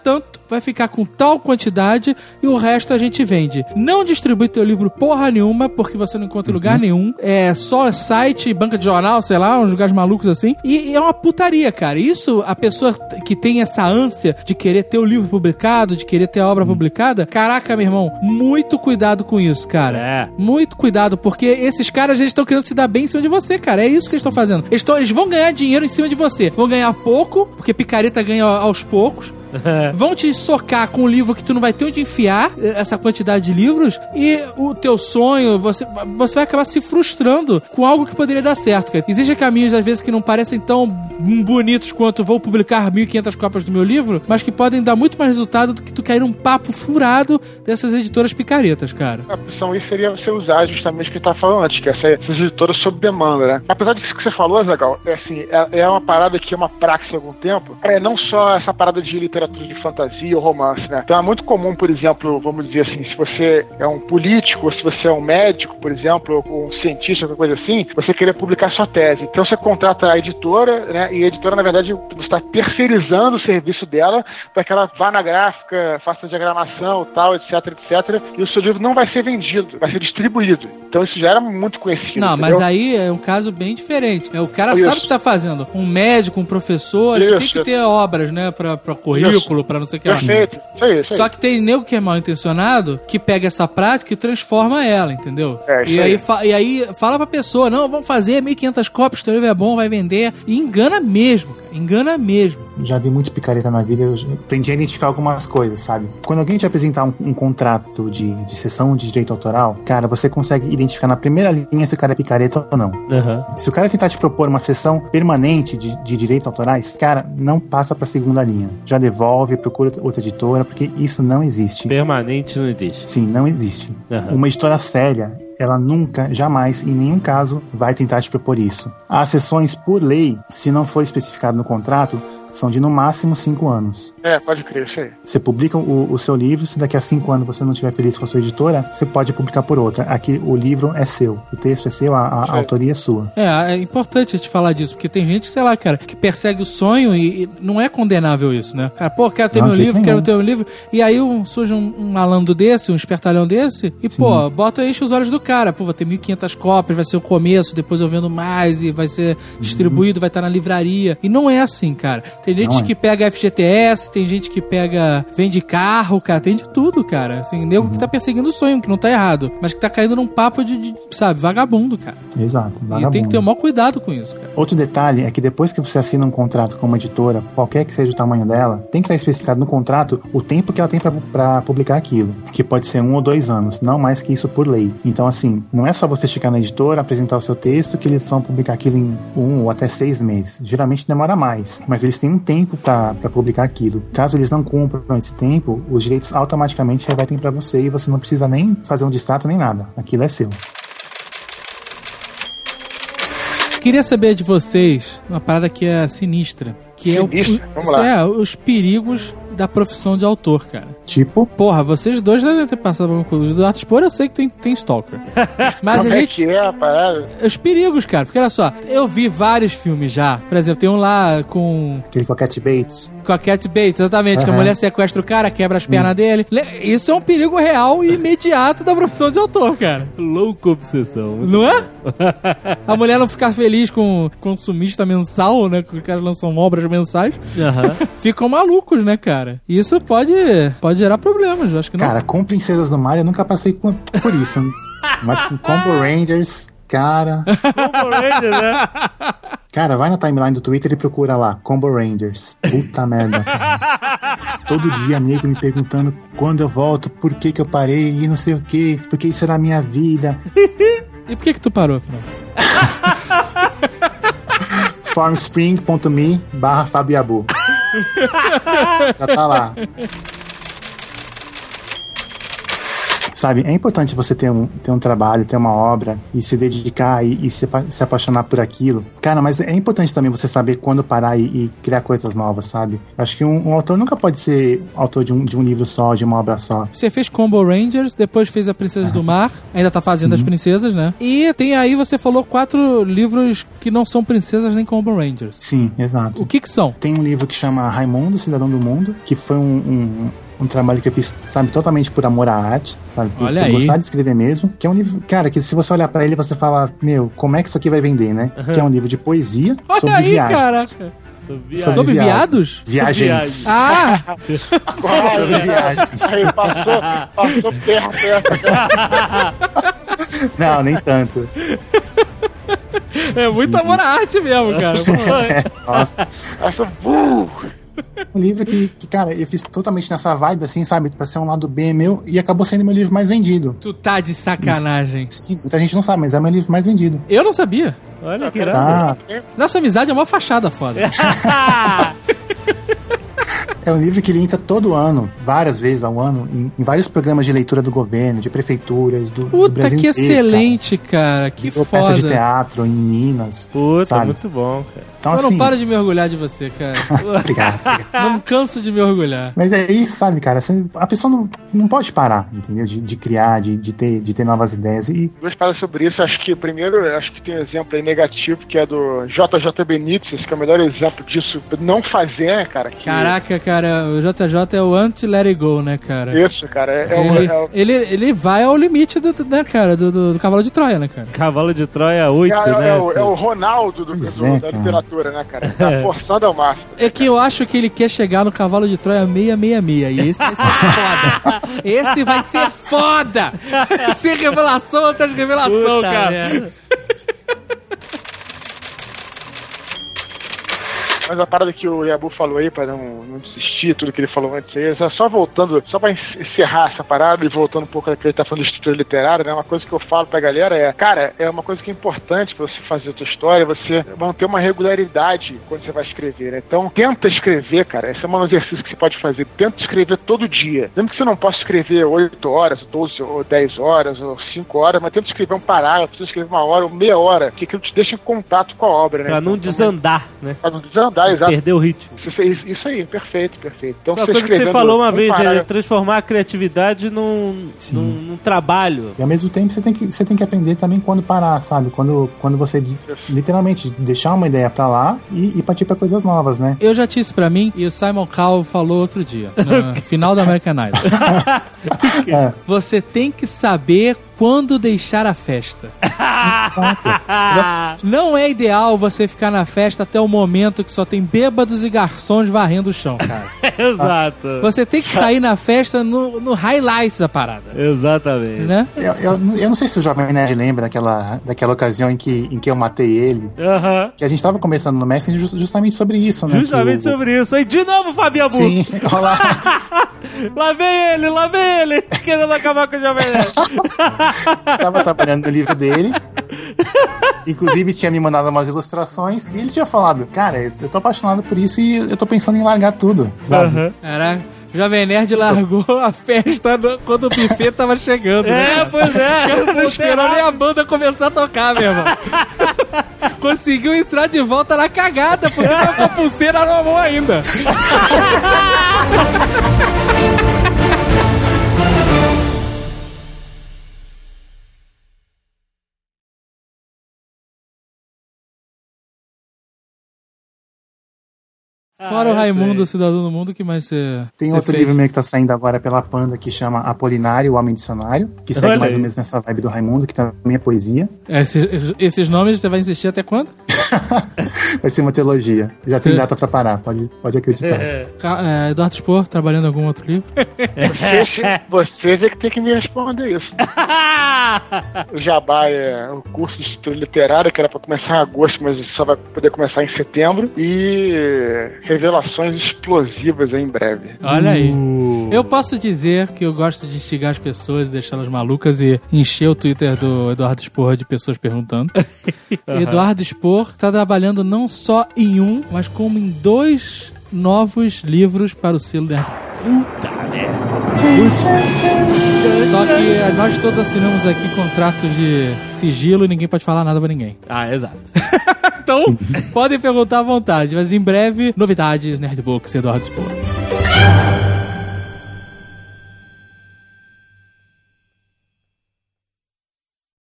vai ficar com tal quantidade e o resto a gente vende. Não distribui teu livro porra nenhuma, porque você não encontra em lugar nenhum. É só site, banca de jornal, sei lá, uns lugares malucos assim. E, e é uma putaria, cara. Isso, a pessoa que tem essa ânsia de querer ter o livro publicado, de querer ter a obra Sim. publicada, caraca, meu irmão, muito cuidado com isso, cara. É. Muito cuidado, porque esses caras, eles estão querendo se dar bem em cima de você, cara. É isso que eles estão fazendo. Eles, tão, eles vão ganhar dinheiro em cima de você. Vão ganhar pouco, porque picareta ganha aos poucos. Vão te socar com um livro que tu não vai ter onde enfiar essa quantidade de livros, e o teu sonho, você, você vai acabar se frustrando com algo que poderia dar certo, cara. Existem caminhos, às vezes, que não parecem tão bonitos quanto vou publicar mil e quinhentas cópias do meu livro, mas que podem dar muito mais resultado do que tu cair num papo furado dessas editoras picaretas, cara. A opção aí seria você usar justamente o que tá falando antes, que é essa, essas editoras sob demanda, né? Apesar disso que você falou, Azaghal, é assim, é, é uma parada que é uma praxe há algum tempo, é não só essa parada de literatura de fantasia ou romance, né? Então é muito comum, por exemplo, vamos dizer assim, se você é um político, ou se você é um médico, por exemplo, ou um cientista, qualquer coisa assim, você querer publicar sua tese. Então você contrata a editora, né? E a editora, na verdade, você está terceirizando o serviço dela para que ela vá na gráfica, faça diagramação, tal, etc, etcétera. E o seu livro não vai ser vendido, vai ser distribuído. Então isso já era muito conhecido. Não, entendeu? mas aí é um caso bem diferente. É, o cara Isso. sabe o que tá fazendo. Um médico, um professor, Isso. ele tem que ter obras, né? Pra, pra currículo, pra não sei o que lá. Perfeito. Isso aí, isso aí. Só que tem nego que é mal intencionado que pega essa prática e transforma ela, entendeu? É, isso e, aí, aí. fa- e aí fala pra pessoa, não, vamos fazer mil e quinhentas cópias, teu livro é bom, vai vender. E engana mesmo, cara. Engana mesmo. Já vi muito picareta na vida, eu aprendi a identificar algumas coisas, sabe? Quando alguém te apresentar um, um contrato de, de cessão de direito autoral, cara, você consegue identificar na primeira linha se o cara é picareta ou não. Uhum. Se o cara tentar te propor uma cessão permanente de, de direitos autorais, cara, não passa pra segunda linha. Já devolve, procura outra editora, porque isso não existe. Permanente não existe. Sim, não existe. Uhum. Uma editora séria, ela nunca, jamais, em nenhum caso, vai tentar te propor isso. As cessões, por lei, se não for especificado no contrato, são de no máximo cinco anos. É, pode crer, isso aí. Você publica o, o seu livro, se daqui a cinco anos você não estiver feliz com a sua editora, você pode publicar por outra. Aqui o livro é seu, o texto é seu, a, a, a autoria é sua. É, é importante a gente falar disso, porque tem gente, sei lá, cara, que persegue o sonho e, e não é condenável isso, né? Cara, pô, quero ter Não, meu de jeito livro, quero nenhum. ter meu livro, e aí um, surge um, um malandro desse, um espertalhão desse, e pô, bota, enche os olhos do cara, pô, vou ter mil e quinhentas cópias, vai ser o começo, depois eu vendo mais, e vai ser distribuído, vai estar na livraria. E não é assim, cara. Tem gente Não é. que pega F G T S, tem gente que pega, vende carro, cara, tem de tudo, cara. Assim, nego que tá perseguindo o sonho, que não tá errado, mas que tá caindo num papo de, de sabe, vagabundo, cara. Exato, E vagabundo. tem que ter o maior cuidado com isso, cara. Outro detalhe é que depois que você assina um contrato com uma editora, qualquer que seja o tamanho dela, tem que estar especificado no contrato o tempo que ela tem pra, pra publicar aquilo, que pode ser um ou dois anos, não mais que isso por lei. Então, assim, não é só você chegar na editora, apresentar o seu texto, que eles vão publicar aquilo em um ou até seis meses. Geralmente demora mais, mas eles têm um tempo pra, pra publicar aquilo. Caso eles não cumpram esse tempo, os direitos automaticamente revertem pra você e você não precisa nem fazer um distrato nem nada. Aquilo é seu. Queria saber de vocês uma parada que é sinistra, que é, o, Sinistra? Vamos isso lá. é os perigos da profissão de autor, cara. Tipo, Porra, vocês dois devem ter passado por alguma coisa. O Eduardo Spor eu sei que tem, tem stalker. Mas Como a é gente... que é a parada? Os perigos, cara. Porque olha só, eu vi vários filmes já. Por exemplo, tem um lá com... aquele com a Cat Bates. Com a Cat Bates, exatamente. Que a Aham. mulher sequestra o cara, quebra as pernas dele. Le- Isso é um perigo real e imediato da profissão de autor, cara. Louco obsessão. Não é? A mulher não ficar feliz com consumista mensal, né? Que os caras lançam obras mensais. Aham. Ficam malucos, né, cara? Isso pode, pode gerar problemas, eu acho que não. Cara, com Princesas do Mar eu nunca passei por, por isso. Mas com Combo Rangers, cara... Combo Ranger, né? Cara, vai na timeline do Twitter e procura lá, Combo Rangers. Puta merda. Todo dia nego me perguntando quando eu volto, por que que eu parei e não sei o que, porque isso era a minha vida. E por que que tu parou, afinal? formspring.me barra Fabiabu. Já tá lá. sabe? É importante você ter um, ter um trabalho, ter uma obra e se dedicar e, e se, se apaixonar por aquilo. Cara, mas é importante também você saber quando parar e, e criar coisas novas, sabe? Acho que um, um autor nunca pode ser autor de um, de um livro só, de uma obra só. Você fez Combo Rangers, depois fez A Princesa ah. do Mar, ainda tá fazendo Sim. as princesas, né? E tem aí, você falou, quatro livros que não são princesas nem Combo Rangers. Sim, exato. O que que são? Tem um livro que chama Raimundo, Cidadão do Mundo, que foi um, um, um trabalho que eu fiz, sabe, totalmente por amor à arte, sabe? Por, Olha por aí. gostar de escrever mesmo. Que é um livro, cara, que se você olhar pra ele, você fala, meu, como é que isso aqui vai vender, né? Uhum. Que é um livro de poesia Olha sobre aí, viagens. Caraca. Sobre, sobre viados? Viagens. Ah! Sobre viagens. Aí passou, passou perto, perto. Não, nem tanto. É muito amor à arte mesmo, cara. É, nossa. Um livro que, que, cara, eu fiz totalmente nessa vibe, assim, sabe? Pra ser um lado B meu, e acabou sendo meu livro mais vendido. Tu tá de sacanagem. Isso. Sim, muita gente não sabe, mas é meu livro mais vendido. Eu não sabia. Olha que irado. Tá. Nossa amizade é uma fachada foda. É um livro que ele entra todo ano, várias vezes ao ano, em, em vários programas de leitura do governo, de prefeituras, do, Puta, do Brasil que inteiro, excelente, cara. cara que Virou foda. Peça de teatro em Minas. Puta, sabe? muito bom, cara. Então, eu assim, não paro de me orgulhar de você, cara. obrigado, obrigado. Não canso de me orgulhar. Mas é isso, sabe, cara? Você, a pessoa não, não pode parar, entendeu? De, de criar, de, de, ter, de ter novas ideias. E... Duas palavras sobre isso. Acho que, primeiro, acho que tem um exemplo aí negativo, que é do J J Benítez, que é o melhor exemplo disso. Não fazer, né, cara? Que... Caraca, cara, o J J é o anti-let it go, né, cara? Isso, cara. É, é ele, o, é o... ele, ele vai ao limite, do, né, cara, do, do, do Cavalo de Troia, né, cara? Cavalo de Troia oito, é, né? É o, é o Ronaldo do, do, é, da literatura, né, cara? Tá forçando ao máximo. É que eu acho que ele quer chegar no Cavalo de Troia seiscentos e sessenta e seis. E esse vai ser foda. Esse vai ser foda. Sem revelação atrás de revelação, Puta cara. Merda. Mas a parada que o Yabu falou aí, pra não, não desistir, tudo que ele falou antes aí, só voltando, só pra encerrar essa parada e voltando um pouco daquilo que ele tá falando de estrutura literária, né? Uma coisa que eu falo pra galera é, cara, é uma coisa que é importante pra você fazer a tua história, você manter uma regularidade quando você vai escrever, né? Então, tenta escrever, cara. Esse é um exercício que você pode fazer. Tenta escrever todo dia. Mesmo que você não possa escrever oito horas, doze, ou dez horas, ou cinco horas, mas tenta escrever um parágrafo, tenta escrever uma hora ou meia hora, que aquilo te deixa em contato com a obra, né? Pra não então, desandar, também, né? Pra não desandar. Exato. Perder o ritmo. Isso, isso aí, perfeito, perfeito. Então, uma coisa que você falou uma vez, parar... é transformar a criatividade num, num, num trabalho. E ao mesmo tempo você tem, que, você tem que aprender também quando parar, sabe? Quando, quando você literalmente deixar uma ideia pra lá e, e partir pra coisas novas, né? Eu já tinha isso pra mim e o Simon Cowell falou outro dia, no final do American Idol. É. Você tem que saber quando deixar a festa. Não é ideal você ficar na festa até o momento que só tem bêbados e garçons varrendo o chão, cara. Exato. Você tem que sair na festa no, no highlight da parada. Exatamente. Né? Eu, eu, eu não sei se o Jovem Nerd lembra daquela, daquela ocasião em que, em que eu matei ele. Uh-huh. Que a gente tava conversando no Messenger just, justamente sobre isso, né? Justamente o, sobre isso. Aí, de novo, Fabiano. Sim, olha lá. Lá vem ele, lá vem ele, querendo acabar com o Jovem Nerd. Tava trabalhando no livro dele. Inclusive tinha me mandado umas ilustrações e ele tinha falado, cara, eu tô apaixonado por isso e eu tô pensando em largar tudo, sabe? Uhum. Caraca, Jovem Nerd largou a festa quando o buffet tava chegando. É, né, pois é. Não esperou nem a banda começar a tocar, meu irmão. Conseguiu entrar de volta na cagada, porque tava com a pulseira na mão ainda. Fora ah, o Raimundo, sei. O Cidadão do Mundo, que mais você... Tem você outro fez? livro meu que tá saindo agora pela Panda, que chama Apolinário, o Homem Dicionário, que segue Olha mais aí. ou menos nessa vibe do Raimundo, que também é poesia. Esses, esses nomes você vai insistir até quando? Vai ser uma teologia. Já tem data pra parar, pode, pode acreditar. É. É, Eduardo Spor, trabalhando em algum outro livro? Você, vocês é que tem que me responder isso. O Jabá é o curso de estudo literário, que era pra começar em agosto, mas só vai poder começar em setembro. E revelações explosivas em breve. Olha aí. Uh. Eu posso dizer que eu gosto de instigar as pessoas e deixá-las malucas e encher o Twitter do Eduardo Spor de pessoas perguntando. Uhum. Eduardo Spor tá trabalhando não só em um, mas como em dois novos livros para o selo Nerd. Puta merda. Só que nós todos assinamos aqui contratos de sigilo e ninguém pode falar nada pra ninguém. Ah, exato. Então, podem perguntar à vontade, mas em breve, novidades Nerdbooks, Eduardo Spor.